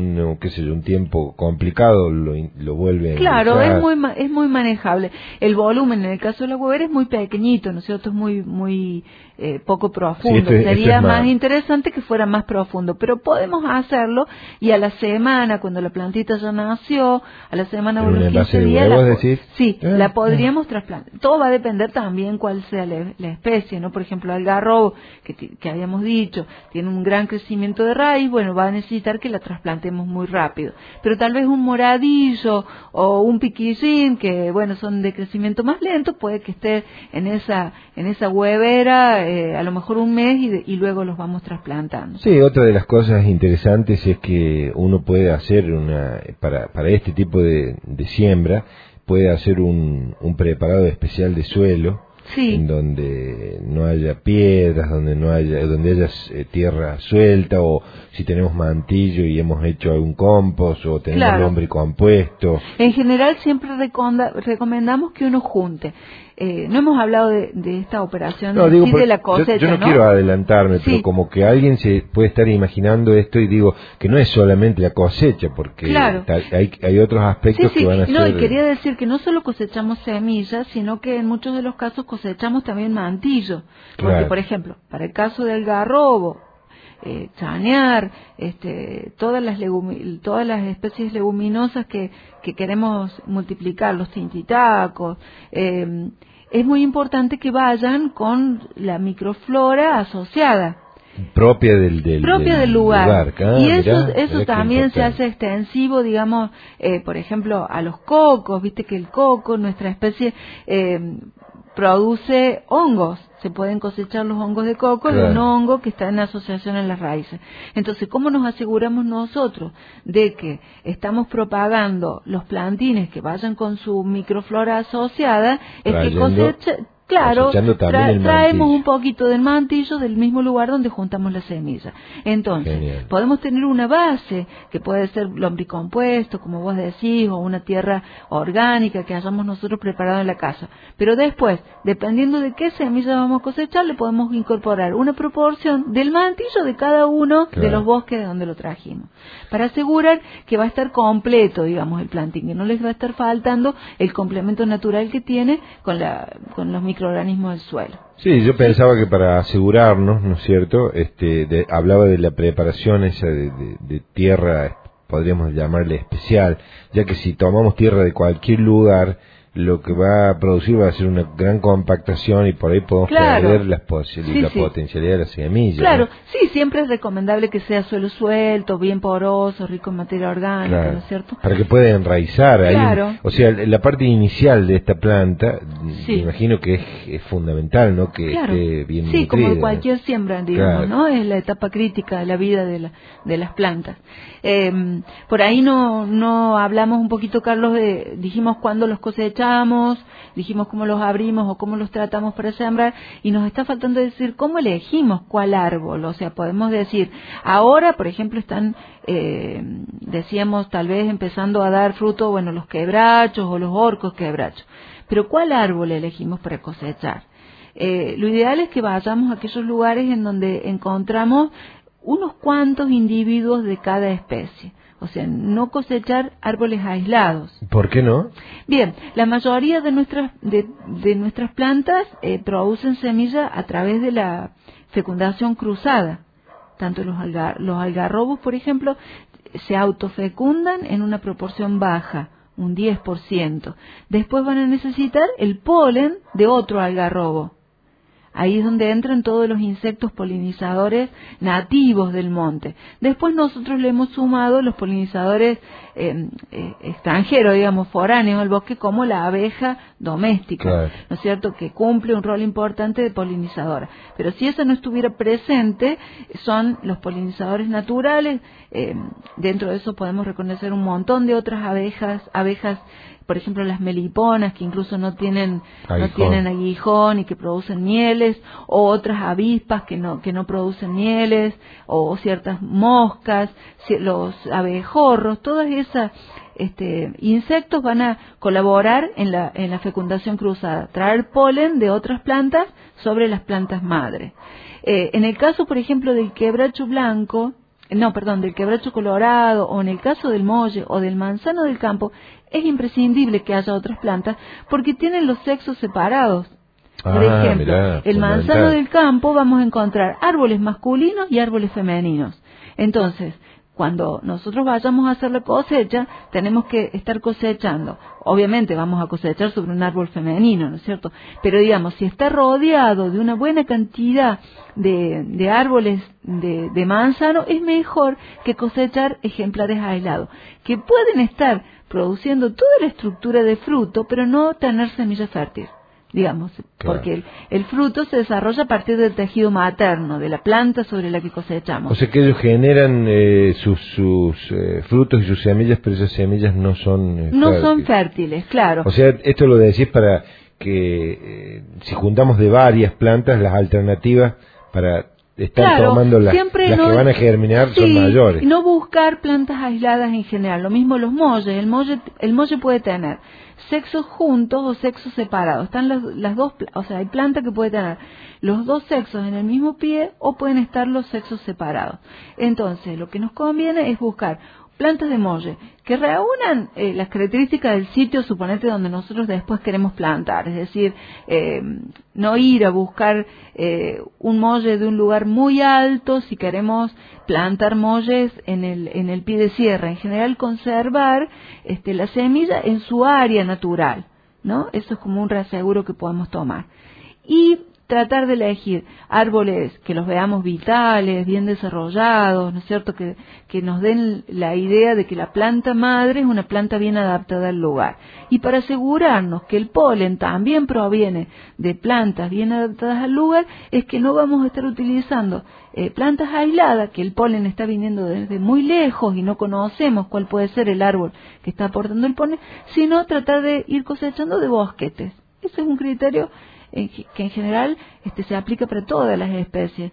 un tiempo complicado, lo vuelve a Claro, es muy manejable. El volumen en el caso de la huevera es muy pequeñito, ¿no es cierto? Es muy poco profundo. Sería más interesante que fuera más profundo, pero podemos hacerlo y a la semana, cuando la plantita ya nació, a la semana o los 15 días, la podríamos trasplantar. Todo va a depender también cuál sea la especie, ¿no? Por ejemplo, el algarrobo, que habíamos dicho, tiene un gran crecimiento de raíz, bueno, va a necesitar que la trasplantemos muy rápido. Pero tal vez un moradillo o un piquillín, que bueno, son de crecimiento más lento, puede que esté en esa huevera a lo mejor un mes y luego los vamos trasplantando. Sí, otra de las cosas interesantes es que uno puede hacer para este tipo de siembra, puede hacer un preparado especial de suelo. Sí. En donde no haya piedras, donde haya tierra suelta, o si tenemos mantillo y hemos hecho algún compost, o tenemos lombricompuesto. En general siempre recomendamos que uno junte. No hemos hablado de esta operación de la cosecha, yo no quiero adelantarme, pero como que alguien se puede estar imaginando esto y digo que no es solamente la cosecha, porque hay otros aspectos que van a ser... No, y quería decir que no solo cosechamos semillas, sino que en muchos de los casos cosechamos también mantillo. Porque, por ejemplo, para el caso del algarrobo, chañar, todas las especies leguminosas que queremos multiplicar, los tintitacos, es muy importante que vayan con la microflora asociada. Propia del lugar. Y eso también se hace extensivo, digamos, por ejemplo, a los cocos. Viste que el coco, nuestra especie, produce hongos. Se pueden cosechar los hongos de coco de un hongo que está en asociación en las raíces. Entonces, ¿cómo nos aseguramos nosotros de que estamos propagando los plantines que vayan con su microflora asociada? Es que traemos un poquito del mantillo del mismo lugar donde juntamos la semilla. Entonces, podemos tener una base que puede ser lombricompuesto, como vos decís, o una tierra orgánica que hayamos nosotros preparado en la casa. Pero después, dependiendo de qué semilla vamos a cosechar, le podemos incorporar una proporción del mantillo de cada uno de los bosques de donde lo trajimos, para asegurar que va a estar completo, digamos, el plantín, que no les va a estar faltando el complemento natural que tiene con los microorganismos del suelo. Sí, yo pensaba que para asegurarnos, ¿no es cierto? Hablaba de la preparación esa de tierra, podríamos llamarle especial, ya que si tomamos tierra de cualquier lugar, lo que va a producir va a ser una gran compactación y por ahí podemos perder la potencialidad de la semilla. Claro, ¿no? sí, siempre es recomendable que sea suelo suelto, bien poroso, rico en materia orgánica, Claro, ¿no es cierto? para que pueda enraizar. Claro. O sea, la parte inicial de esta planta, Sí. me imagino que es fundamental, ¿no? Que Claro. esté bien Sí, nutrida, como cualquier siembra, digamos, Claro. ¿no? Es la etapa crítica de la vida de las plantas. Por ahí no hablamos un poquito, Carlos, dijimos cuándo los cosechamos, dijimos cómo los abrimos o cómo los tratamos para sembrar, y nos está faltando decir cómo elegimos cuál árbol. O sea, podemos decir, ahora, por ejemplo, están, decíamos, tal vez empezando a dar fruto, bueno, los quebrachos o los orcos quebrachos. Pero ¿cuál árbol elegimos para cosechar? Lo ideal es que vayamos a aquellos lugares en donde encontramos unos cuantos individuos de cada especie. O sea, no cosechar árboles aislados. ¿Por qué no? Bien, la mayoría de nuestras plantas producen semilla a través de la fecundación cruzada. Tanto los algarrobos, por ejemplo, se autofecundan en una proporción baja, un 10%. Después van a necesitar el polen de otro algarrobo. Ahí es donde entran todos los insectos polinizadores nativos del monte. Después nosotros le hemos sumado los polinizadores extranjeros, digamos, foráneos al bosque, como la abeja doméstica, Claro. ¿no es cierto?, que cumple un rol importante de polinizadora. Pero si esa no estuviera presente, son los polinizadores naturales. Dentro de eso podemos reconocer un montón de otras abejas, por ejemplo las meliponas, que incluso no tienen aguijón y que producen mieles, o otras avispas que no producen mieles, o ciertas moscas, los abejorros, todas esas insectos van a colaborar en la fecundación cruzada, traer polen de otras plantas sobre las plantas madre. En el caso, por ejemplo, del quebracho del quebracho colorado, o en el caso del molle o del manzano del campo, es imprescindible que haya otras plantas porque tienen los sexos separados. Por ejemplo, mirá, el manzano del campo vamos a encontrar árboles masculinos y árboles femeninos. Entonces, cuando nosotros vayamos a hacer la cosecha, tenemos que estar cosechando. Obviamente vamos a cosechar sobre un árbol femenino, ¿no es cierto? Pero digamos, si está rodeado de una buena cantidad de árboles de manzano, es mejor que cosechar ejemplares aislados, que pueden estar produciendo toda la estructura de fruto, pero no tener semilla fértil, digamos, Claro. porque el fruto se desarrolla a partir del tejido materno, de la planta sobre la que cosechamos. O sea que ellos generan sus frutos y sus semillas, pero esas semillas no son son fértiles, claro. O sea, esto lo decís para que si juntamos de varias plantas, las alternativas para estar tomando las que van a germinar son mayores. No buscar plantas aisladas en general. Lo mismo los molles. El molle puede tener sexos juntos o sexos separados. Están las dos, o sea, hay plantas que pueden tener los dos sexos en el mismo pie o pueden estar los sexos separados. Entonces, lo que nos conviene es buscar plantas de molle que reúnan las características del sitio, suponete, donde nosotros después queremos plantar. Es decir, no ir a buscar un molle de un lugar muy alto si queremos plantar molles en el pie de sierra. En general, conservar la semilla en su área natural, ¿no? Eso es como un reaseguro que podemos tomar. Y tratar de elegir árboles que los veamos vitales, bien desarrollados, ¿no es cierto?, que nos den la idea de que la planta madre es una planta bien adaptada al lugar. Y para asegurarnos que el polen también proviene de plantas bien adaptadas al lugar, es que no vamos a estar utilizando plantas aisladas, que el polen está viniendo desde muy lejos y no conocemos cuál puede ser el árbol que está aportando el polen, sino tratar de ir cosechando de bosquetes. Ese es un criterio que en general se aplica para todas las especies,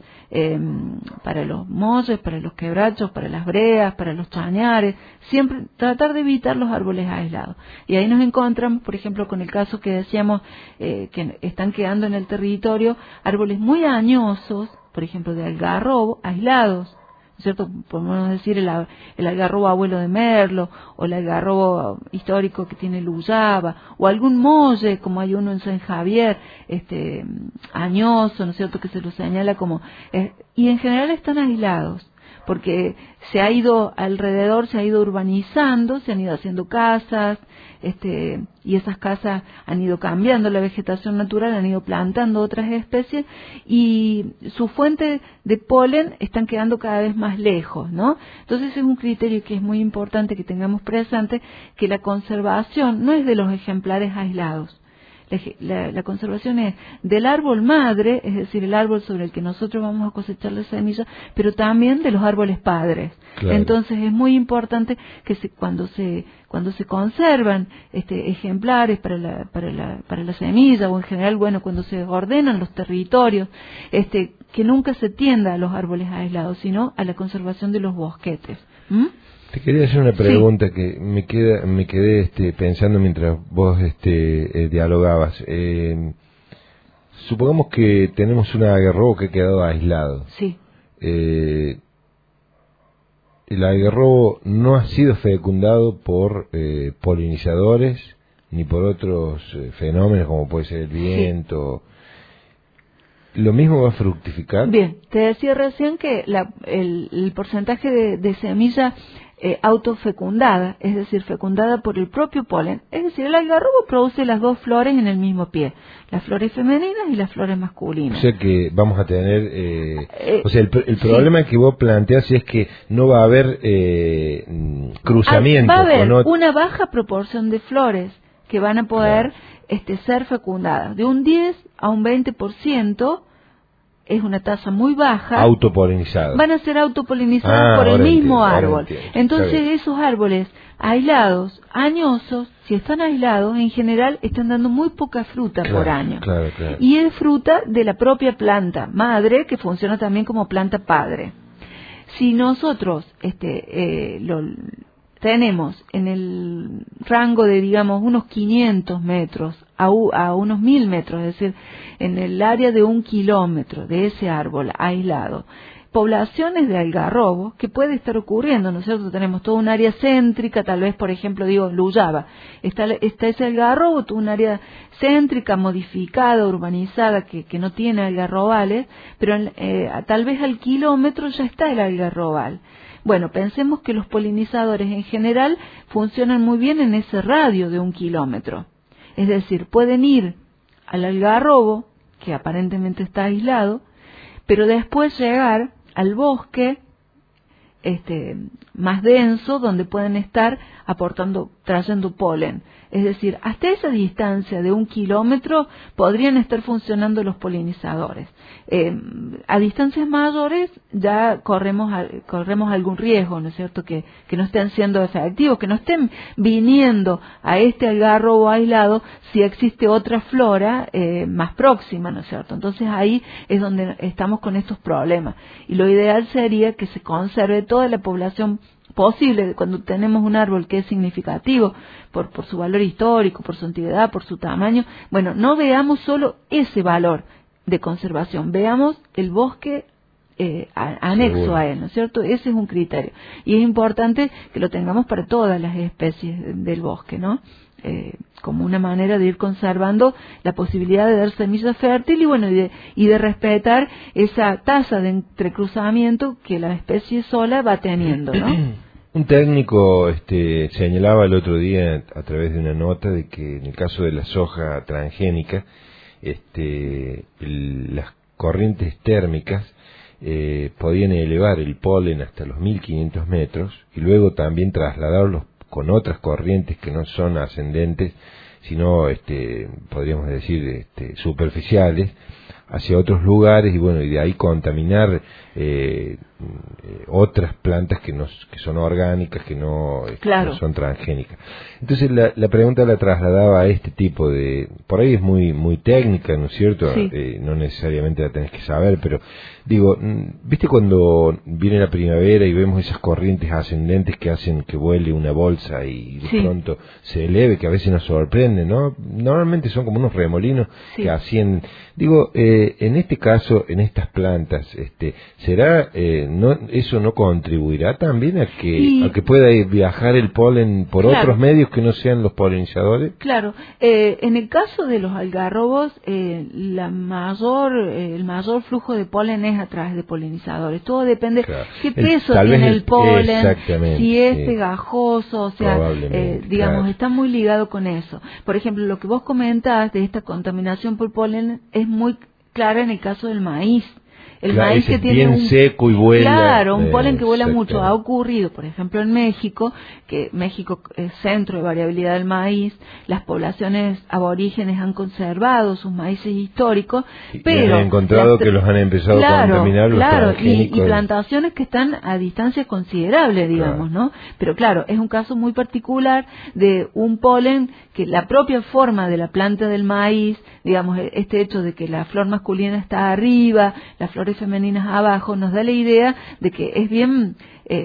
para los molles, para los quebrachos, para las breas, para los chañares, siempre tratar de evitar los árboles aislados. Y ahí nos encontramos, por ejemplo, con el caso que decíamos, que están quedando en el territorio árboles muy añosos, por ejemplo, de algarrobo, aislados, ¿cierto? Podemos decir el algarrobo abuelo de Merlo, o el algarrobo histórico que tiene Luyaba, o algún molle, como hay uno en San Javier, añoso, ¿no es cierto?, que se lo señala como... y en general están aislados. porque se ha ido alrededor, se ha ido urbanizando, se han ido haciendo casas, y esas casas han ido cambiando la vegetación natural, han ido plantando otras especies y su fuente de polen están quedando cada vez más lejos, ¿no? Entonces es un criterio que es muy importante que tengamos presente, que la conservación no es de los ejemplares aislados. La conservación es del árbol madre, es decir, el árbol sobre el que nosotros vamos a cosechar la semilla, pero también de los árboles padres. Claro. Entonces es muy importante que cuando se conservan ejemplares para la semilla, o en general, bueno, cuando se ordenan los territorios, que nunca se tienda a los árboles aislados, sino a la conservación de los bosquetes. Te quería hacer una pregunta que me quedé pensando mientras vos dialogabas. Supongamos que tenemos un algarrobo que ha quedado aislado. Sí. El algarrobo no ha sido fecundado por polinizadores ni por otros fenómenos como puede ser el viento. Sí. ¿Lo mismo va a fructificar? Bien, te decía recién que el porcentaje de semilla autofecundada, es decir, fecundada por el propio polen, es decir, el algarrobo produce las dos flores en el mismo pie, las flores femeninas y las flores masculinas. O sea que vamos a tener, o sea, el problema que vos planteás es que no va a haber cruzamiento. Va a haber una baja proporción de flores que van a poder ser fecundadas, de un 10 a un 20%. Es una tasa muy baja. Autopolinizadas. Van a ser autopolinizadas por el mismo árbol. Entonces esos árboles aislados, añosos, si están aislados, en general están dando muy poca fruta por año. Claro. Y es fruta de la propia planta madre, que funciona también como planta padre. Si nosotros tenemos en el rango de, digamos, unos 500 metros a unos 1000 metros, es decir, en el área de 1 kilómetro de ese árbol aislado, poblaciones de algarrobo que puede estar ocurriendo, ¿no es cierto? Tenemos toda un área céntrica, tal vez, por ejemplo, Luyaba, está ese algarrobo, toda un área céntrica, modificada, urbanizada, que no tiene algarrobales, pero tal vez al kilómetro ya está el algarrobal. Bueno, pensemos que los polinizadores en general funcionan muy bien en ese radio de 1 kilómetro. Es decir, pueden ir al algarrobo, que aparentemente está aislado, pero después llegar al bosque más denso, donde pueden estar trayendo polen. Es decir, hasta esa distancia de 1 kilómetro podrían estar funcionando los polinizadores. A distancias mayores ya corremos algún riesgo, ¿no es cierto? Que no estén siendo efectivos, que no estén viniendo a este algarrobo aislado si existe otra flora más próxima, ¿no es cierto? Entonces ahí es donde estamos con estos problemas. Y lo ideal sería que se conserve toda la población posible cuando tenemos un árbol que es significativo por su valor histórico, por su antigüedad, por su tamaño. Bueno, no veamos solo ese valor de conservación, veamos el bosque anexo Seguro. A él, ¿no es cierto? Ese es un criterio. Y es importante que lo tengamos para todas las especies del bosque, ¿no? Como una manera de ir conservando la posibilidad de dar semilla fértil y de respetar esa tasa de entrecruzamiento que la especie sola va teniendo, ¿no? Un técnico señalaba el otro día a través de una nota de que en el caso de la soja transgénica, las corrientes térmicas podían elevar el polen hasta los 1500 metros y luego también trasladarlos con otras corrientes que no son ascendentes, sino podríamos decir superficiales, hacia otros lugares y de ahí contaminar otras plantas que son orgánicas, que no son transgénicas. Entonces la pregunta la trasladaba a este tipo de, por ahí es muy técnica, ¿no es cierto? Sí. No necesariamente la tenés que saber, pero digo, ¿viste cuando viene la primavera y vemos esas corrientes ascendentes que hacen que vuele una bolsa y de pronto se eleve, que a veces nos sorprende, ¿no? Normalmente son como unos remolinos que ascienden. Digo, en este caso, en estas plantas, ¿será eso no contribuirá también a que pueda viajar el polen por otros medios que no sean los polinizadores? Claro, en el caso de los algarrobos, el mayor flujo de polen es a través de polinizadores. Todo depende qué peso tiene el polen, si es pegajoso, o sea, digamos, está muy ligado con eso. Por ejemplo, lo que vos comentás de esta contaminación por polen es muy clara en el caso del maíz. El maíz que tiene bien seco y vuela. Claro, un polen que vuela mucho. Ha ocurrido, por ejemplo, en México, que México es centro de variabilidad del maíz, las poblaciones aborígenes han conservado sus maíces históricos, pero... han encontrado que los han empezado a contaminar los transgénicos. Y plantaciones que están a distancia considerable, digamos, ¿no? Pero claro, es un caso muy particular de un polen que la propia forma de la planta del maíz, digamos, este hecho de que la flor masculina está arriba, la flor femeninas abajo, nos da la idea de que es bien,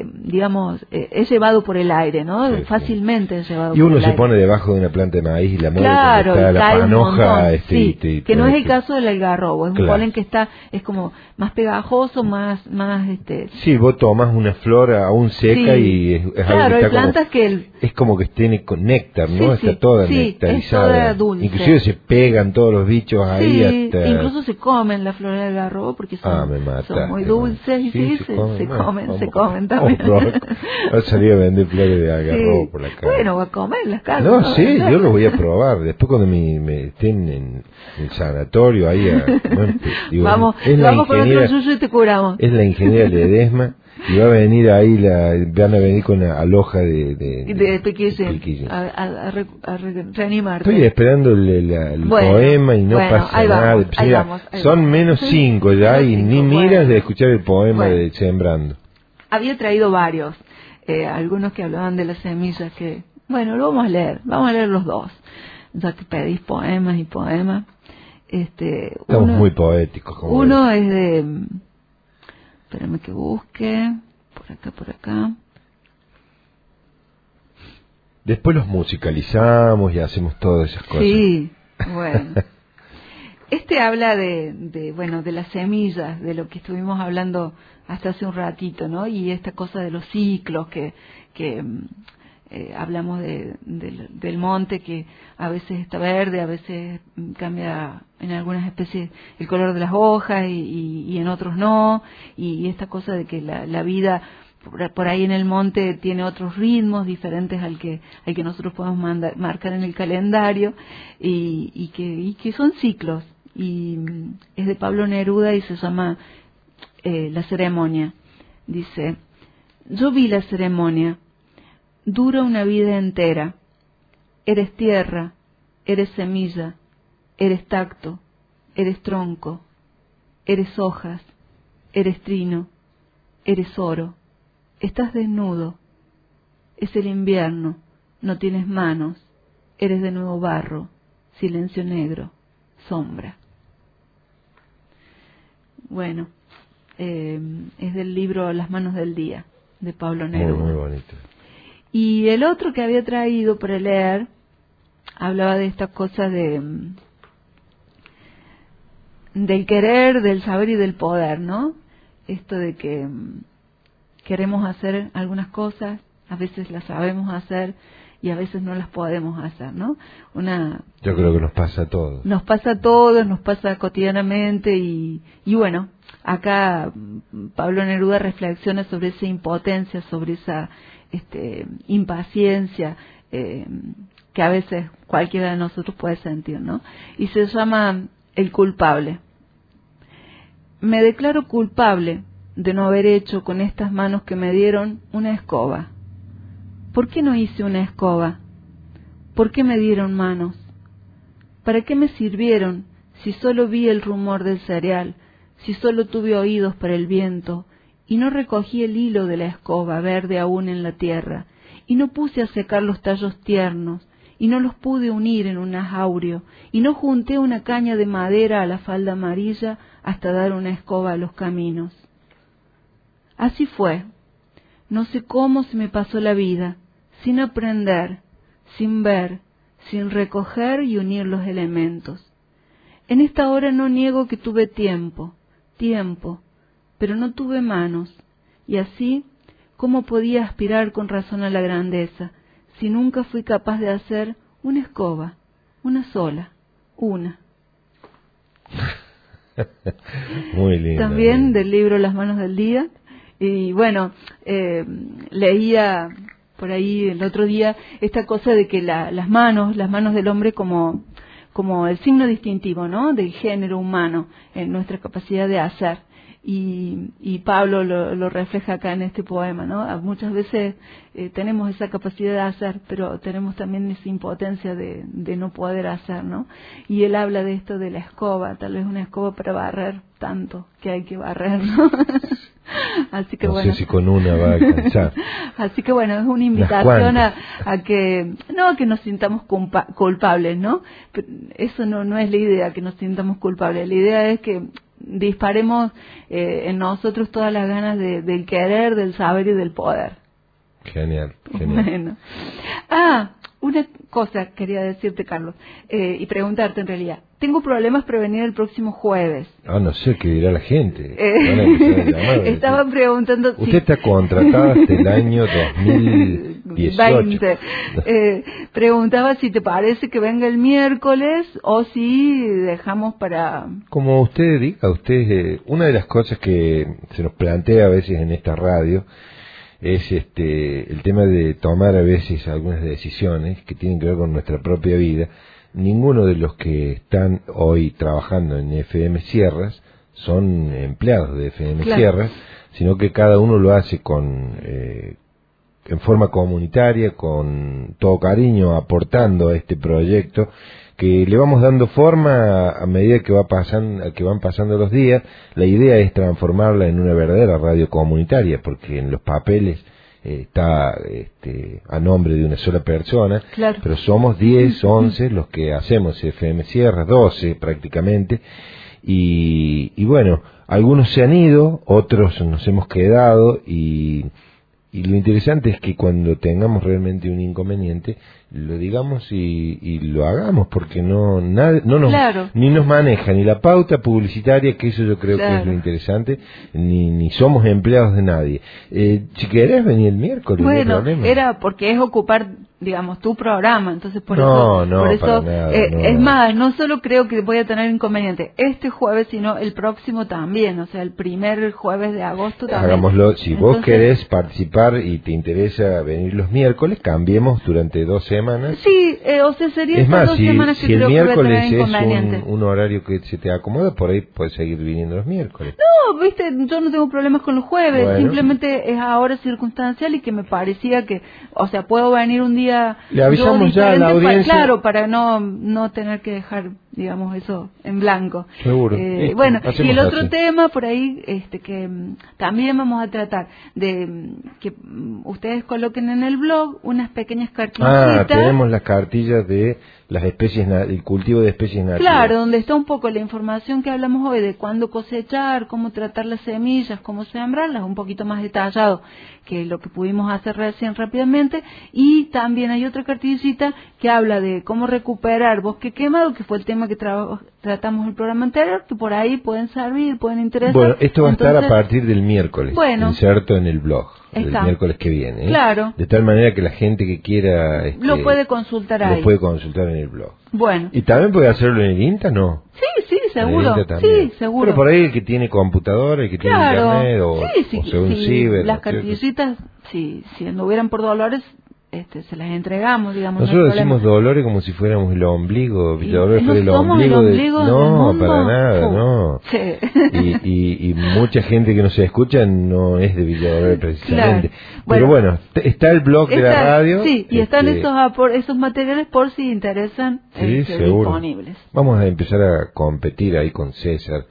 es llevado por el aire, ¿no? Fácilmente es llevado por el aire. Y uno se pone debajo de una planta de maíz y la mueve claro, está la panoja. Que no es el caso del algarrobo, es un polen que es como más pegajoso, más Sí, vos tomás una flor aún seca y es algo que hay plantas es como que tiene con néctar, ¿no? Está toda nectarizada. Es toda dulce. Inclusive se pegan todos los bichos ahí. Incluso se comen la flor del algarrobo porque son muy dulces y se comen también. Va a salir a vender flores de algarrobo por la calle. Bueno, va a comer las casas. No, yo lo voy a probar. Después cuando me estén en el sanatorio ahí vamos con otro yuyo y te curamos. Es la ingeniera Ledesma y va a venir ahí van a venir con la aloja de Pequillín a reanimarte. Estoy esperando el poema y no pasa nada. Vamos, son menos 5 ya y ni miras de escuchar el poema de Sembrando. Había traído varios, algunos que hablaban de las semillas que, lo vamos a leer los dos, ya que pedís poemas y poemas. Estamos muy poéticos. Uno es de, espérame que busque, por acá. Después los musicalizamos y hacemos todas esas cosas. Sí, bueno. Habla de las semillas, de lo que estuvimos hablando hasta hace un ratito, ¿no? Y esta cosa de los ciclos que hablamos del monte, que a veces está verde, a veces cambia en algunas especies el color de las hojas y en otros no, y esta cosa de que la vida por ahí en el monte tiene otros ritmos diferentes al que nosotros podemos marcar en el calendario y que son ciclos. Y es de Pablo Neruda y se llama La ceremonia. Dice: yo vi la ceremonia, dura una vida entera. Eres tierra, eres semilla, eres tacto, eres tronco, eres hojas, eres trino, eres oro. Estás desnudo, es el invierno, no tienes manos, eres de nuevo barro, silencio negro, sombra. Bueno, es del libro Las manos del día, de Pablo Neruda. Muy bonito. Y el otro que había traído para leer, hablaba de esta cosa del querer, del saber y del poder, ¿no? Esto de que queremos hacer algunas cosas, a veces las sabemos hacer y a veces no las podemos hacer, ¿no? Yo creo que nos pasa a todos. Nos pasa a todos, nos pasa cotidianamente y bueno, acá Pablo Neruda reflexiona sobre esa impotencia, sobre esa impaciencia que a veces cualquiera de nosotros puede sentir, ¿no? Y se llama El culpable. Me declaro culpable de no haber hecho con estas manos que me dieron una escoba. ¿Por qué no hice una escoba? ¿Por qué me dieron manos? ¿Para qué me sirvieron si solo vi el rumor del cereal, si solo tuve oídos para el viento, y no recogí el hilo de la escoba verde aún en la tierra, y no puse a secar los tallos tiernos, y no los pude unir en un ajaurio, y no junté una caña de madera a la falda amarilla hasta dar una escoba a los caminos? Así fue. No sé cómo se me pasó la vida, sin aprender, sin ver, sin recoger y unir los elementos. En esta hora no niego que tuve tiempo, pero no tuve manos, y así, ¿cómo podía aspirar con razón a la grandeza, si nunca fui capaz de hacer una escoba, una sola, una? Muy lindo. También del libro Las manos del día. Y bueno, leía por ahí el otro día esta cosa de que las manos del hombre como el signo distintivo, ¿no?, del género humano en nuestra capacidad de hacer. Y Pablo lo refleja acá en este poema, ¿no? Muchas veces tenemos esa capacidad de hacer, pero tenemos también esa impotencia de no poder hacer, ¿no? Y él habla de esto de la escoba, tal vez una escoba para barrer tanto que hay que barrer, ¿no? Así que no bueno. sé si con una va a alcanzar. Así que bueno, es una invitación a que nos sintamos culpables, ¿no? Pero eso no es la idea, que nos sintamos culpables. La idea es que disparemos en nosotros todas las ganas del querer, del saber y del poder. Genial. Bueno. Una cosa quería decirte, Carlos, y preguntarte en realidad. Tengo problemas para venir el próximo jueves. No sé qué dirá la gente. Estaba preguntando... Usted está contratada hasta el año 2018. Preguntaba si te parece que venga el miércoles o si dejamos para... Como usted diga, una de las cosas que se nos plantea a veces en esta radio es el tema de tomar a veces algunas decisiones que tienen que ver con nuestra propia vida. Ninguno de los que están hoy trabajando en FM Sierras son empleados de FM Sierras, sino que cada uno lo hace en forma comunitaria, con todo cariño, aportando a este proyecto que le vamos dando forma a medida que van pasando los días. La idea es transformarla en una verdadera radio comunitaria, porque en los papeles está a nombre de una sola persona, pero somos 10, 11 los que hacemos FM Sierras, 12 prácticamente, y bueno, algunos se han ido, otros nos hemos quedado, y lo interesante es que cuando tengamos realmente un inconveniente lo digamos y lo hagamos, porque ni nos maneja ni la pauta publicitaria, que eso yo creo que es lo interesante, ni somos empleados de nadie. Si querés venir el miércoles, bueno, no hay problema. Era porque es ocupar, digamos, tu programa, entonces por eso para nada, es más, no solo creo que voy a tener inconveniente este jueves, sino el próximo también, o sea, el primer jueves de agosto también. Hagámoslo, si vos querés participar y te interesa venir los miércoles, cambiemos durante 2 semanas. Sí, o sea, sería estas 2 semanas que creo que voy a tener inconveniente. Es un horario que se te acomoda, por ahí puedes seguir viniendo los miércoles. No, viste, yo no tengo problemas con los jueves, simplemente es ahora circunstancial y que me parecía que, o sea, puedo venir un día... Le avisamos ya a la audiencia. Para no tener que dejar, digamos, eso en blanco. Seguro. Bueno, y el otro tema por ahí, que también vamos a tratar de que ustedes coloquen en el blog unas pequeñas cartillitas. Tenemos las cartillas de las especies, el cultivo de especies nativas. Claro, donde está un poco la información que hablamos hoy de cuándo cosechar, cómo tratar las semillas, cómo sembrarlas, un poquito más detallado que lo que pudimos hacer recién rápidamente. Y también hay otra cartillita que habla de cómo recuperar bosque quemado, que fue el tema que tratamos el programa anterior, que por ahí pueden servir, pueden interesar. Bueno, esto va a estar a partir del miércoles, inserto en el blog. El miércoles que viene. Claro. De tal manera que la gente que quiera... lo puede consultar ahí. Lo puede consultar en el blog. Bueno. ¿Y también puede hacerlo en el INTA, no? Sí, seguro. Sí, seguro. Pero por ahí el que tiene computadora, el que tiene internet, o según ciber. Las cartillitas, si anduvieran por Dolores, se las entregamos, digamos. Nosotros decimos Dolores como si fuéramos el ombligo. Villa Dolores fue el ombligo no, para nada, no. Sí. Y mucha gente que nos escucha no es de Villa Dolores precisamente. Pero bueno, está el blog de la radio. Sí, y están esos materiales por si interesan, disponibles. Vamos a empezar a competir ahí con César.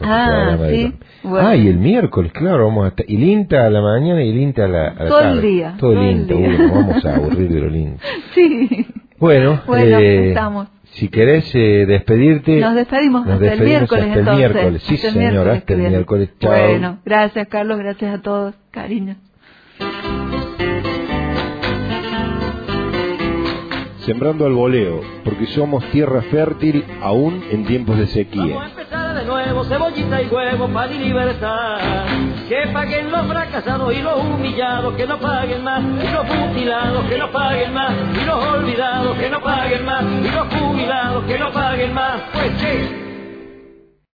Sí. Bueno. Y el miércoles, claro, vamos a estar. Y el INTA a la mañana y el INTA a la todo tarde. El día. Todo el INTA. Nos vamos a aburrir de lo lindo. Sí. Bueno, estamos. Si querés despedirte. Nos despedimos hasta el miércoles. Hasta el miércoles. Sí, señor, hasta el miércoles. Chao. Bueno, gracias, Carlos. Gracias a todos. Cariño. sembrando al voleo, porque somos tierra fértil aún en tiempos de sequía. Vamos a empezar de nuevo, cebollita y huevo, pan y libertad. Que paguen los fracasados y los humillados, que no paguen más, y los mutilados, que no paguen más, y los olvidados, que no paguen más, y los jubilados, que no paguen más. Pues sí.